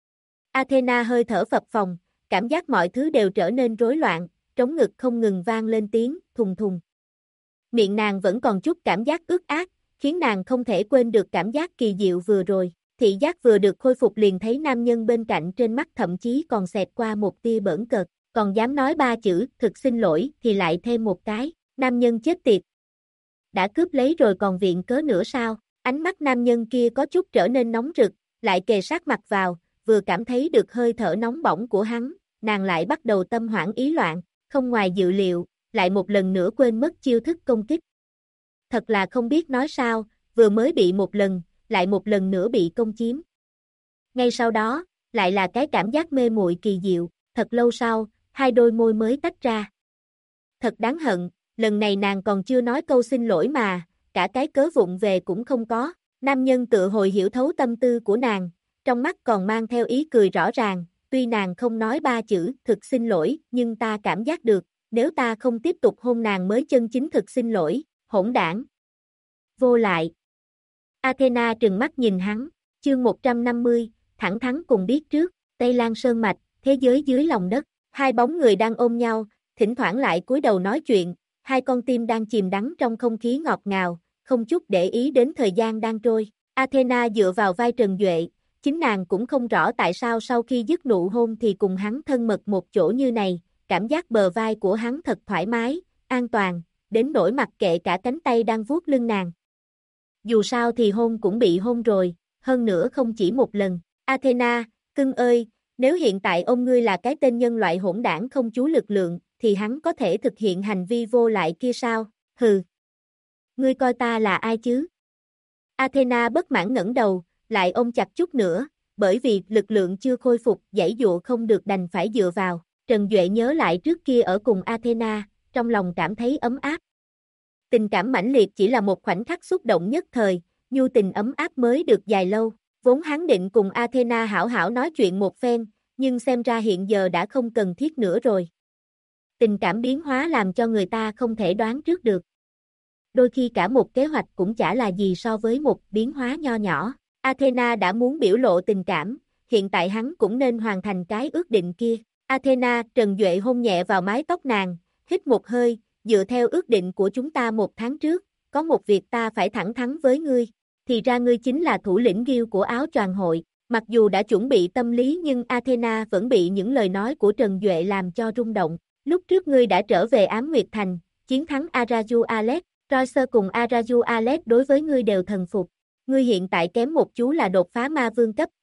Athena hơi thở phập phồng, cảm giác mọi thứ đều trở nên rối loạn, trống ngực không ngừng vang lên tiếng thùng thùng. Miệng nàng vẫn còn chút cảm giác ướt át, khiến nàng không thể quên được cảm giác kỳ diệu vừa rồi. Thị giác vừa được khôi phục liền thấy nam nhân bên cạnh trên mắt thậm chí còn xẹt qua một tia bỡn cợt, còn dám nói ba chữ thực xin lỗi thì lại thêm một cái, nam nhân chết tiệt. đã cướp lấy rồi còn viện cớ nữa sao? Ánh mắt nam nhân kia có chút trở nên nóng rực, lại kề sát mặt vào, vừa cảm thấy được hơi thở nóng bỏng của hắn, nàng lại bắt đầu tâm hoảng ý loạn, không ngoài dự liệu, lại một lần nữa quên mất chiêu thức công kích. Thật là không biết nói sao, vừa mới bị một lần, lại một lần nữa bị công chiếm. Ngay sau đó, lại là cái cảm giác mê muội kỳ diệu, thật lâu sau, hai đôi môi mới tách ra. Thật đáng hận, lần này nàng còn chưa nói câu xin lỗi mà, cả cái cớ vụng về cũng không có. Nam nhân tự hồi hiểu thấu tâm tư của nàng, trong mắt còn mang theo ý cười rõ ràng, tuy nàng không nói ba chữ thực xin lỗi, nhưng ta cảm giác được, nếu ta không tiếp tục hôn nàng mới chân chính thực xin lỗi, hỗn đảng. Vô lại. Athena trừng mắt nhìn hắn, chương 150, thẳng thắn cùng biết trước, Tây Lan Sơn Mạch, thế giới dưới lòng đất, hai bóng người đang ôm nhau, thỉnh thoảng lại cúi đầu nói chuyện, hai con tim đang chìm đắm trong không khí ngọt ngào, không chút để ý đến thời gian đang trôi. Athena dựa vào vai Trần Duệ, chính nàng cũng không rõ tại sao sau khi dứt nụ hôn thì cùng hắn thân mật một chỗ như này, cảm giác bờ vai của hắn thật thoải mái, an toàn, đến nỗi mặc kệ cả cánh tay đang vuốt lưng nàng. Dù sao thì hôn cũng bị hôn rồi, hơn nữa không chỉ một lần. Athena, cưng ơi, nếu hiện tại ông ngươi là cái tên nhân loại hỗn đảng không chú lực lượng, thì hắn có thể thực hiện hành vi vô lại kia sao? Hừ. Ngươi coi ta là ai chứ? Athena bất mãn ngẩng đầu, lại ôm chặt chút nữa, bởi vì lực lượng chưa khôi phục, giãy dụa không được đành phải dựa vào. Trần Duệ nhớ lại trước kia ở cùng Athena, trong lòng cảm thấy ấm áp. Tình cảm mãnh liệt chỉ là một khoảnh khắc xúc động nhất thời, nhu tình ấm áp mới được dài lâu. Vốn hắn định cùng Athena hảo hảo nói chuyện một phen, nhưng xem ra hiện giờ đã không cần thiết nữa rồi. Tình cảm biến hóa làm cho người ta không thể đoán trước được. Đôi khi cả một kế hoạch cũng chả là gì so với một biến hóa nho nhỏ. Athena đã muốn biểu lộ tình cảm, hiện tại hắn cũng nên hoàn thành cái ước định kia. Athena, Trần Duệ hôn nhẹ vào mái tóc nàng, hít một hơi, dựa theo ước định của chúng ta một tháng trước, có một việc ta phải thẳng thắn với ngươi. Thì ra ngươi chính là thủ lĩnh Guild của áo choàng hội. Mặc dù đã chuẩn bị tâm lý nhưng Athena vẫn bị những lời nói của Trần Duệ làm cho rung động. Lúc trước ngươi đã trở về Ám Nguyệt Thành, chiến thắng Araju Alex, Royce cùng Araju Alex đối với ngươi đều thần phục. Ngươi hiện tại kém một chú là đột phá ma vương cấp.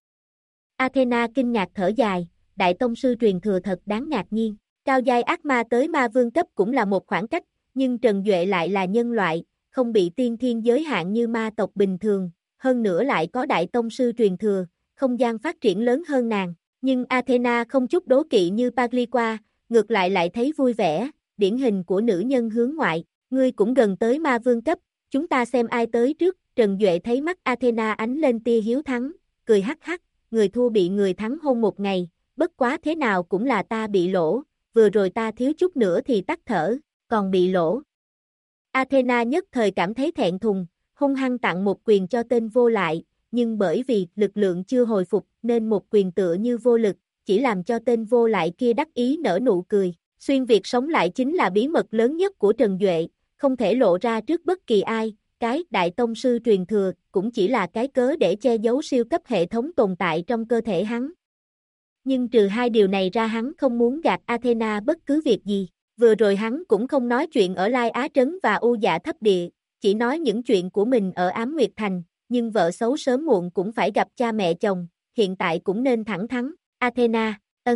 Athena kinh ngạc thở dài, đại tông sư truyền thừa thật đáng ngạc nhiên. Cao giai ác ma tới ma vương cấp cũng là một khoảng cách, nhưng Trần Duệ lại là nhân loại, không bị tiên thiên giới hạn như ma tộc bình thường, hơn nữa lại có đại tông sư truyền thừa, không gian phát triển lớn hơn nàng. Nhưng Athena không chút đố kỵ như Pagliqua, ngược lại thấy vui vẻ, điển hình của nữ nhân hướng ngoại. Ngươi cũng gần tới ma vương cấp, chúng ta xem ai tới trước. Trần Duệ thấy mắt Athena ánh lên tia hiếu thắng, cười hắc hắc, người thua bị người thắng hôn một ngày, bất quá thế nào cũng là ta bị lỗ, vừa rồi ta thiếu chút nữa thì tắt thở, còn bị lỗ. Athena nhất thời cảm thấy thẹn thùng, hung hăng tặng một quyền cho tên vô lại, nhưng bởi vì lực lượng chưa hồi phục nên một quyền tựa như vô lực, chỉ làm cho tên vô lại kia đắc ý nở nụ cười. Xuyên Việt sống lại chính là bí mật lớn nhất của Trần Duệ, không thể lộ ra trước bất kỳ ai, cái đại tông sư truyền thừa cũng chỉ là cái cớ để che giấu siêu cấp hệ thống tồn tại trong cơ thể hắn. Nhưng trừ hai điều này ra hắn không muốn gạt Athena bất cứ việc gì. Vừa rồi hắn cũng không nói chuyện ở Lai Á Trấn và U Dạ Thấp Địa, chỉ nói những chuyện của mình ở Ám Nguyệt Thành, nhưng vợ xấu sớm muộn cũng phải gặp cha mẹ chồng, hiện tại cũng nên thẳng thắn. Athena,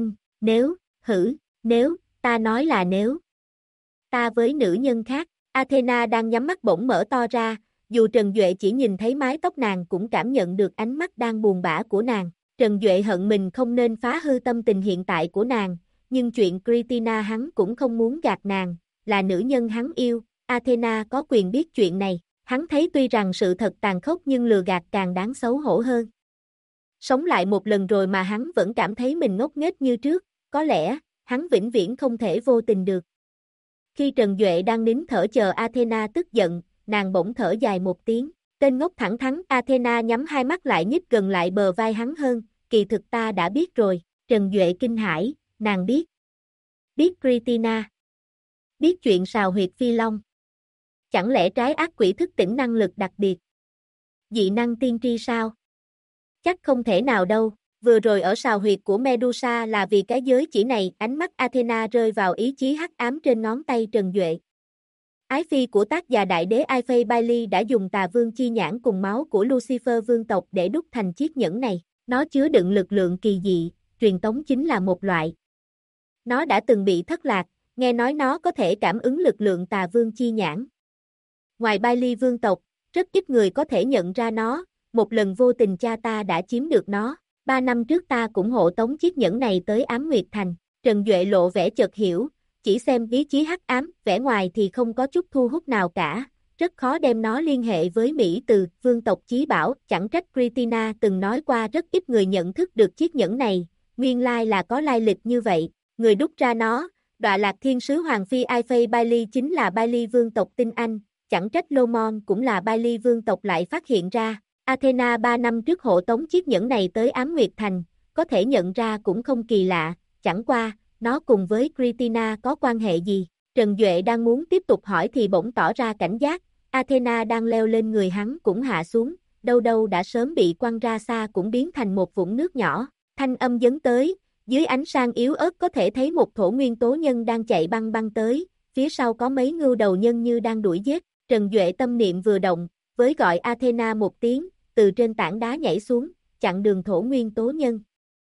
nếu, ta nói là nếu. Ta với nữ nhân khác, Athena đang nhắm mắt bỗng mở to ra, dù Trần Duệ chỉ nhìn thấy mái tóc nàng cũng cảm nhận được ánh mắt đang buồn bã của nàng. Trần Duệ hận mình không nên phá hư tâm tình hiện tại của nàng, nhưng chuyện Christina hắn cũng không muốn gạt nàng, là nữ nhân hắn yêu, Athena có quyền biết chuyện này. Hắn thấy tuy rằng sự thật tàn khốc nhưng lừa gạt càng đáng xấu hổ hơn. Sống lại một lần rồi mà hắn vẫn cảm thấy mình ngốc nghếch như trước, có lẽ, hắn vĩnh viễn không thể vô tình được. Khi Trần Duệ đang nín thở chờ Athena tức giận, nàng bỗng thở dài một tiếng. Tên ngốc thẳng thắn. Athena nhắm hai mắt lại nhích gần lại bờ vai hắn hơn, kỳ thực ta đã biết rồi. Trần Duệ kinh hãi, nàng biết. Biết Christina. Biết chuyện sào huyệt phi long. Chẳng lẽ trái ác quỷ thức tỉnh năng lực đặc biệt? Dị năng tiên tri sao? Chắc không thể nào đâu, vừa rồi ở sào huyệt của Medusa là vì cái giới chỉ này. Ánh mắt Athena rơi vào ý chí hắc ám trên ngón tay Trần Duệ. Ái phi của tác giả đại đế Ai Bailey đã dùng tà vương chi nhãn cùng máu của Lucifer vương tộc để đúc thành chiếc nhẫn này. Nó chứa đựng lực lượng kỳ dị, truyền tống chính là một loại. Nó đã từng bị thất lạc, nghe nói nó có thể cảm ứng lực lượng tà vương chi nhãn. Ngoài Bailey vương tộc, rất ít người có thể nhận ra nó, một lần vô tình cha ta đã chiếm được nó. 3 năm trước ta cũng hộ tống chiếc nhẫn này tới Ám Nguyệt Thành. Trần Duệ lộ vẻ chợt hiểu, chỉ xem ý chí hắc ám, vẻ ngoài thì không có chút thu hút nào cả, rất khó đem nó liên hệ với Mỹ từ vương tộc chí bảo, chẳng trách Christina từng nói qua rất ít người nhận thức được chiếc nhẫn này, nguyên lai là có lai lịch như vậy, người đúc ra nó, Đọa Lạc Thiên Sứ Hoàng Phi Ai Bailey chính là Bailey vương tộc tinh Anh, chẳng trách Lomon cũng là Bailey vương tộc lại phát hiện ra, Athena 3 năm trước hộ tống chiếc nhẫn này tới Ám Nguyệt Thành, có thể nhận ra cũng không kỳ lạ, chẳng qua, nó cùng với Christina có quan hệ gì? Trần Duệ đang muốn tiếp tục hỏi thì bỗng tỏ ra cảnh giác, Athena đang leo lên người hắn cũng hạ xuống, đâu đâu đã sớm bị quăng ra xa cũng biến thành một vũng nước nhỏ, thanh âm dấn tới, dưới ánh sáng yếu ớt có thể thấy một thổ nguyên tố nhân đang chạy băng băng tới, phía sau có mấy ngưu đầu nhân như đang đuổi giết, Trần Duệ tâm niệm vừa động, với gọi Athena một tiếng, từ trên tảng đá nhảy xuống, chặn đường thổ nguyên tố nhân.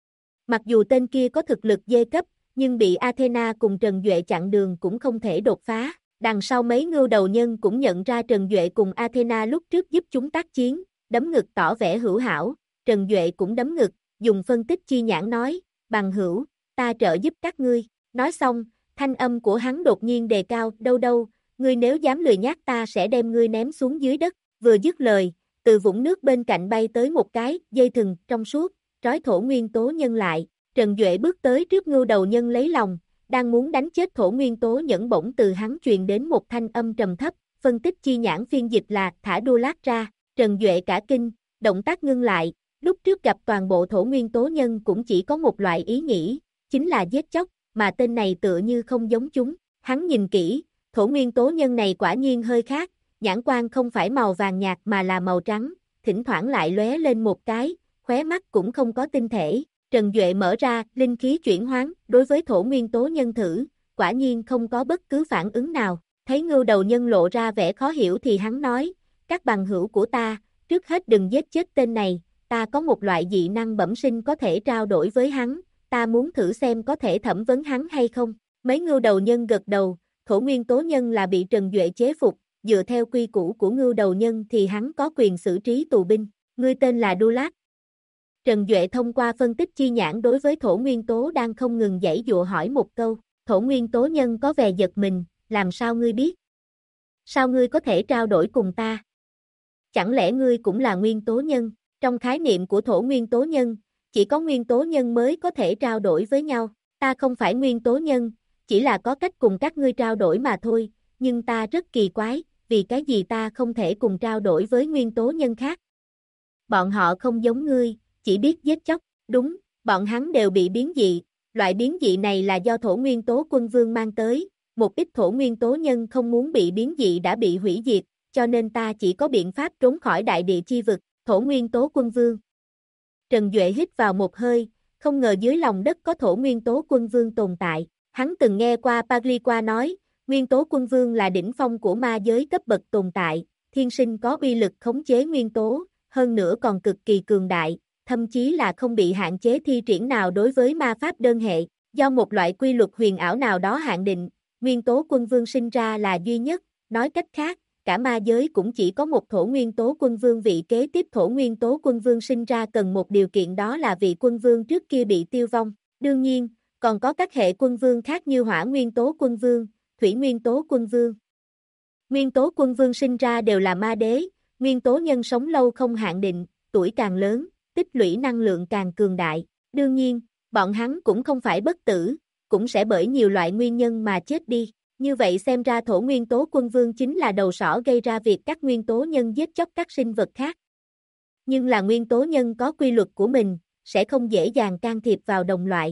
Mặc dù tên kia có thực lực dê cấp, nhưng bị Athena cùng Trần Duệ chặn đường cũng không thể đột phá. Đằng sau mấy ngưu đầu nhân cũng nhận ra Trần Duệ cùng Athena lúc trước giúp chúng tác chiến, đấm ngực tỏ vẻ hữu hảo, Trần Duệ cũng đấm ngực, dùng phân tích chi nhãn nói, bằng hữu, ta trợ giúp các ngươi. Nói xong, thanh âm của hắn đột nhiên đề cao, đâu đâu, ngươi nếu dám lười nhác ta sẽ đem ngươi ném xuống dưới đất. Vừa dứt lời, từ vũng nước bên cạnh bay tới một cái dây thừng trong suốt, trói thổ nguyên tố nhân lại. Trần Duệ bước tới trước ngưu đầu nhân lấy lòng, đang muốn đánh chết thổ nguyên tố nhẫn bỗng từ hắn truyền đến một thanh âm trầm thấp, phân tích chi nhãn phiên dịch là thả đua lát ra, Trần Duệ cả kinh, động tác ngưng lại, lúc trước gặp toàn bộ thổ nguyên tố nhân cũng chỉ có một loại ý nghĩ, chính là giết chóc, mà tên này tựa như không giống chúng, hắn nhìn kỹ, thổ nguyên tố nhân này quả nhiên hơi khác, nhãn quan không phải màu vàng nhạt mà là màu trắng, thỉnh thoảng lại lóe lên một cái, khóe mắt cũng không có tinh thể. Trần Duệ mở ra, linh khí chuyển hoán, đối với thổ nguyên tố nhân thử, quả nhiên không có bất cứ phản ứng nào, thấy ngưu đầu nhân lộ ra vẻ khó hiểu thì hắn nói, các bằng hữu của ta, trước hết đừng giết chết tên này, ta có một loại dị năng bẩm sinh có thể trao đổi với hắn, ta muốn thử xem có thể thẩm vấn hắn hay không, mấy ngưu đầu nhân gật đầu, thổ nguyên tố nhân là bị Trần Duệ chế phục, dựa theo quy củ của ngưu đầu nhân thì hắn có quyền xử trí tù binh, ngươi tên là Dulat. Trần Duệ thông qua phân tích chi nhãn đối với thổ nguyên tố đang không ngừng giãy giụa hỏi một câu, thổ nguyên tố nhân có vẻ giật mình, làm sao ngươi biết? Sao ngươi có thể trao đổi cùng ta? Chẳng lẽ ngươi cũng là nguyên tố nhân? Trong khái niệm của thổ nguyên tố nhân, chỉ có nguyên tố nhân mới có thể trao đổi với nhau, ta không phải nguyên tố nhân, chỉ là có cách cùng các ngươi trao đổi mà thôi, nhưng ta rất kỳ quái, vì cái gì ta không thể cùng trao đổi với nguyên tố nhân khác? Bọn họ không giống ngươi, chỉ biết giết chóc, đúng, bọn hắn đều bị biến dị, loại biến dị này là do thổ nguyên tố quân vương mang tới, một ít thổ nguyên tố nhân không muốn bị biến dị đã bị hủy diệt, cho nên ta chỉ có biện pháp trốn khỏi đại địa chi vực, thổ nguyên tố quân vương. Trần Duệ hít vào một hơi, không ngờ dưới lòng đất có thổ nguyên tố quân vương tồn tại, hắn từng nghe qua Pagliqua nói, nguyên tố quân vương là đỉnh phong của ma giới cấp bậc tồn tại, thiên sinh có uy lực khống chế nguyên tố, hơn nữa còn cực kỳ cường đại, thậm chí là không bị hạn chế thi triển nào đối với ma pháp đơn hệ, do một loại quy luật huyền ảo nào đó hạn định, nguyên tố quân vương sinh ra là duy nhất, nói cách khác, cả ma giới cũng chỉ có một thổ nguyên tố quân vương vị kế tiếp thổ nguyên tố quân vương sinh ra cần một điều kiện đó là vị quân vương trước kia bị tiêu vong, đương nhiên, còn có các hệ quân vương khác như hỏa nguyên tố quân vương, thủy nguyên tố quân vương. Nguyên tố quân vương sinh ra đều là ma đế, nguyên tố nhân sống lâu không hạn định, tuổi càng lớn, tích lũy năng lượng càng cường đại. Đương nhiên, bọn hắn cũng không phải bất tử, cũng sẽ bởi nhiều loại nguyên nhân mà chết đi. Như vậy xem ra thổ nguyên tố quân vương chính là đầu sỏ gây ra việc các nguyên tố nhân giết chóc các sinh vật khác. Nhưng là nguyên tố nhân có quy luật của mình, sẽ không dễ dàng can thiệp vào đồng loại.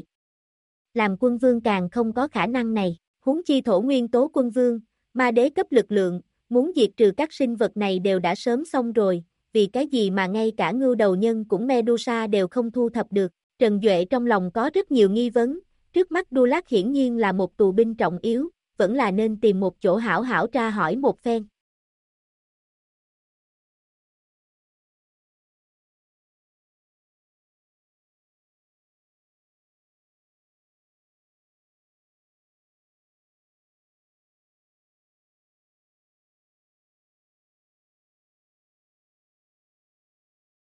Làm quân vương càng không có khả năng này, huống chi thổ nguyên tố quân vương, ma đế cấp lực lượng, muốn diệt trừ các sinh vật này đều đã sớm xong rồi, vì cái gì mà ngay cả ngưu đầu nhân cũng Medusa đều không thu thập được. Trần Duệ trong lòng có rất nhiều nghi vấn, trước mắt Dulat hiển nhiên là một tù binh trọng yếu, vẫn là nên tìm một chỗ hảo hảo tra hỏi một phen.